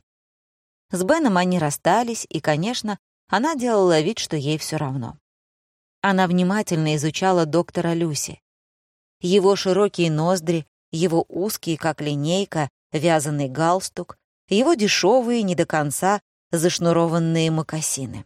С Беном они расстались, и, конечно, она делала вид, что ей все равно. Она внимательно изучала доктора Люси. Его широкие ноздри, его узкий, как линейка, вязаный галстук, его дешевые, не до конца зашнурованные мокасины.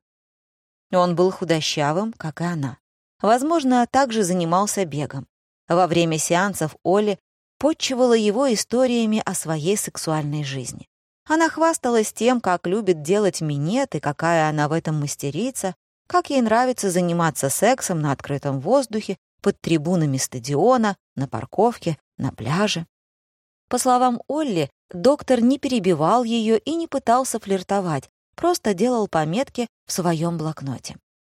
Он был худощавым, как и она. Возможно, также занимался бегом. Во время сеансов Олли подчивала его историями о своей сексуальной жизни. Она хвасталась тем, как любит делать минет и какая она в этом мастерица, как ей нравится заниматься сексом на открытом воздухе, под трибунами стадиона, на парковке, на пляже. По словам Олли, доктор не перебивал ее и не пытался флиртовать, просто делал пометки в своем блокноте.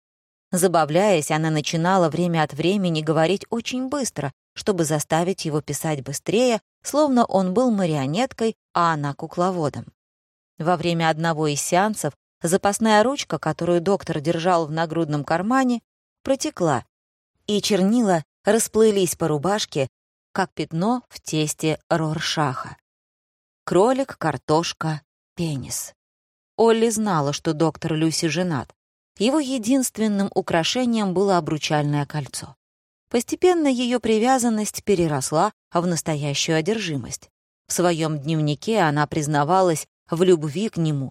Забавляясь, она начинала время от времени говорить очень быстро, чтобы заставить его писать быстрее, словно он был марионеткой, а она кукловодом. Во время одного из сеансов запасная ручка, которую доктор держал в нагрудном кармане, протекла, и чернила расплылись по рубашке, как пятно в тесте Роршаха. Кролик, картошка, пенис. Олли знала, что доктор Люси женат. Его единственным украшением было обручальное кольцо. Постепенно ее привязанность переросла в настоящую одержимость. В своем дневнике она признавалась в любви к нему.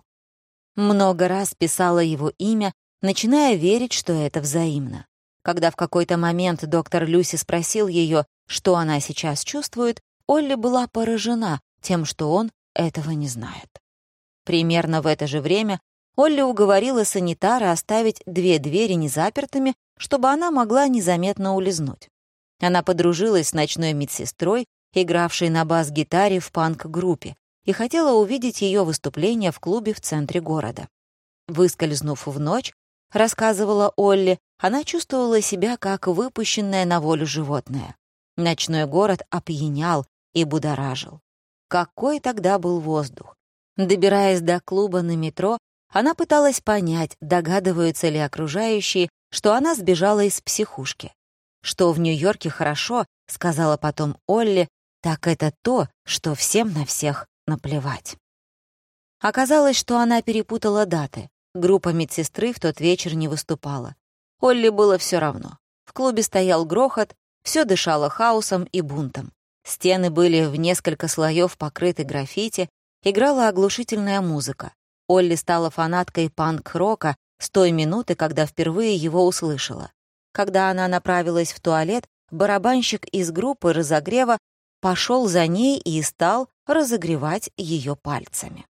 Много раз писала его имя, начиная верить, что это взаимно. Когда в какой-то момент доктор Люси спросил ее, что она сейчас чувствует, Олли была поражена тем, что он этого не знает. Примерно в это же время Олли уговорила санитара оставить 2 двери незапертыми, чтобы она могла незаметно улизнуть. Она подружилась с ночной медсестрой, игравшей на бас-гитаре в панк-группе, и хотела увидеть ее выступление в клубе в центре города. Выскользнув в ночь, рассказывала Олли, она чувствовала себя как выпущенное на волю животное. Ночной город опьянял и будоражил. Какой тогда был воздух! Добираясь до клуба на метро, она пыталась понять, догадываются ли окружающие, что она сбежала из психушки. «Что в Нью-Йорке хорошо», — сказала потом Олли, «так это то, что всем на всех наплевать». Оказалось, что она перепутала даты. Группа медсестры в тот вечер не выступала. Олли было все равно. В клубе стоял грохот, все дышало хаосом и бунтом. Стены были в несколько слоев покрыты граффити, играла оглушительная музыка. Олли стала фанаткой панк-рока с той минуты, когда впервые его услышала. Когда она направилась в туалет, барабанщик из группы разогрева пошел за ней и стал разогревать ее пальцами.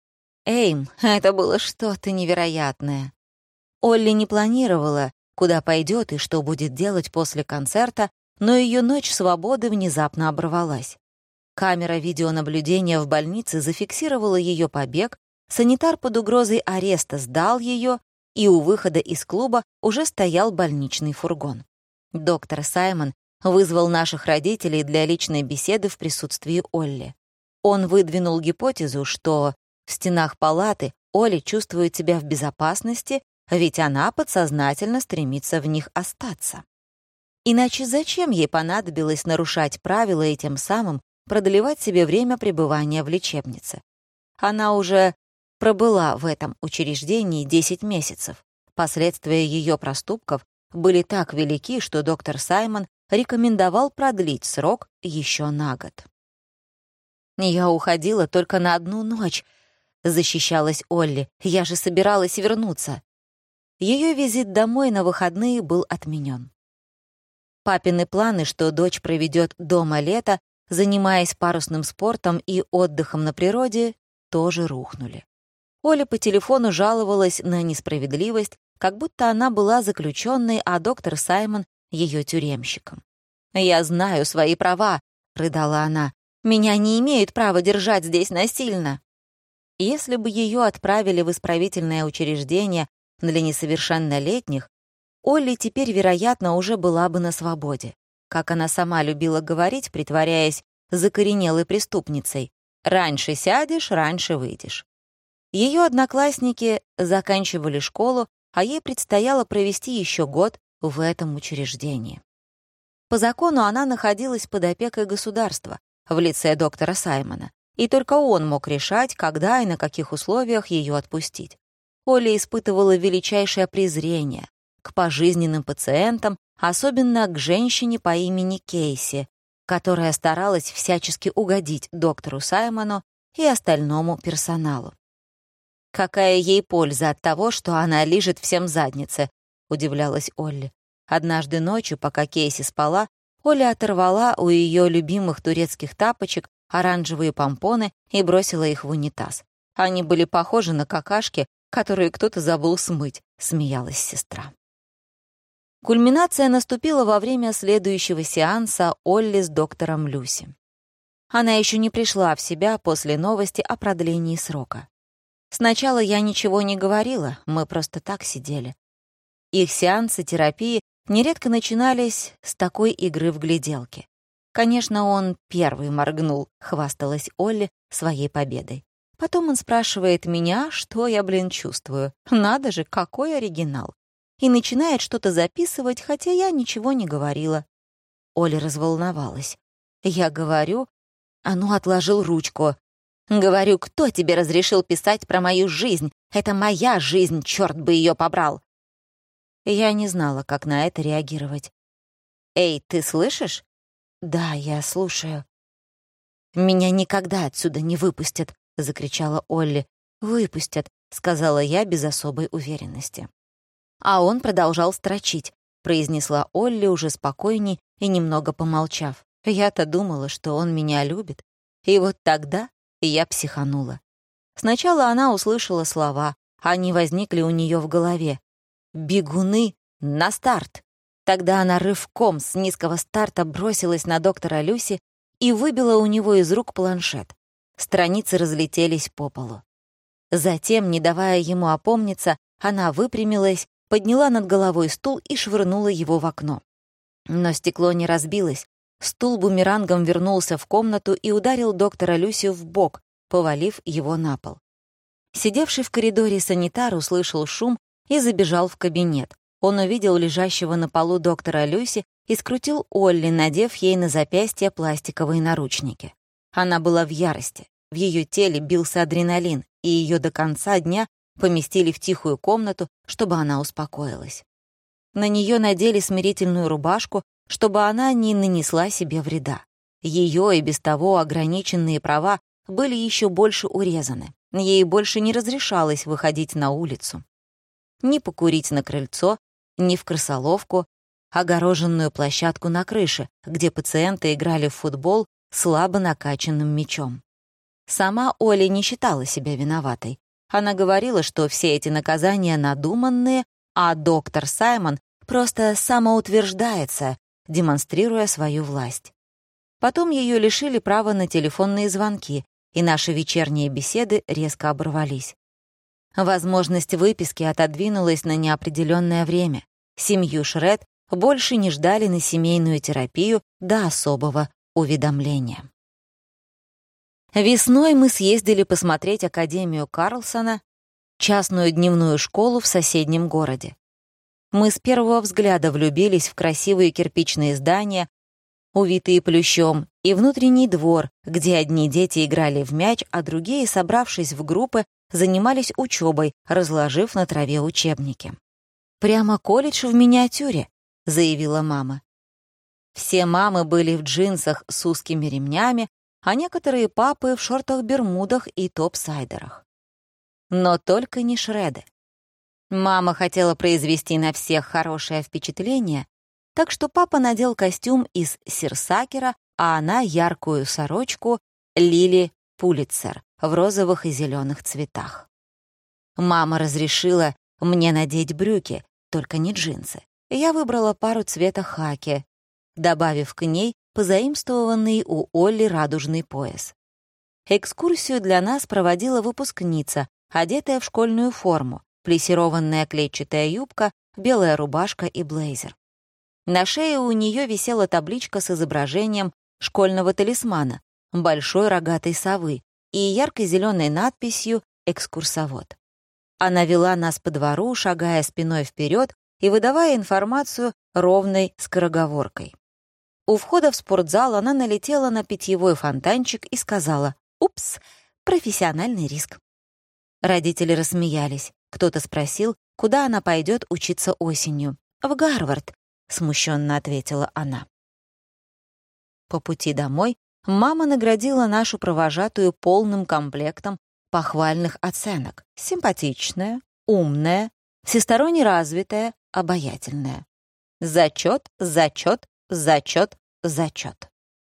Эйм, это было что-то невероятное. Олли не планировала, куда пойдет и что будет делать после концерта, но ее ночь свободы внезапно оборвалась. Камера видеонаблюдения в больнице зафиксировала ее побег, санитар под угрозой ареста сдал ее, и у выхода из клуба уже стоял больничный фургон. Доктор Саймон вызвал наших родителей для личной беседы в присутствии Олли. Он выдвинул гипотезу, что в стенах палаты Олли чувствует себя в безопасности, ведь она подсознательно стремится в них остаться. Иначе зачем ей понадобилось нарушать правила и тем самым продлевать себе время пребывания в лечебнице? Она уже пробыла в этом учреждении 10 месяцев. Последствия ее проступков были так велики, что доктор Саймон рекомендовал продлить срок еще на год. «Я уходила только на 1 ночь», — защищалась Олли. «Я же собиралась вернуться». Ее визит домой на выходные был отменен. Папины планы, что дочь проведет дома лето, занимаясь парусным спортом и отдыхом на природе, тоже рухнули. Оля по телефону жаловалась на несправедливость, как будто она была заключенной, а доктор Саймон — ее тюремщиком. «Я знаю свои права», — рыдала она. «Меня не имеют права держать здесь насильно». Если бы ее отправили в исправительное учреждение для несовершеннолетних, Олли теперь, вероятно, уже была бы на свободе. как она сама любила говорить, притворяясь закоренелой преступницей, «раньше сядешь, раньше выйдешь». Ее одноклассники заканчивали школу, а ей предстояло провести еще год в этом учреждении. По закону она находилась под опекой государства в лице доктора Саймона, и только он мог решать, когда и на каких условиях ее отпустить. Олли испытывала величайшее презрение к пожизненным пациентам, особенно к женщине по имени Кейси, которая старалась всячески угодить доктору Саймону и остальному персоналу. «Какая ей польза от того, что она лижет всем задницы?» — удивлялась Олли. Однажды ночью, пока Кейси спала, Оля оторвала у ее любимых турецких тапочек оранжевые помпоны и бросила их в унитаз. Они были похожи на какашки, которые кто-то забыл смыть, смеялась сестра. Кульминация наступила во время следующего сеанса Олли с доктором Люси. Она еще не пришла в себя после новости о продлении срока. Сначала я ничего не говорила, мы просто так сидели. Их сеансы терапии нередко начинались с такой игры в гляделки. Конечно, он первый моргнул, хвасталась Олли своей победой. Потом он спрашивает меня, что я, чувствую. Надо же, какой оригинал. И начинает что-то записывать, хотя я ничего не говорила. Оля разволновалась. Я говорю, а ну отложил ручку. Говорю, кто тебе разрешил писать про мою жизнь? Это моя жизнь, черт бы ее побрал. Я не знала, как на это реагировать. «Эй, ты слышишь?» «Да, я слушаю». «Меня никогда отсюда не выпустят», — закричала Олли. «Выпустят», — сказала я без особой уверенности. А он продолжал строчить, произнесла Олли уже спокойней и немного помолчав. Я-то думала, что он меня любит. И вот тогда я психанула. Сначала она услышала слова, они возникли у нее в голове. «Бегуны на старт!» Тогда она рывком с низкого старта бросилась на доктора Люси и выбила у него из рук планшет. Страницы разлетелись по полу. Затем, не давая ему опомниться, она выпрямилась, подняла над головой стул и швырнула его в окно. Но стекло не разбилось. Стул бумерангом вернулся в комнату и ударил доктора Люси в бок, повалив его на пол. Сидевший в коридоре санитар услышал шум и забежал в кабинет. Он увидел лежащего на полу доктора Люси и скрутил Олли, надев ей на запястье пластиковые наручники. Она была в ярости. В ее теле бился адреналин, и ее до конца дня поместили в тихую комнату, чтобы она успокоилась. На нее надели смирительную рубашку, чтобы она не нанесла себе вреда. Ее и без того ограниченные права были еще больше урезаны. Ей больше не разрешалось выходить на улицу. Ни покурить на крыльцо, ни в крысоловку, огороженную площадку на крыше, где пациенты играли в футбол слабо накачанным мячом. Сама Оля не считала себя виноватой. Она говорила, что все эти наказания надуманные, а доктор Саймон просто самоутверждается, демонстрируя свою власть. Потом ее лишили права на телефонные звонки, и наши вечерние беседы резко оборвались. Возможность выписки отодвинулась на неопределенное время. Семью Шред больше не ждали на семейную терапию до особого уведомления. Весной мы съездили посмотреть Академию Карлсона, частную дневную школу в соседнем городе. Мы с первого взгляда влюбились в красивые кирпичные здания, увитые плющом, и внутренний двор, где одни дети играли в мяч, а другие, собравшись в группы, занимались учебой, разложив на траве учебники. «Прямо колледж в миниатюре», — заявила мама. Все мамы были в джинсах с узкими ремнями, а некоторые папы в шортах-бермудах и топ-сайдерах. Но только не Шреды. Мама хотела произвести на всех хорошее впечатление, так что папа надел костюм из сирсакера, а она — яркую сорочку Лили Пулитцер в розовых и зеленых цветах. Мама разрешила мне надеть брюки, только не джинсы. Я выбрала пару цвета хаки, добавив к ней позаимствованный у Олли радужный пояс. Экскурсию для нас проводила выпускница, одетая в школьную форму, плессированная клетчатая юбка, белая рубашка и блейзер. На шее у нее висела табличка с изображением школьного талисмана, большой рогатой совы и ярко-зеленой надписью «Экскурсовод». Она вела нас по двору, шагая спиной вперед и выдавая информацию ровной скороговоркой. У входа в спортзал она налетела на питьевой фонтанчик и сказала: «Упс, профессиональный риск». Родители рассмеялись. Кто-то спросил, куда она пойдет учиться осенью. «В Гарвард», — смущенно ответила она. По пути домой мама наградила нашу провожатую полным комплектом похвальных оценок. Симпатичная, умная, всесторонне развитая, обаятельная. Зачет, зачет, зачет, зачет.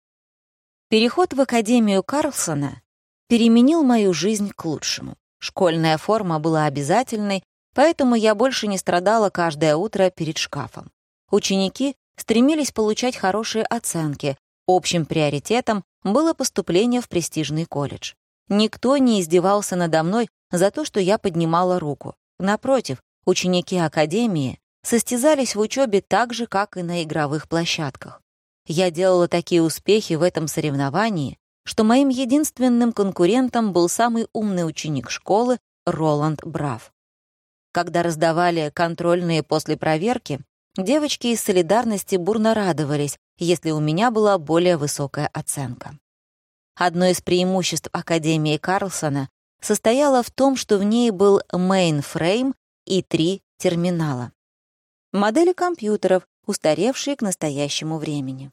Переход в Академию Карлсона переменил мою жизнь к лучшему. Школьная форма была обязательной, поэтому я больше не страдала каждое утро перед шкафом. Ученики стремились получать хорошие оценки. Общим приоритетом было поступление в престижный колледж. Никто не издевался надо мной за то, что я поднимала руку. Напротив, ученики Академии состязались в учебе так же, как и на игровых площадках. Я делала такие успехи в этом соревновании, что моим единственным конкурентом был самый умный ученик школы Роланд Брав. Когда раздавали контрольные после проверки, девочки из солидарности бурно радовались, если у меня была более высокая оценка. Одно из преимуществ Академии Карлсона состояло в том, что в ней был мейнфрейм и 3 терминала. Модели компьютеров, устаревшие к настоящему времени.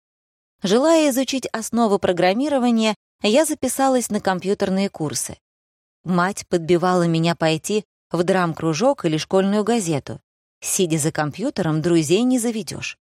Желая изучить основы программирования, я записалась на компьютерные курсы. Мать подбивала меня пойти в драм-кружок или школьную газету. Сидя за компьютером, друзей не заведешь.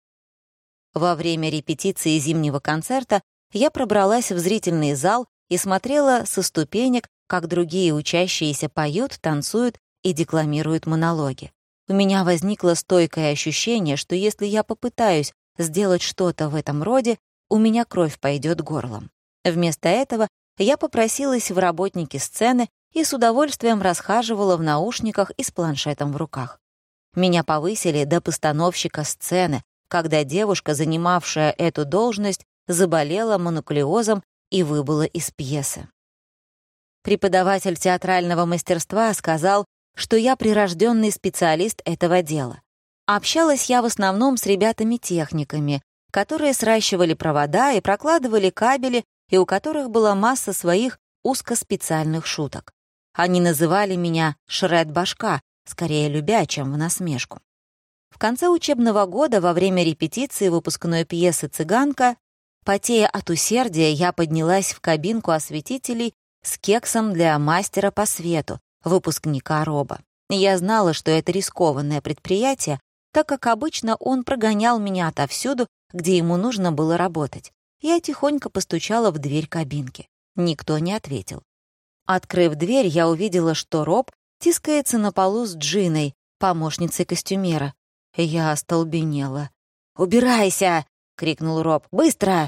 Во время репетиции зимнего концерта я пробралась в зрительный зал и смотрела со ступенек, как другие учащиеся поют, танцуют и декламируют монологи. У меня возникло стойкое ощущение, что если я попытаюсь сделать что-то в этом роде, у меня кровь пойдет горлом. Вместо этого я попросилась в работники сцены и с удовольствием расхаживала в наушниках и с планшетом в руках. Меня повысили до постановщика сцены, когда девушка, занимавшая эту должность, заболела мононуклеозом и выбыла из пьесы. Преподаватель театрального мастерства сказал, что я прирожденный специалист этого дела. Общалась я в основном с ребятами-техниками, которые сращивали провода и прокладывали кабели, и у которых была масса своих узкоспециальных шуток. Они называли меня «шред-башка», скорее любя, чем в насмешку. В конце учебного года, во время репетиции выпускной пьесы «Цыганка», потея от усердия, я поднялась в кабинку осветителей с кексом для мастера по свету, выпускника Роба. Я знала, что это рискованное предприятие, так как обычно он прогонял меня отовсюду, где ему нужно было работать. Я тихонько постучала в дверь кабинки. Никто не ответил. Открыв дверь, я увидела, что Роб тискается на полу с Джиной, помощницей костюмера. Я остолбенела. «Убирайся!» — крикнул Роб. «Быстро!»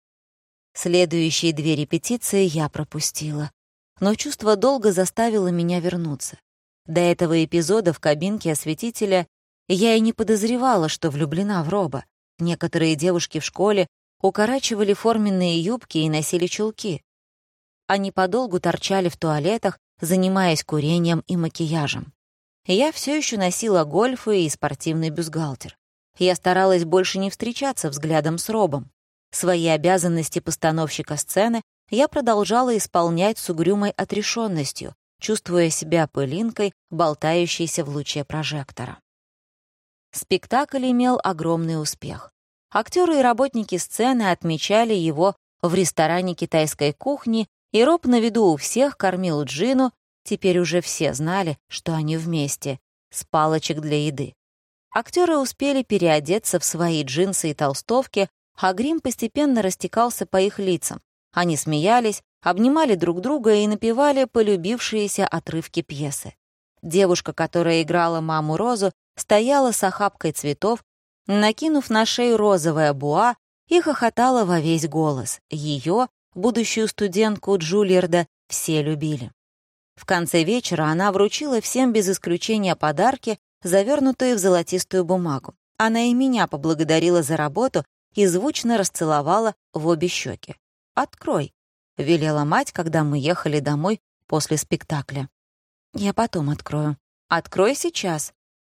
Следующие 2 репетиции я пропустила. Но чувство долга заставило меня вернуться. До этого эпизода в кабинке осветителя я и не подозревала, что влюблена в Роба. Некоторые девушки в школе укорачивали форменные юбки и носили чулки. Они подолгу торчали в туалетах, занимаясь курением и макияжем. Я все еще носила гольфы и спортивный бюстгальтер. Я старалась больше не встречаться взглядом с Робом. Свои обязанности постановщика сцены я продолжала исполнять с угрюмой отрешенностью, чувствуя себя пылинкой, болтающейся в луче прожектора. Спектакль имел огромный успех. Актеры и работники сцены отмечали его в ресторане китайской кухни, и Роб на виду у всех кормил Джину, теперь уже все знали, что они вместе, с палочек для еды. Актеры успели переодеться в свои джинсы и толстовки, а грим постепенно растекался по их лицам. Они смеялись, обнимали друг друга и напевали полюбившиеся отрывки пьесы. Девушка, которая играла маму Розу, стояла с охапкой цветов, накинув на шею розовое буа, и хохотала во весь голос. Ее, будущую студентку Джульярда, все любили. В конце вечера она вручила всем без исключения подарки, завернутые в золотистую бумагу. Она и меня поблагодарила за работу и звучно расцеловала в обе щеки. «Открой», — велела мать, когда мы ехали домой после спектакля. «Я потом открою». «Открой сейчас».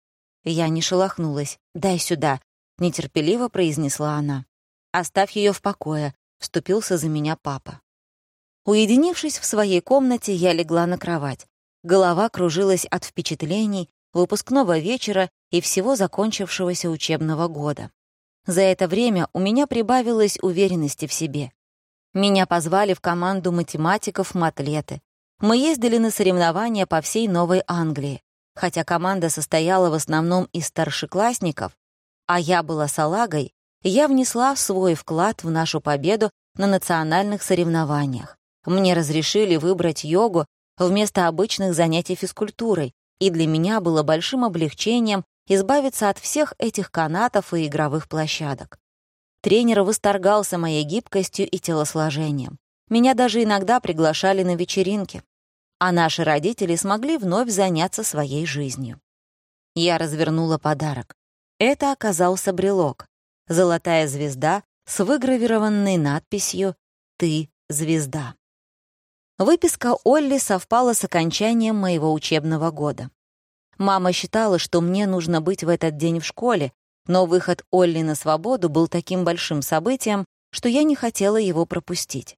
Я не шелохнулась. «Дай сюда», — нетерпеливо произнесла она. «Оставь ее в покое», — вступился за меня папа. Уединившись в своей комнате, я легла на кровать. Голова кружилась от впечатлений, выпускного вечера и всего закончившегося учебного года. За это время у меня прибавилось уверенности в себе. Меня позвали в команду математиков-матлеты. Мы ездили на соревнования по всей Новой Англии. Хотя команда состояла в основном из старшеклассников, а я была салагой, я внесла свой вклад в нашу победу на национальных соревнованиях. Мне разрешили выбрать йогу вместо обычных занятий физкультурой, и для меня было большим облегчением избавиться от всех этих канатов и игровых площадок. Тренер восторгался моей гибкостью и телосложением. Меня даже иногда приглашали на вечеринки. А наши родители смогли вновь заняться своей жизнью. Я развернула подарок. Это оказался брелок. Золотая звезда с выгравированной надписью «Ты — звезда». Выписка Олли совпала с окончанием моего учебного года. Мама считала, что мне нужно быть в этот день в школе, но выход Олли на свободу был таким большим событием, что я не хотела его пропустить.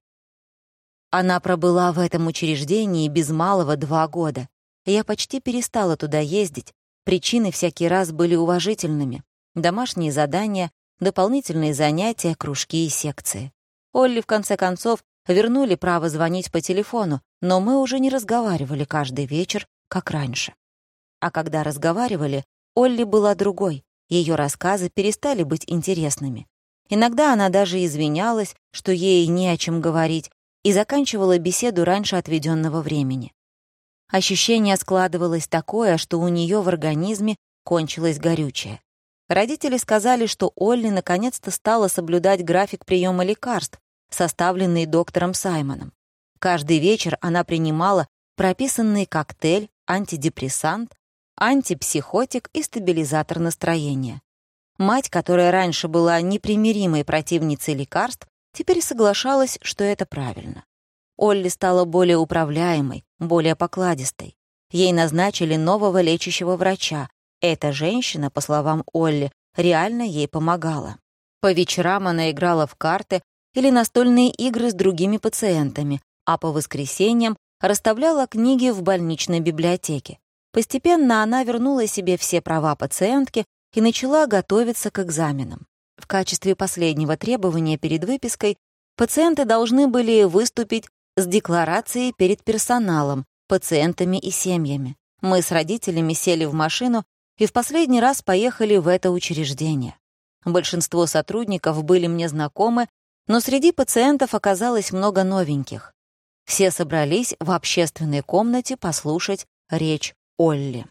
Она пробыла в этом учреждении без малого 2 года. Я почти перестала туда ездить. Причины всякий раз были уважительными. Домашние задания, дополнительные занятия, кружки и секции. Олли, в конце концов, вернули право звонить по телефону, но мы уже не разговаривали каждый вечер, как раньше. А когда разговаривали, Олли была другой. Ее рассказы перестали быть интересными. Иногда она даже извинялась, что ей не о чем говорить, и заканчивала беседу раньше отведенного времени. Ощущение складывалось такое, что у нее в организме кончилось горючее. Родители сказали, что Олли наконец-то стала соблюдать график приема лекарств, составленный доктором Саймоном. Каждый вечер она принимала прописанный коктейль, антидепрессант, антипсихотик и стабилизатор настроения. Мать, которая раньше была непримиримой противницей лекарств, теперь соглашалась, что это правильно. Олли стала более управляемой, более покладистой. Ей назначили нового лечащего врача. Эта женщина, по словам Олли, реально ей помогала. По вечерам она играла в карты или настольные игры с другими пациентами, а по воскресеньям расставляла книги в больничной библиотеке. Постепенно она вернула себе все права пациентки и начала готовиться к экзаменам. В качестве последнего требования перед выпиской пациенты должны были выступить с декларацией перед персоналом, пациентами и семьями. Мы с родителями сели в машину и в последний раз поехали в это учреждение. Большинство сотрудников были мне знакомы, но среди пациентов оказалось много новеньких. Все собрались в общественной комнате послушать речь Олли.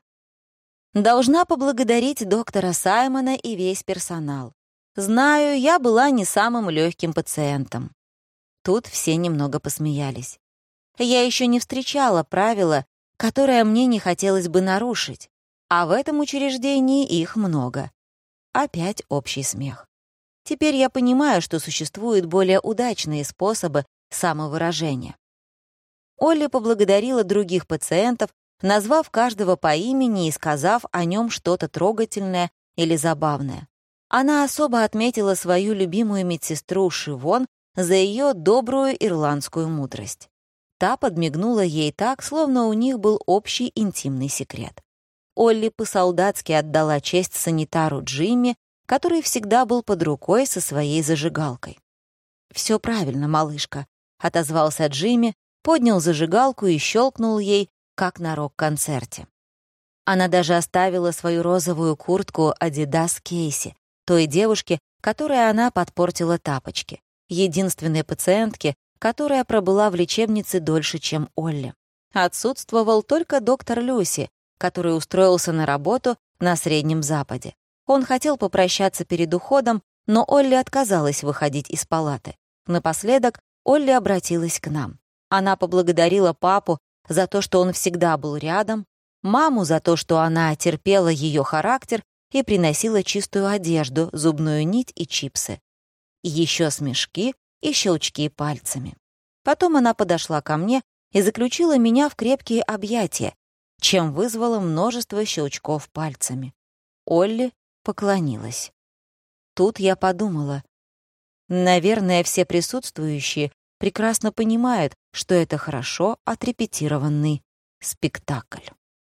Должна поблагодарить доктора Саймона и весь персонал. Знаю, я была не самым легким пациентом. Тут все немного посмеялись. Я еще не встречала правила, которое мне не хотелось бы нарушить, а в этом учреждении их много. Опять общий смех. Теперь я понимаю, что существуют более удачные способы самовыражения. Олли поблагодарила других пациентов, назвав каждого по имени и сказав о нем что-то трогательное или забавное. Она особо отметила свою любимую медсестру Шивон за ее добрую ирландскую мудрость. Та подмигнула ей так, словно у них был общий интимный секрет. Олли по-солдатски отдала честь санитару Джимми, который всегда был под рукой со своей зажигалкой. «Все правильно, малышка», — отозвался Джимми, поднял зажигалку и щелкнул ей, как на рок-концерте. Она даже оставила свою розовую куртку Adidas Кейси, той девушке, которой она подпортила тапочки, единственной пациентке, которая пробыла в лечебнице дольше, чем Олли. Отсутствовал только доктор Люси, который устроился на работу на Среднем Западе. Он хотел попрощаться перед уходом, но Олли отказалась выходить из палаты. Напоследок Олли обратилась к нам. Она поблагодарила папу за то, что он всегда был рядом, маму за то, что она терпела ее характер и приносила чистую одежду, зубную нить и чипсы. Еще смешки и щелчки пальцами. Потом она подошла ко мне и заключила меня в крепкие объятия, чем вызвало множество щелчков пальцами. Олли поклонилась. Тут я подумала, наверное, все присутствующие прекрасно понимают, что это хорошо отрепетированный спектакль.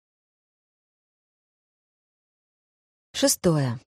6.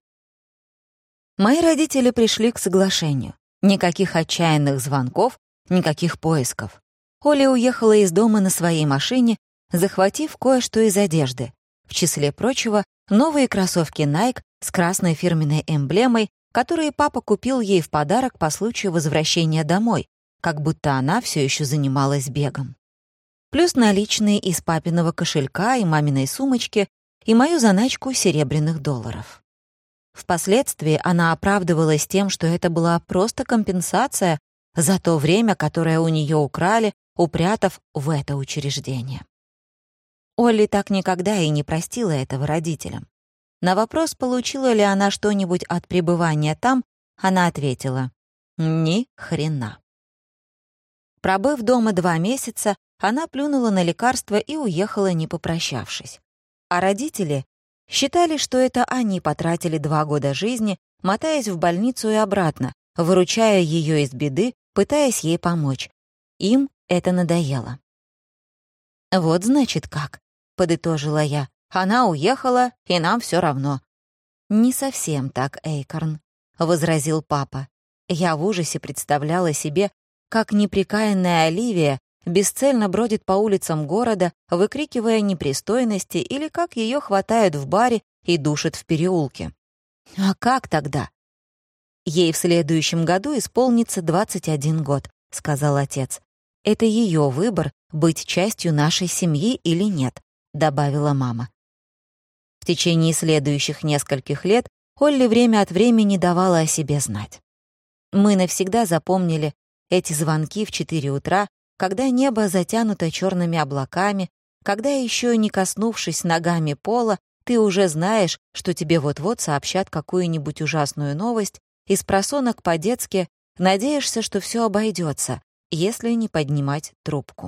Мои родители пришли к соглашению. Никаких отчаянных звонков, никаких поисков. Оля уехала из дома на своей машине, захватив кое-что из одежды. В числе прочего, новые кроссовки Nike с красной фирменной эмблемой, которые папа купил ей в подарок по случаю возвращения домой, как будто она все еще занималась бегом. Плюс наличные из папиного кошелька и маминой сумочки и мою заначку серебряных долларов. Впоследствии она оправдывалась тем, что это была просто компенсация за то время, которое у нее украли, упрятав в это учреждение. Олли так никогда и не простила этого родителям. На вопрос, получила ли она что-нибудь от пребывания там, она ответила: «Ни хрена». Пробыв дома 2 месяца, она плюнула на лекарства и уехала, не попрощавшись. А родители считали, что это они потратили 2 года жизни, мотаясь в больницу и обратно, выручая ее из беды, пытаясь ей помочь. Им это надоело. «Вот значит как», — подытожила я. «Она уехала, и нам все равно». «Не совсем так, Эйкорн», — возразил папа. Я в ужасе представляла себе, как непрекаянная Оливия бесцельно бродит по улицам города, выкрикивая непристойности, или как ее хватают в баре и душат в переулке. А как тогда? «Ей в следующем году исполнится 21 год», — сказал отец. «Это ее выбор, быть частью нашей семьи или нет», — добавила мама. В течение следующих нескольких лет Олли время от времени давала о себе знать. Мы навсегда запомнили эти звонки в 4 утра, когда небо затянуто черными облаками, когда еще не коснувшись ногами пола, ты уже знаешь, что тебе вот-вот сообщат какую-нибудь ужасную новость, и спросонок по-детски надеешься, что все обойдется, если не поднимать трубку.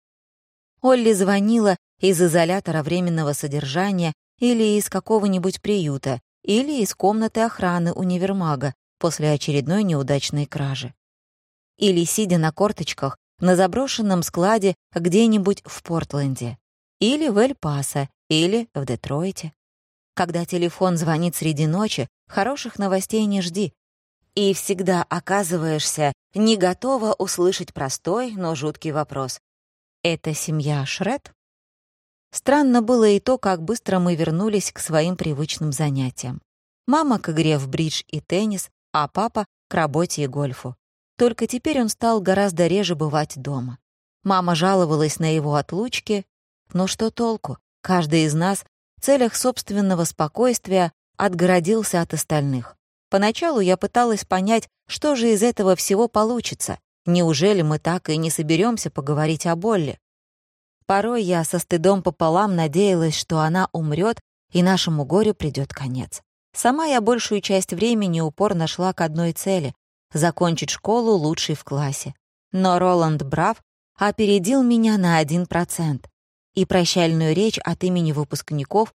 Олли звонила из изолятора временного содержания или из какого-нибудь приюта, или из комнаты охраны универмага после очередной неудачной кражи. Или сидя на корточках на заброшенном складе где-нибудь в Портленде, или в Эль-Пасо, или в Детройте. Когда телефон звонит среди ночи, хороших новостей не жди, и всегда оказываешься не готова услышать простой, но жуткий вопрос. «Это семья Шред?» Странно было и то, как быстро мы вернулись к своим привычным занятиям. Мама к игре в бридж и теннис, а папа к работе и гольфу. Только теперь он стал гораздо реже бывать дома. Мама жаловалась на его отлучки, но что толку? Каждый из нас в целях собственного спокойствия отгородился от остальных. Поначалу я пыталась понять, что же из этого всего получится. Неужели мы так и не соберемся поговорить о Олли? Порой я со стыдом пополам надеялась, что она умрет, и нашему горю придет конец. Сама я большую часть времени упорно шла к одной цели — закончить школу лучшей в классе. Но Роланд Брав опередил меня на 1%, и прощальную речь от имени выпускников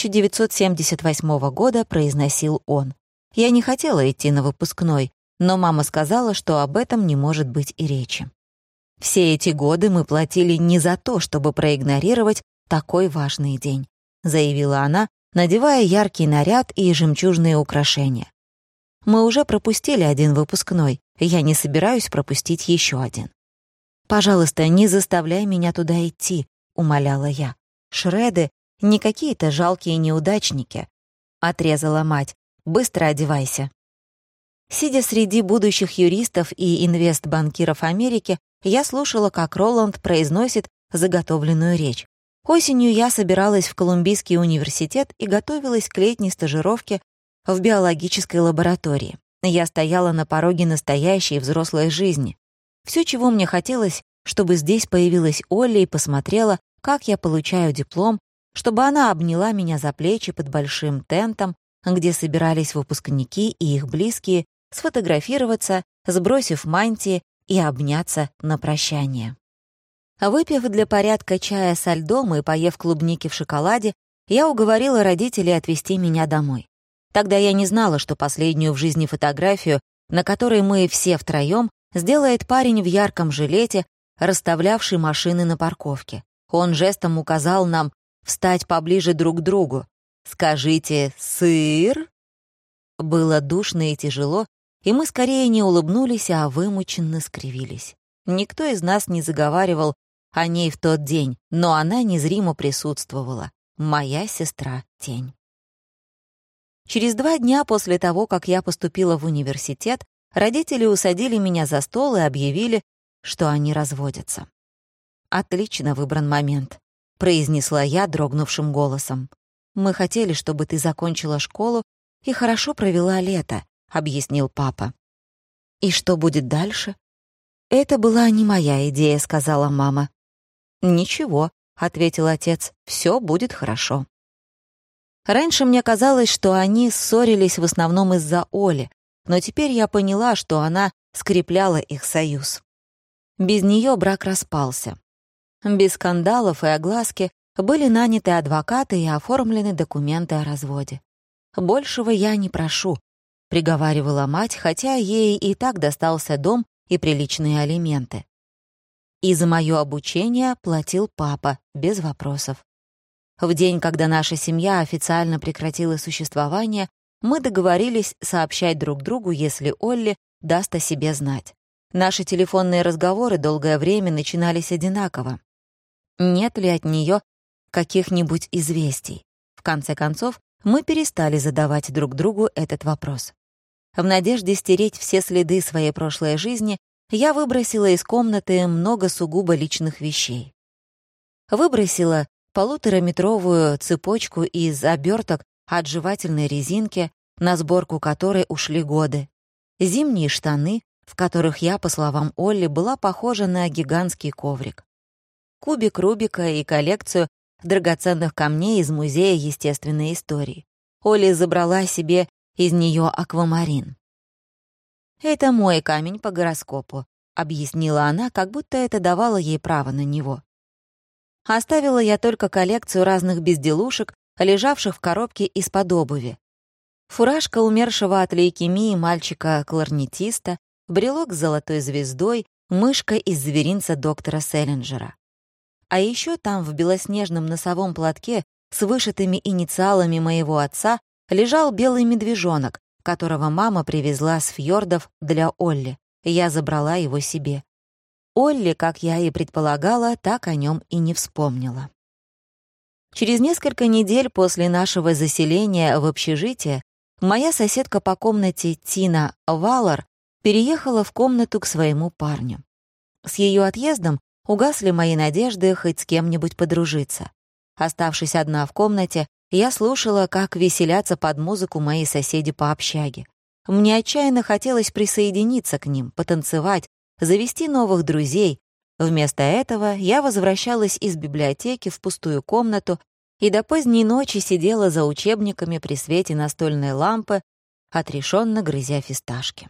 1978 года произносил он. Я не хотела идти на выпускной, но мама сказала, что об этом не может быть и речи. «Все эти годы мы платили не за то, чтобы проигнорировать такой важный день», заявила она, надевая яркий наряд и жемчужные украшения. «Мы уже пропустили 1 выпускной, и я не собираюсь пропустить еще 1. Пожалуйста, не заставляй меня туда идти», — умоляла я. «Шреды — не какие-то жалкие неудачники», — отрезала мать. «Быстро одевайся». Сидя среди будущих юристов и инвестбанкиров Америки, я слушала, как Роланд произносит заготовленную речь. Осенью я собиралась в Колумбийский университет и готовилась к летней стажировке в биологической лаборатории. Я стояла на пороге настоящей взрослой жизни. Все, чего мне хотелось, чтобы здесь появилась Олли и посмотрела, как я получаю диплом, чтобы она обняла меня за плечи под большим тентом, где собирались выпускники и их близкие, сфотографироваться, сбросив мантии и обняться на прощание. Выпив для порядка чая со льдом и поев клубники в шоколаде, я уговорила родителей отвезти меня домой. Тогда я не знала, что последнюю в жизни фотографию, на которой мы все втроем, сделает парень в ярком жилете, расставлявший машины на парковке. Он жестом указал нам встать поближе друг к другу. «Скажите, сыр?» Было душно и тяжело, и мы скорее не улыбнулись, а вымученно скривились. Никто из нас не заговаривал о ней в тот день, но она незримо присутствовала. Моя сестра-тень. Через 2 дня после того, как я поступила в университет, родители усадили меня за стол и объявили, что они разводятся. «Отлично выбран момент», — произнесла я дрогнувшим голосом. «Мы хотели, чтобы ты закончила школу и хорошо провела лето», — объяснил папа. «И что будет дальше?» «Это была не моя идея», — сказала мама. «Ничего», — ответил отец, — «всё будет хорошо». Раньше мне казалось, что они ссорились в основном из-за Оли, но теперь я поняла, что она скрепляла их союз. Без неё брак распался. Без скандалов и огласки были наняты адвокаты и оформлены документы о разводе. «Большего я не прошу», — приговаривала мать, хотя ей и так достался дом и приличные алименты. И за моё обучение платил папа, без вопросов. В день, когда наша семья официально прекратила существование, мы договорились сообщать друг другу, если Олли даст о себе знать. Наши телефонные разговоры долгое время начинались одинаково. Нет ли от неё каких-нибудь известий? В конце концов, мы перестали задавать друг другу этот вопрос. В надежде стереть все следы своей прошлой жизни, я выбросила из комнаты много сугубо личных вещей. Выбросила 1,5-метровую цепочку из оберток от жевательной резинки, на сборку которой ушли годы, зимние штаны, в которых я, по словам Олли, была похожа на гигантский коврик, кубик Рубика и коллекцию драгоценных камней из Музея естественной истории. Олли забрала себе из неё аквамарин. «Это мой камень по гороскопу», — объяснила она, как будто это давало ей право на него. Оставила я только коллекцию разных безделушек, лежавших в коробке из-под обуви. Фуражка умершего от лейкемии мальчика-кларнетиста, брелок с золотой звездой, мышка из зверинца доктора Селлинджера. А ещё там в белоснежном носовом платке с вышитыми инициалами моего отца лежал белый медвежонок, которого мама привезла с фьордов для Олли. Я забрала его себе. Олли, как я и предполагала, так о нём и не вспомнила. Через несколько недель после нашего заселения в общежитие моя соседка по комнате Тина Валлар переехала в комнату к своему парню. С её отъездом угасли мои надежды хоть с кем-нибудь подружиться. Оставшись одна в комнате, я слушала, как веселятся под музыку мои соседи по общаге. Мне отчаянно хотелось присоединиться к ним, потанцевать, завести новых друзей. Вместо этого я возвращалась из библиотеки в пустую комнату и до поздней ночи сидела за учебниками при свете настольной лампы, отрешенно грызя фисташки.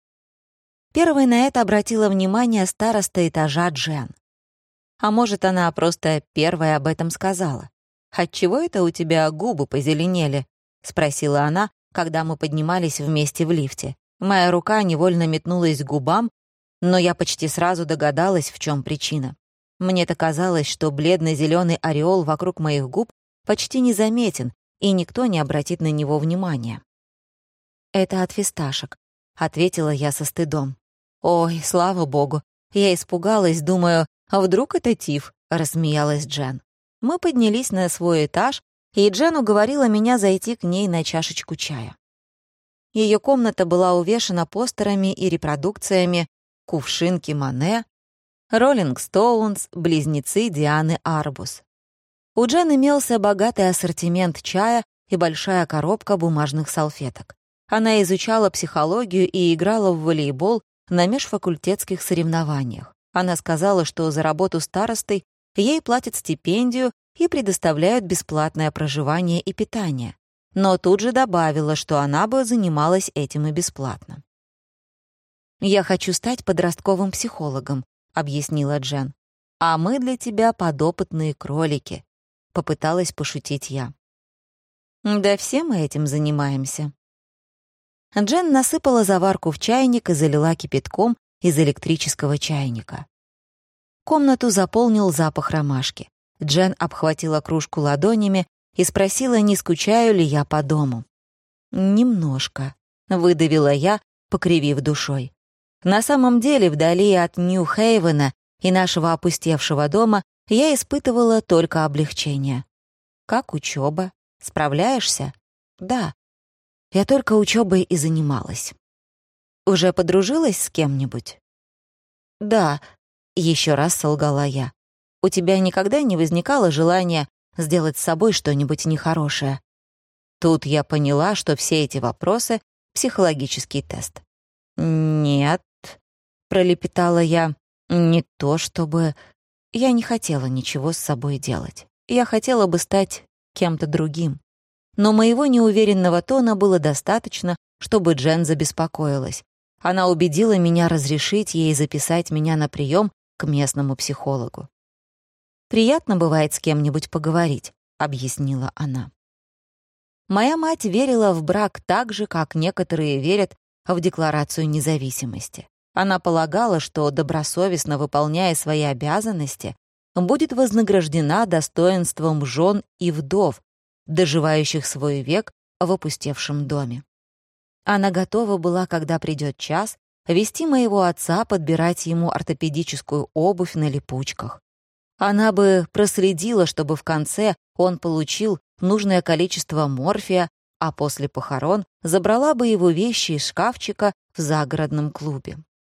Первой на это обратила внимание староста этажа Джен. А может, она просто первая об этом сказала. «Отчего это у тебя губы позеленели?» — спросила она, когда мы поднимались вместе в лифте. Моя рука невольно метнулась к губам, но я почти сразу догадалась, в чем причина. Мне-то казалось, что бледно-зеленый ореол вокруг моих губ почти незаметен, и никто не обратит на него внимания. «Это от фисташек», — ответила я со стыдом. «Ой, слава богу!» Я испугалась, думаю, а вдруг это тиф?» — рассмеялась Джен. Мы поднялись на свой этаж, и Джен уговорила меня зайти к ней на чашечку чая. Ее комната была увешана постерами и репродукциями кувшинки Мане, Роллинг Стоунс, близнецы Дианы Арбус. У Джен имелся богатый ассортимент чая и большая коробка бумажных салфеток. Она изучала психологию и играла в волейбол на межфакультетских соревнованиях. Она сказала, что за работу старостой ей платят стипендию и предоставляют бесплатное проживание и питание. но тут же добавила, что она бы занималась этим и бесплатно. «Я хочу стать подростковым психологом», — объяснила Джен. «А мы для тебя подопытные кролики», — попыталась пошутить я. «Да все мы этим занимаемся». Джен насыпала заварку в чайник и залила кипятком из электрического чайника. Комнату заполнил запах ромашки. Джен обхватила кружку ладонями и спросила, не скучаю ли я по дому. «Немножко», — выдавила я, покривив душой. На самом деле, вдали от Нью-Хейвена и нашего опустевшего дома я испытывала только облегчение. «Как учеба? Справляешься?» «Да. Я только учебой и занималась». «Уже подружилась с кем-нибудь?» «Да», — еще раз солгала я. «У тебя никогда не возникало желания сделать с собой что-нибудь нехорошее?» Тут я поняла, что все эти вопросы — психологический тест. «Нет», — пролепетала я, — «не то чтобы...» Я не хотела ничего с собой делать. Я хотела бы стать кем-то другим. Но моего неуверенного тона было достаточно, чтобы Джен забеспокоилась. Она убедила меня разрешить ей записать меня на прием к местному психологу. «Приятно бывает с кем-нибудь поговорить», — объяснила она. Моя мать верила в брак так же, как некоторые верят в Декларацию независимости. Она полагала, что, добросовестно выполняя свои обязанности, будет вознаграждена достоинством жен и вдов, доживающих свой век в опустевшем доме. Она готова была, когда придет час, вести моего отца подбирать ему ортопедическую обувь на липучках. Она бы проследила, чтобы в конце он получил нужное количество морфия, а после похорон забрала бы его вещи из шкафчика в загородном клубе.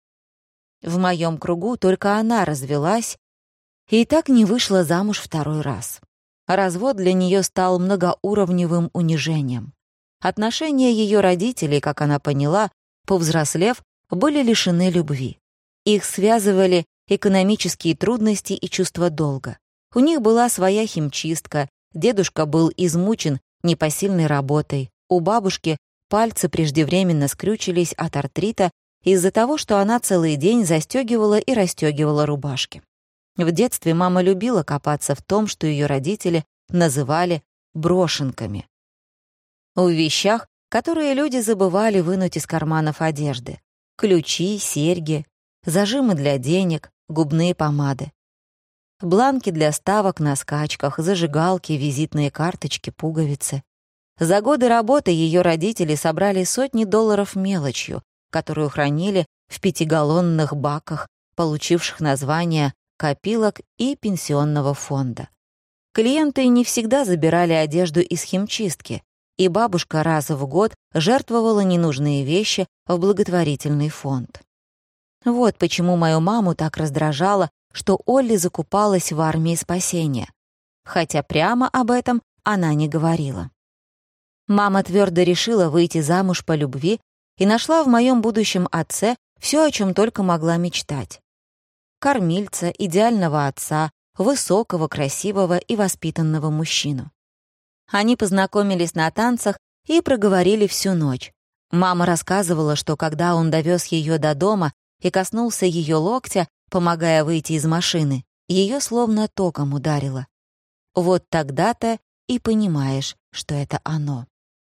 В моем кругу только она развелась и так не вышла замуж второй раз. Развод для нее стал многоуровневым унижением. Отношения ее родителей, как она поняла, повзрослев, были лишены любви. Их связывали экономические трудности и чувство долга. У них была своя химчистка, дедушка был измучен непосильной работой, у бабушки пальцы преждевременно скрючились от артрита из-за того, что она целый день застегивала и расстегивала рубашки. В детстве мама любила копаться в том, что ее родители называли брошенками. В вещах, которые люди забывали вынуть из карманов одежды. Ключи, серьги, зажимы для денег, губные помады. Бланки для ставок на скачках, зажигалки, визитные карточки, пуговицы. За годы работы ее родители собрали сотни долларов мелочью, которую хранили в 5-галлонных баках, получивших название копилок и пенсионного фонда. Клиенты не всегда забирали одежду из химчистки, и бабушка раз в год жертвовала ненужные вещи в благотворительный фонд. Вот почему мою маму так раздражало, что Олли закупалась в армии спасения, хотя прямо об этом она не говорила. Мама твердо решила выйти замуж по любви и нашла в моем будущем отце все, о чем только могла мечтать. Кормильца, идеального отца, высокого, красивого и воспитанного мужчину. Они познакомились на танцах и проговорили всю ночь. Мама рассказывала, что когда он довез ее до дома и коснулся ее локтя, помогая выйти из машины, ее словно током ударило. Вот тогда-то и понимаешь, что это оно.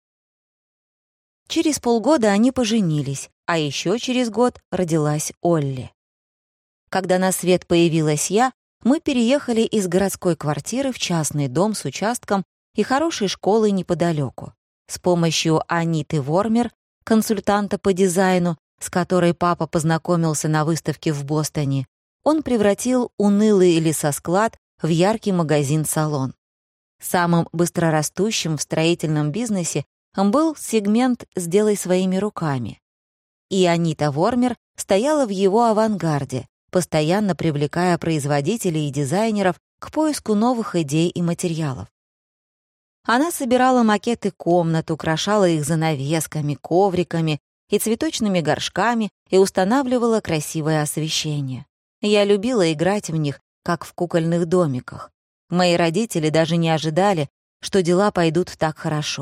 Через полгода они поженились, а еще через год родилась Олли. Когда на свет появилась я, мы переехали из городской квартиры в частный дом с участком и хорошей школой неподалеку. С помощью Аниты Вормер, консультанта по дизайну, с которой папа познакомился на выставке в Бостоне, он превратил унылый лесосклад в яркий магазин-салон. Самым быстрорастущим в строительном бизнесе был сегмент «Сделай своими руками». И Анита Вормер стояла в его авангарде, постоянно привлекая производителей и дизайнеров к поиску новых идей и материалов. Она собирала макеты комнат, украшала их занавесками, ковриками и цветочными горшками и устанавливала красивое освещение. Я любила играть в них, как в кукольных домиках. Мои родители даже не ожидали, что дела пойдут так хорошо.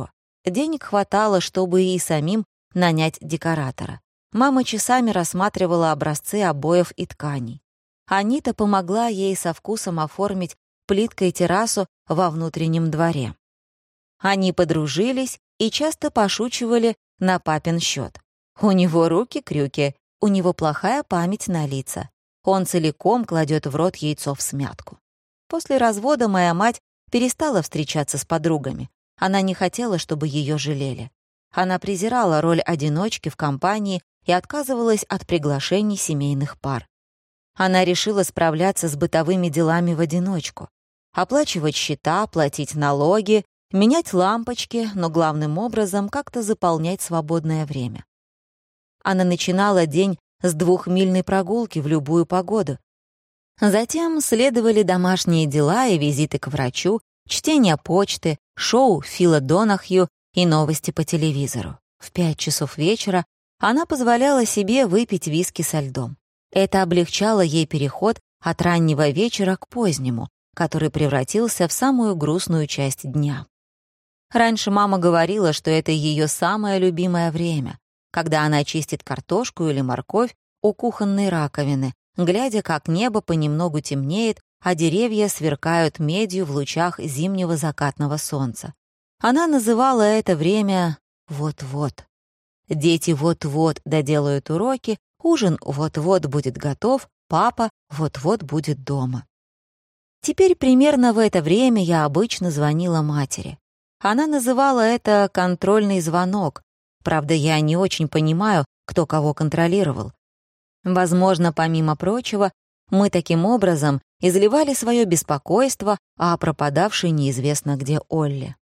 Денег хватало, чтобы и самим нанять декоратора. Мама часами рассматривала образцы обоев и тканей. Анита помогла ей со вкусом оформить плиткой террасу во внутреннем дворе. Они подружились и часто пошучивали на папин счет. У него руки-крюки, у него плохая память на лица. Он целиком кладет в рот яйцо всмятку. После развода моя мать перестала встречаться с подругами. Она не хотела, чтобы ее жалели. Она презирала роль одиночки в компании и отказывалась от приглашений семейных пар. Она решила справляться с бытовыми делами в одиночку. Оплачивать счета, платить налоги, менять лампочки, но главным образом как-то заполнять свободное время. Она начинала день с 2-мильной прогулки в любую погоду. Затем следовали домашние дела и визиты к врачу, чтение почты, шоу Фила Донахью и новости по телевизору. В 5 часов вечера она позволяла себе выпить виски со льдом. Это облегчало ей переход от раннего вечера к позднему, который превратился в самую грустную часть дня. Раньше мама говорила, что это ее самое любимое время, когда она чистит картошку или морковь у кухонной раковины, глядя, как небо понемногу темнеет, а деревья сверкают медью в лучах зимнего закатного солнца. Она называла это время «вот-вот». Дети вот-вот доделают уроки, ужин вот-вот будет готов, папа вот-вот будет дома. Теперь примерно в это время я обычно звонила матери. Она называла это контрольный звонок. Правда, я не очень понимаю, кто кого контролировал. Возможно, помимо прочего, мы таким образом изливали свое беспокойство о пропадавшей неизвестно где Олле.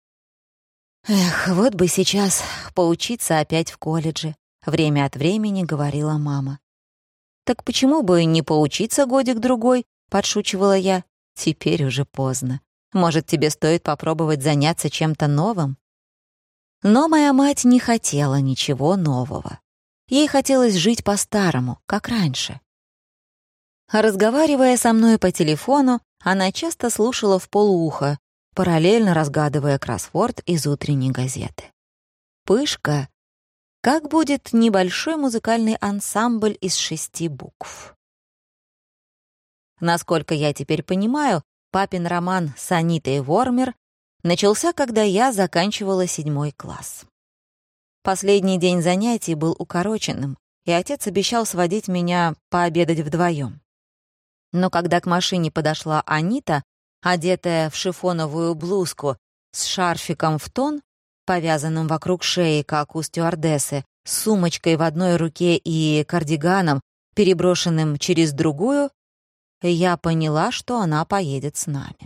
«Эх, вот бы сейчас поучиться опять в колледже», — время от времени говорила мама. «Так почему бы не поучиться годик-другой?» — подшучивала я. «Теперь уже поздно. Может, тебе стоит попробовать заняться чем-то новым?» Но моя мать не хотела ничего нового. Ей хотелось жить по-старому, как раньше. Разговаривая со мной по телефону, она часто слушала вполуха, параллельно разгадывая кроссворд из утренней газеты. Пышка, как будет небольшой музыкальный ансамбль из 6 букв. Насколько я теперь понимаю, папин роман с Анитой Вормер начался, когда я заканчивала 7 класс. Последний день занятий был укороченным, и отец обещал сводить меня пообедать вдвоем. Но когда к машине подошла Анита, одетая в шифоновую блузку с шарфиком в тон, повязанным вокруг шеи, как у стюардессы, с сумочкой в одной руке и кардиганом, переброшенным через другую, я поняла, что она поедет с нами.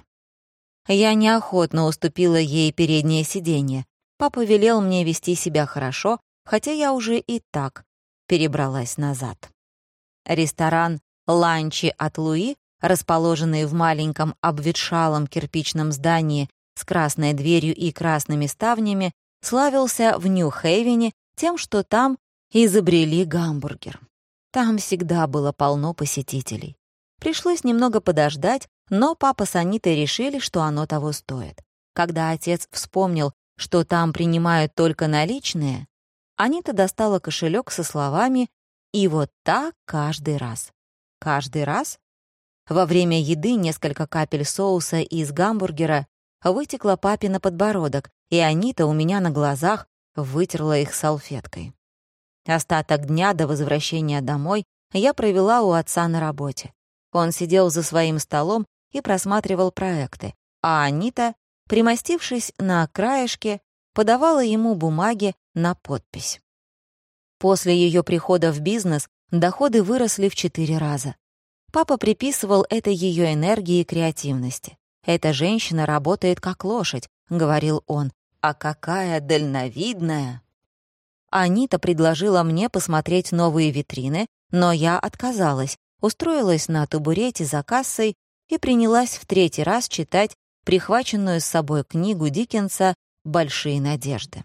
Я неохотно уступила ей переднее сиденье. Папа велел мне вести себя хорошо, хотя я уже и так перебралась назад. Ресторан «Ланчи от Луи», расположенный в маленьком обветшалом кирпичном здании с красной дверью и красными ставнями, славился в Нью-Хейвене тем, что там изобрели гамбургер. Там всегда было полно посетителей. Пришлось немного подождать, но папа с Анитой решили, что оно того стоит. Когда отец вспомнил, что там принимают только наличные, Анита достала кошелек со словами «И вот так каждый раз». Каждый раз? Во время еды несколько капель соуса из гамбургера вытекло папе на подбородок, и Анита у меня на глазах вытерла их салфеткой. Остаток дня до возвращения домой я провела у отца на работе. Он сидел за своим столом и просматривал проекты, а Анита, примостившись на краешке, подавала ему бумаги на подпись. После ее прихода в бизнес доходы выросли в 4 раза. Папа приписывал это ее энергии и креативности. «Эта женщина работает как лошадь», — говорил он. «А какая дальновидная!» Анита предложила мне посмотреть новые витрины, но я отказалась, устроилась на табурете за кассой и принялась в 3-й раз читать прихваченную с собой книгу Диккенса «Большие надежды».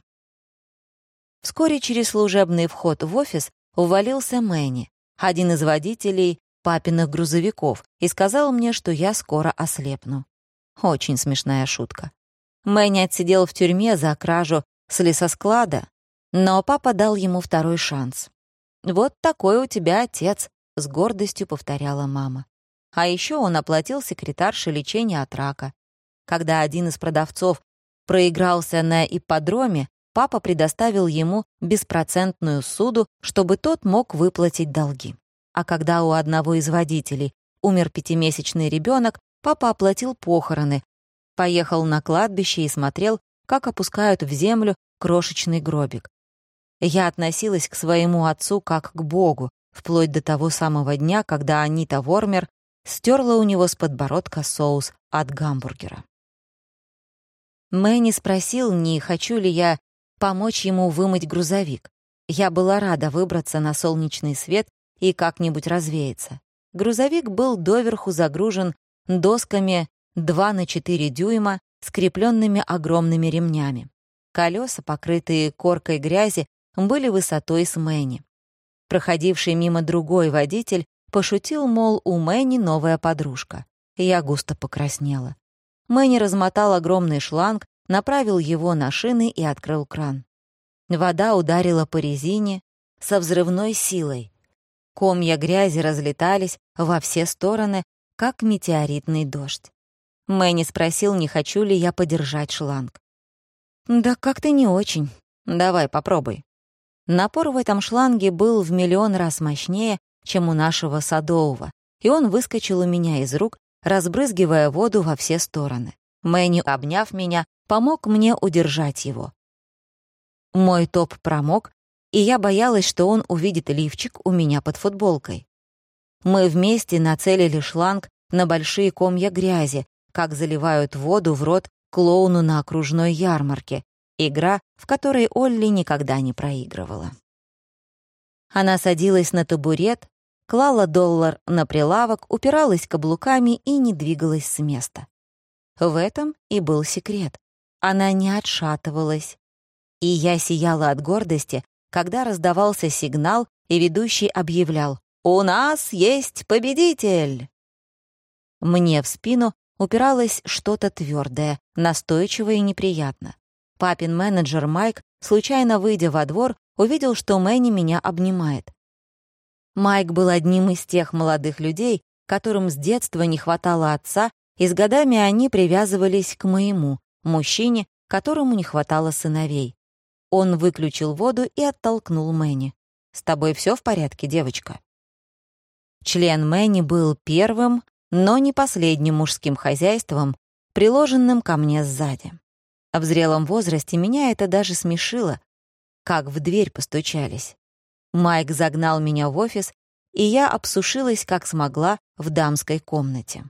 Вскоре через служебный вход в офис увалился Мэнни, один из водителей папиных грузовиков, и сказал мне, что я скоро ослепну. Очень смешная шутка. Мэнни отсидел в тюрьме за кражу с лесосклада, но папа дал ему второй шанс. «Вот такой у тебя отец», — с гордостью повторяла мама. А еще он оплатил секретарше лечение от рака. Когда один из продавцов проигрался на ипподроме, папа предоставил ему беспроцентную ссуду, чтобы тот мог выплатить долги. А когда у одного из водителей умер 5-месячный ребенок, папа оплатил похороны, поехал на кладбище и смотрел, как опускают в землю крошечный гробик. Я относилась к своему отцу как к богу, вплоть до того самого дня, когда Анита Вормер стерла у него с подбородка соус от гамбургера. Мэнни спросил, не хочу ли я помочь ему вымыть грузовик. Я была рада выбраться на солнечный свет и как-нибудь развеяться. Грузовик был доверху загружен досками 2 на 4 дюйма, скрепленными огромными ремнями. Колеса, покрытые коркой грязи, были высотой с Мэнни. Проходивший мимо другой водитель пошутил, мол, у Мэнни новая подружка. Я густо покраснела. Мэнни размотал огромный шланг, направил его на шины и открыл кран. Вода ударила по резине со взрывной силой. Комья грязи разлетались во все стороны, как метеоритный дождь. Мэнни спросил, не хочу ли я подержать шланг. «Да как-то не очень. Давай, попробуй». Напор в этом шланге был в миллион раз мощнее, чем у нашего садового, и он выскочил у меня из рук, разбрызгивая воду во все стороны. Мэнни, обняв меня, помог мне удержать его. Мой топ промок, и я боялась, что он увидит лифчик у меня под футболкой. Мы вместе нацелили шланг на большие комья грязи, как заливают воду в рот клоуну на окружной ярмарке, игра, в которой Олли никогда не проигрывала. Она садилась на табурет, клала $1 на прилавок, упиралась каблуками и не двигалась с места. В этом и был секрет. Она не отшатывалась. И я сияла от гордости, когда раздавался сигнал, и ведущий объявлял: «У нас есть победитель!» Мне в спину упиралось что-то твердое, настойчивое и неприятно. Папин менеджер Майк, случайно выйдя во двор, увидел, что Мэнни меня обнимает. Майк был одним из тех молодых людей, которым с детства не хватало отца, и с годами они привязывались к моему, мужчине, которому не хватало сыновей. Он выключил воду и оттолкнул Мэнни. «С тобой все в порядке, девочка?» Член Мэнни был первым, но не последним мужским хозяйством, приложенным ко мне сзади. В зрелом возрасте меня это даже смешило, как в дверь постучались. Майк загнал меня в офис, и я обсушилась, как смогла, в дамской комнате.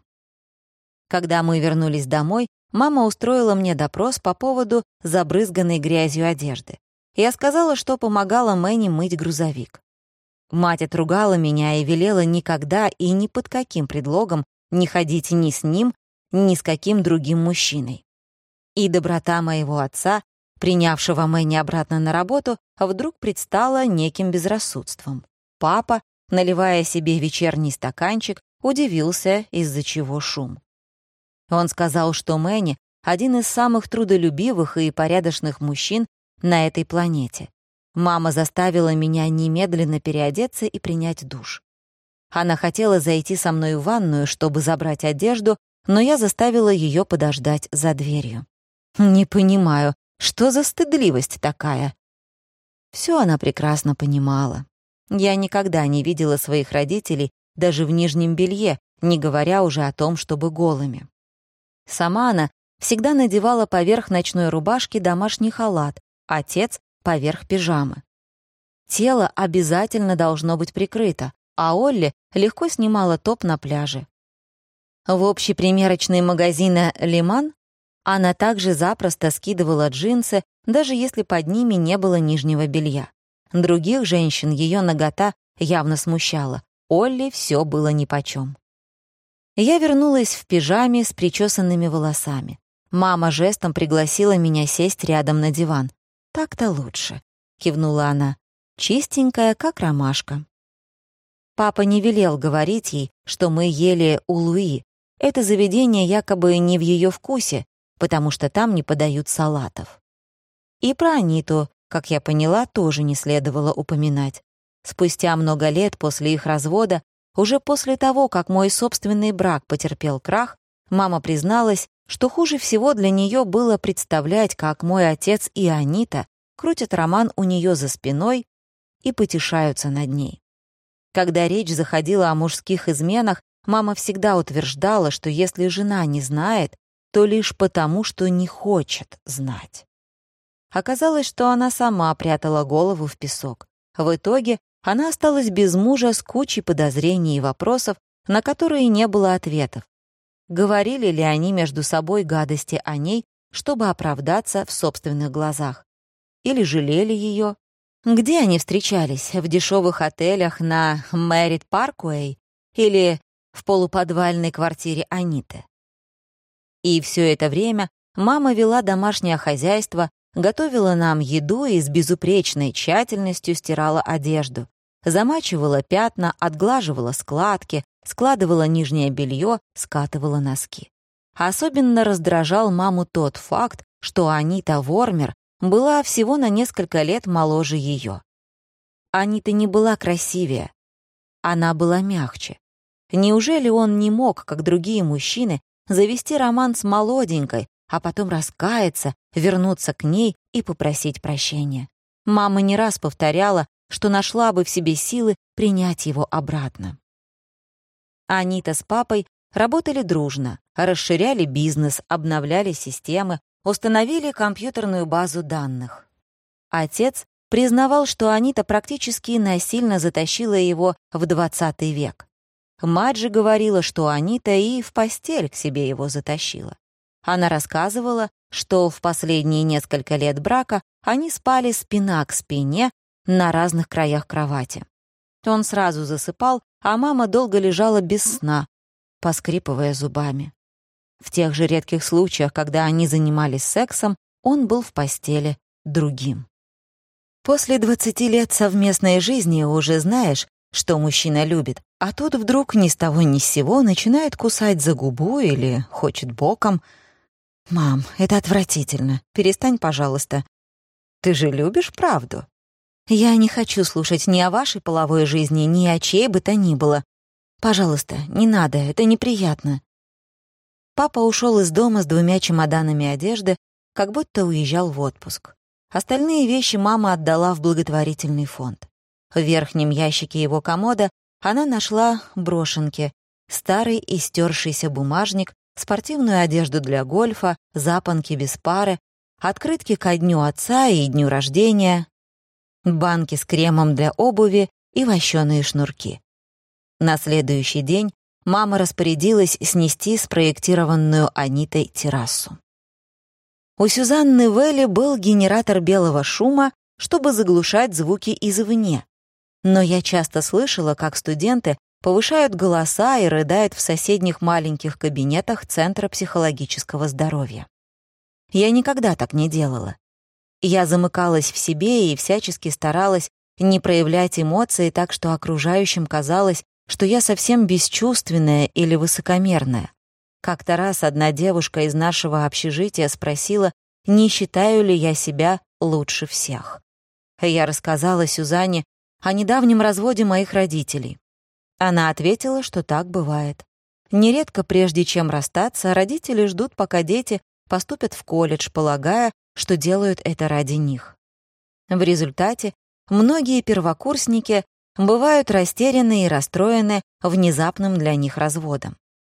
Когда мы вернулись домой, мама устроила мне допрос по поводу забрызганной грязью одежды. Я сказала, что помогала Мэнни мыть грузовик. Мать отругала меня и велела никогда и ни под каким предлогом не ходить ни с ним, ни с каким другим мужчиной. И доброта моего отца, принявшего Мэнни обратно на работу, вдруг предстала неким безрассудством. Папа, наливая себе вечерний стаканчик, удивился, из-за чего шум. Он сказал, что Мэнни — один из самых трудолюбивых и порядочных мужчин на этой планете. Мама заставила меня немедленно переодеться и принять душ. Она хотела зайти со мной в ванную, чтобы забрать одежду, но я заставила ее подождать за дверью. Не понимаю, что за стыдливость такая? Все она прекрасно понимала. Я никогда не видела своих родителей даже в нижнем белье, не говоря уже о том, чтобы голыми. Сама она всегда надевала поверх ночной рубашки домашний халат, отец — поверх пижамы. Тело обязательно должно быть прикрыто, а Олли легко снимала топ на пляже. В общий примерочный магазина «Лиман» она также запросто скидывала джинсы, даже если под ними не было нижнего белья. Других женщин ее нагота явно смущала. Олли все было нипочем. Я вернулась в пижаме с причесанными волосами. Мама жестом пригласила меня сесть рядом на диван. «Так-то лучше», — кивнула она, чистенькая, как ромашка. Папа не велел говорить ей, что мы ели у Луи. Это заведение якобы не в ее вкусе, потому что там не подают салатов. И про Аниту, как я поняла, тоже не следовало упоминать. Спустя много лет после их развода, уже после того, как мой собственный брак потерпел крах, мама призналась, что хуже всего для нее было представлять, как мой отец и Анита крутят роман у нее за спиной и потешаются над ней. Когда речь заходила о мужских изменах, мама всегда утверждала, что если жена не знает, то лишь потому, что не хочет знать. Оказалось, что она сама прятала голову в песок. В итоге она осталась без мужа с кучей подозрений и вопросов, на которые не было ответов. Говорили ли они между собой гадости о ней, чтобы оправдаться в собственных глазах? Или жалели ее? Где они встречались? В дешевых отелях на Мэрит Паркуэй или в полуподвальной квартире Аниты? И все это время мама вела домашнее хозяйство, готовила нам еду и с безупречной тщательностью стирала одежду, замачивала пятна, отглаживала складки, складывала нижнее белье, скатывала носки. Особенно раздражал маму тот факт, что Анита Вормер была всего на несколько лет моложе ее. Анита не была красивее, она была мягче. Неужели он не мог, как другие мужчины, завести роман с молоденькой, а потом раскаяться, вернуться к ней и попросить прощения? Мама не раз повторяла, что нашла бы в себе силы принять его обратно. Анита с папой работали дружно, расширяли бизнес, обновляли системы, установили компьютерную базу данных. Отец признавал, что Анита практически насильно затащила его в 20 век. Мать же говорила, что Анита и в постель к себе его затащила. Она рассказывала, что в последние несколько лет брака они спали спина к спине на разных краях кровати. Он сразу засыпал, а мама долго лежала без сна, поскрипывая зубами. В тех же редких случаях, когда они занимались сексом, он был в постели другим. После 20 лет совместной жизни уже знаешь, что мужчина любит, а тут вдруг ни с того ни с сего начинает кусать за губу или хочет боком. «Мам, это отвратительно. Перестань, пожалуйста. Ты же любишь правду?» «Я не хочу слушать ни о вашей половой жизни, ни о чьей бы то ни было. Пожалуйста, не надо, это неприятно». Папа ушел из дома с 2 чемоданами одежды, как будто уезжал в отпуск. Остальные вещи мама отдала в благотворительный фонд. В верхнем ящике его комода она нашла брошенки, старый истершийся бумажник, спортивную одежду для гольфа, запонки без пары, открытки ко дню отца и дню рождения, банки с кремом для обуви и вощеные шнурки. На следующий день мама распорядилась снести спроектированную Анитой террасу. У Сюзанны Вэлли был генератор белого шума, чтобы заглушать звуки извне. Но я часто слышала, как студенты повышают голоса и рыдают в соседних маленьких кабинетах Центра психологического здоровья. Я никогда так не делала. Я замыкалась в себе и всячески старалась не проявлять эмоции так, что окружающим казалось, что я совсем бесчувственная или высокомерная. Как-то раз одна девушка из нашего общежития спросила, не считаю ли я себя лучше всех. Я рассказала Сюзанне о недавнем разводе моих родителей. Она ответила, что так бывает. Нередко, прежде чем расстаться, родители ждут, пока дети поступят в колледж, полагая, что делают это ради них. В результате многие первокурсники бывают растеряны и расстроены внезапным для них разводом.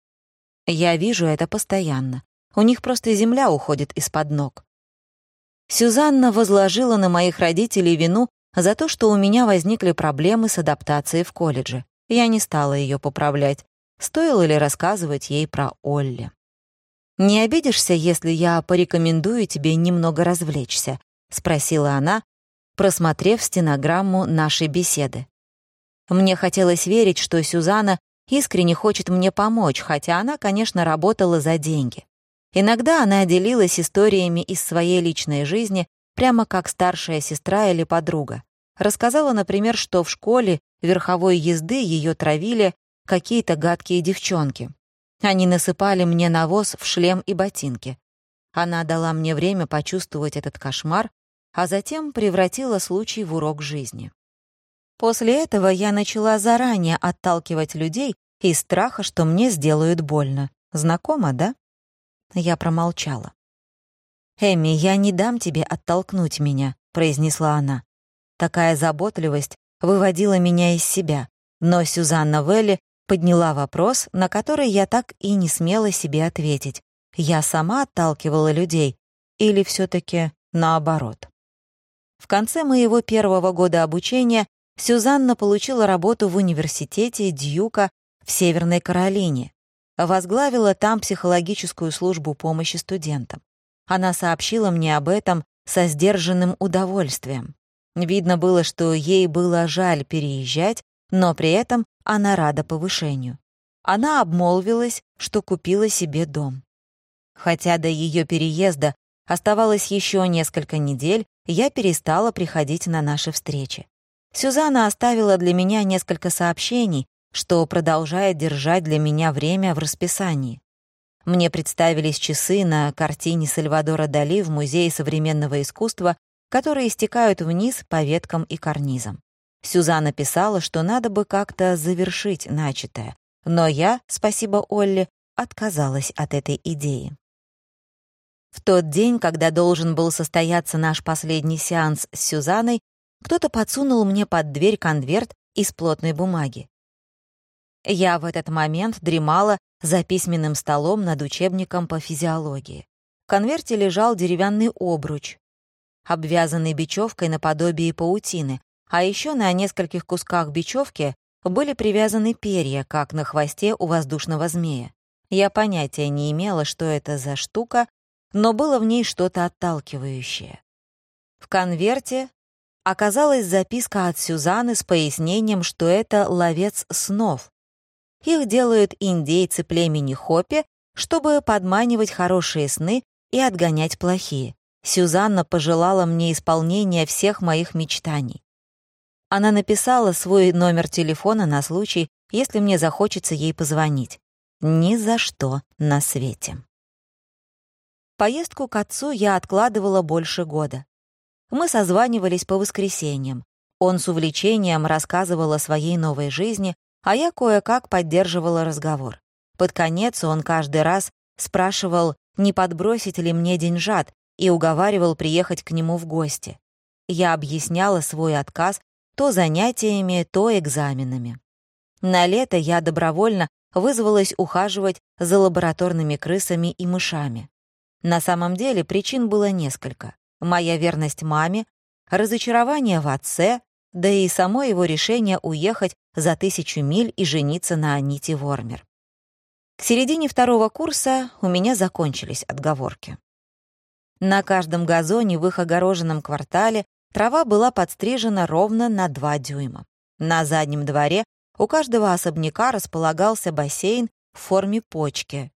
Я вижу это постоянно. У них просто земля уходит из-под ног. Сюзанна возложила на моих родителей вину за то, что у меня возникли проблемы с адаптацией в колледже. Я не стала ее поправлять. Стоило ли рассказывать ей про Олли? «Не обидишься, если я порекомендую тебе немного развлечься?» — спросила она, просмотрев стенограмму нашей беседы. Мне хотелось верить, что Сюзанна искренне хочет мне помочь, хотя она, конечно, работала за деньги. Иногда она делилась историями из своей личной жизни, прямо как старшая сестра или подруга. Рассказала, например, что в школе верховой езды ее травили какие-то гадкие девчонки. Они насыпали мне навоз в шлем и ботинки. Она дала мне время почувствовать этот кошмар, а затем превратила случай в урок жизни. После этого я начала заранее отталкивать людей из страха, что мне сделают больно. Знакомо, да? Я промолчала. «Эми, я не дам тебе оттолкнуть меня», — произнесла она. Такая заботливость выводила меня из себя, но Сюзанна Велли подняла вопрос, на который я так и не смела себе ответить. Я сама отталкивала людей или все-таки наоборот? В конце моего первого года обучения Сюзанна получила работу в университете Дьюка в Северной Каролине. Возглавила там психологическую службу помощи студентам. Она сообщила мне об этом со сдержанным удовольствием. Видно было, что ей было жаль переезжать, но при этом она рада повышению. Она обмолвилась, что купила себе дом. Хотя до ее переезда оставалось еще несколько недель, я перестала приходить на наши встречи. Сюзанна оставила для меня несколько сообщений, что продолжает держать для меня время в расписании. Мне представились часы на картине Сальвадора Дали в Музее современного искусства, которые стекают вниз по веткам и карнизам. Сюзанна писала, что надо бы как-то завершить начатое, но я, спасибо Олли, отказалась от этой идеи. В тот день, когда должен был состояться наш последний сеанс с Сюзанной, кто-то подсунул мне под дверь конверт из плотной бумаги. Я в этот момент дремала за письменным столом над учебником по физиологии. В конверте лежал деревянный обруч, обвязанный бечевкой наподобие паутины, а еще на нескольких кусках бечевки были привязаны перья, как на хвосте у воздушного змея. Я понятия не имела, что это за штука, но было в ней что-то отталкивающее. В конверте оказалась записка от Сюзанны с пояснением, что это ловец снов. Их делают индейцы племени Хопи, чтобы подманивать хорошие сны и отгонять плохие. Сюзанна пожелала мне исполнения всех моих мечтаний. Она написала свой номер телефона на случай, если мне захочется ей позвонить. Ни за что на свете. Поездку к отцу я откладывала больше года. Мы созванивались по воскресеньям. Он с увлечением рассказывал о своей новой жизни, а я кое-как поддерживала разговор. Под конец он каждый раз спрашивал, не подбросить ли мне деньжат, и уговаривал приехать к нему в гости. Я объясняла свой отказ то занятиями, то экзаменами. На лето я добровольно вызвалась ухаживать за лабораторными крысами и мышами. На самом деле причин было несколько. Моя верность маме, разочарование в отце, да и само его решение уехать за 1000 миль и жениться на Аните Вормер. К середине 2-го курса у меня закончились отговорки. На каждом газоне в их огороженном квартале трава была подстрижена ровно на 2 дюйма. На заднем дворе у каждого особняка располагался бассейн в форме почки,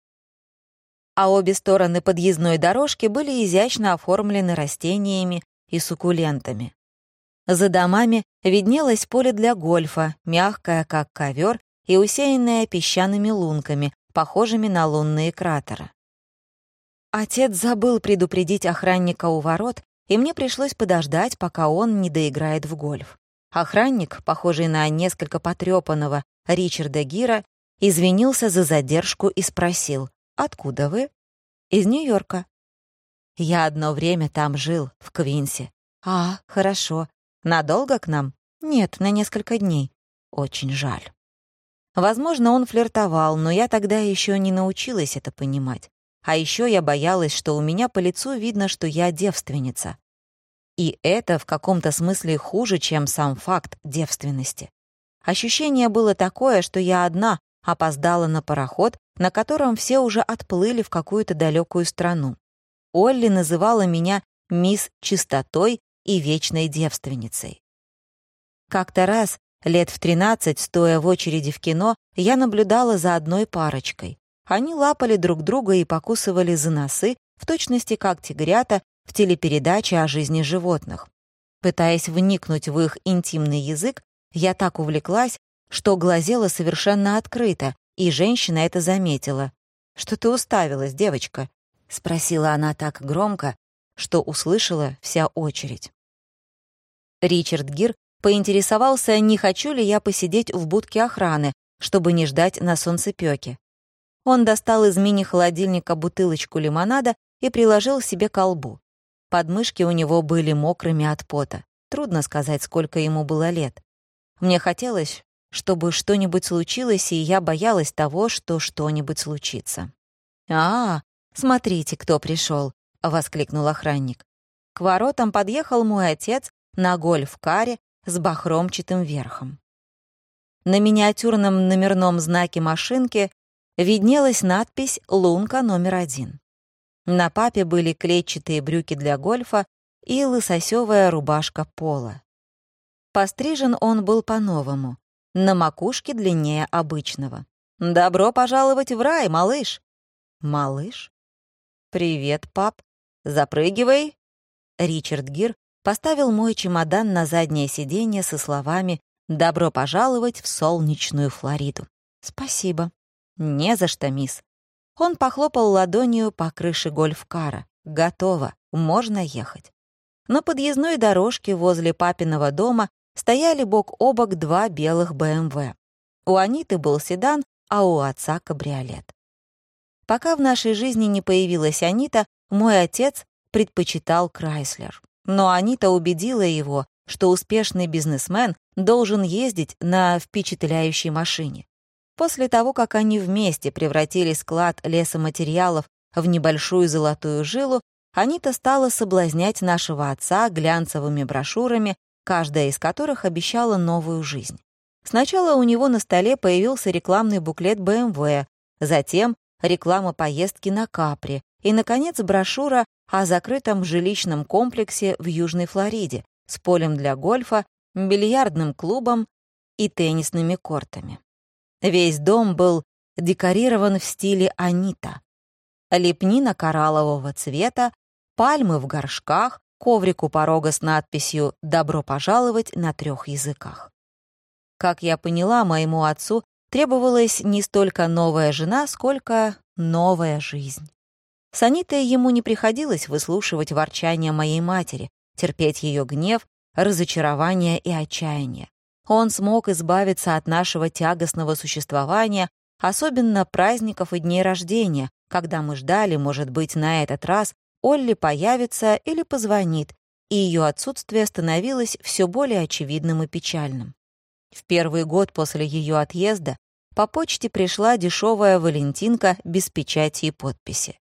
а обе стороны подъездной дорожки были изящно оформлены растениями и суккулентами. За домами виднелось поле для гольфа, мягкое, как ковер, и усеянное песчаными лунками, похожими на лунные кратеры. Отец забыл предупредить охранника у ворот, и мне пришлось подождать, пока он не доиграет в гольф. Охранник, похожий на несколько потрёпанного Ричарда Гира, извинился за задержку и спросил: «Откуда вы?» «Из Нью-Йорка». «Я одно время там жил, в Квинсе». «А, хорошо. Надолго к нам?» «Нет, на несколько дней». «Очень жаль». Возможно, он флиртовал, но я тогда еще не научилась это понимать. А еще я боялась, что у меня по лицу видно, что я девственница. И это в каком-то смысле хуже, чем сам факт девственности. Ощущение было такое, что я одна опоздала на пароход, на котором все уже отплыли в какую-то далекую страну. Олли называла меня мисс Чистотой и вечной девственницей. Как-то раз, лет в 13, стоя в очереди в кино, я наблюдала за одной парочкой. Они лапали друг друга и покусывали за носы, в точности как тигрята в телепередаче о жизни животных. Пытаясь вникнуть в их интимный язык, я так увлеклась, что глазела совершенно открыто, и женщина это заметила. «Что ты уставилась, девочка?» — спросила она так громко, что услышала вся очередь. Ричард Гир поинтересовался, не хочу ли я посидеть в будке охраны, чтобы не ждать на солнцепёке. Он достал из мини-холодильника бутылочку лимонада и приложил себе к колбу. Подмышки у него были мокрыми от пота. Трудно сказать, сколько ему было лет. Мне хотелось, чтобы что-нибудь случилось, и я боялась того, что что-нибудь случится. Смотрите, кто пришел! Воскликнул охранник. К воротам подъехал мой отец на гольф-каре с бахромчатым верхом. На миниатюрном номерном знаке машинки виднелась надпись «Лунка номер 1». На папе были клетчатые брюки для гольфа и лысосёвая рубашка поло. Пострижен он был по-новому, на макушке длиннее обычного. «Добро пожаловать в рай, малыш!» «Малыш?» «Привет, пап. Запрыгивай!» Ричард Гир поставил мой чемодан на заднее сиденье со словами «Добро пожаловать в солнечную Флориду». «Спасибо». «Не за что, мисс». Он похлопал ладонью по крыше гольф-кара. «Готово, можно ехать». На подъездной дорожке возле папиного дома стояли бок о бок два белых БМВ. У Аниты был седан, а у отца — кабриолет. Пока в нашей жизни не появилась Анита, мой отец предпочитал Крайслер. Но Анита убедила его, что успешный бизнесмен должен ездить на впечатляющей машине. После того, как они вместе превратили склад лесоматериалов в небольшую золотую жилу, Анита стала соблазнять нашего отца глянцевыми брошюрами, каждая из которых обещала новую жизнь. Сначала у него на столе появился рекламный буклет BMW, затем реклама поездки на Капри и, наконец, брошюра о закрытом жилищном комплексе в Южной Флориде с полем для гольфа, бильярдным клубом и теннисными кортами. Весь дом был декорирован в стиле Анита. Лепнина кораллового цвета, пальмы в горшках, коврик у порога с надписью «Добро пожаловать» на 3 языках. Как я поняла, моему отцу требовалась не столько новая жена, сколько новая жизнь. С Анитой ему не приходилось выслушивать ворчание моей матери, терпеть ее гнев, разочарование и отчаяние. Он смог избавиться от нашего тягостного существования, особенно праздников и дней рождения, когда мы ждали, может быть, на этот раз Олли появится или позвонит, и ее отсутствие становилось все более очевидным и печальным. В первый год после ее отъезда по почте пришла дешевая валентинка без печати и подписи.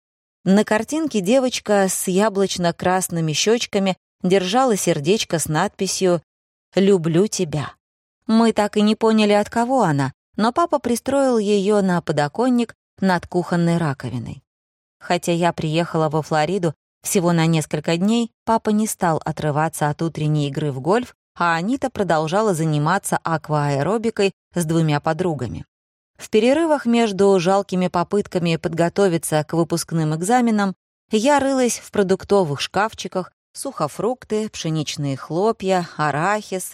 На картинке девочка с яблочно-красными щечками держала сердечко с надписью «Люблю тебя». Мы так и не поняли, от кого она, но папа пристроил ее на подоконник над кухонной раковиной. Хотя я приехала во Флориду всего на несколько дней, папа не стал отрываться от утренней игры в гольф, а Анита продолжала заниматься акваэробикой с 2 подругами. В перерывах между жалкими попытками подготовиться к выпускным экзаменам я рылась в продуктовых шкафчиках: сухофрукты, пшеничные хлопья, арахис,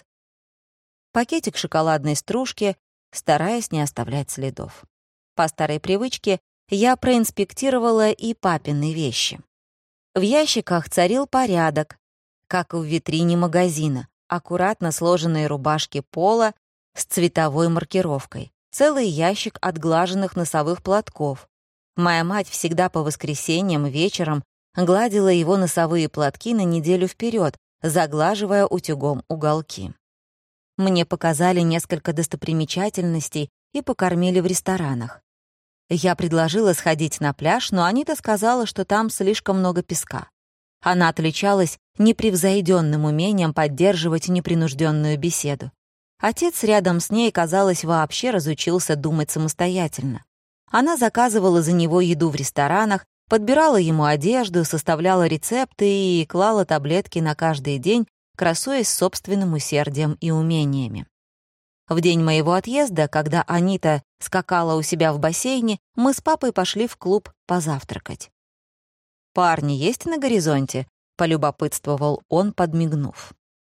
пакетик шоколадной стружки, стараясь не оставлять следов. По старой привычке я проинспектировала и папины вещи. В ящиках царил порядок, как в витрине магазина. Аккуратно сложенные рубашки пола с цветовой маркировкой, целый ящик отглаженных носовых платков. Моя мать всегда по воскресеньям вечером гладила его носовые платки на неделю вперед, заглаживая утюгом уголки. Мне показали несколько достопримечательностей и покормили в ресторанах. Я предложила сходить на пляж, но Анита сказала, что там слишком много песка. Она отличалась непревзойденным умением поддерживать непринужденную беседу. Отец рядом с ней, казалось, вообще разучился думать самостоятельно. Она заказывала за него еду в ресторанах, подбирала ему одежду, составляла рецепты и клала таблетки на каждый день, красуясь собственным усердием и умениями. В день моего отъезда, когда Анита скакала у себя в бассейне, мы с папой пошли в клуб позавтракать. «Парни есть на горизонте?» — полюбопытствовал он, подмигнув.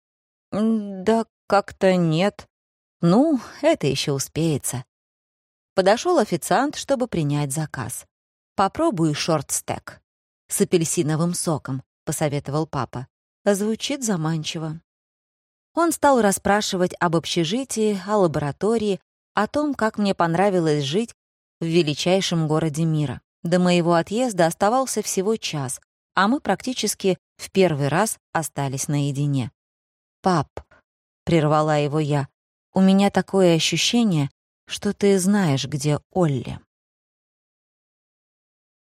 «Да как-то нет. Ну, это еще успеется». Подошел официант, чтобы принять заказ. «Попробуй шорт-стек с апельсиновым соком. посоветовал папа. Звучит заманчиво. Он стал расспрашивать об общежитии, о лаборатории, о том, как мне понравилось жить в величайшем городе мира. До моего отъезда оставался всего час, а мы практически в первый раз остались наедине. «Пап», — прервала его я, — «у меня такое ощущение, что ты знаешь, где Олли».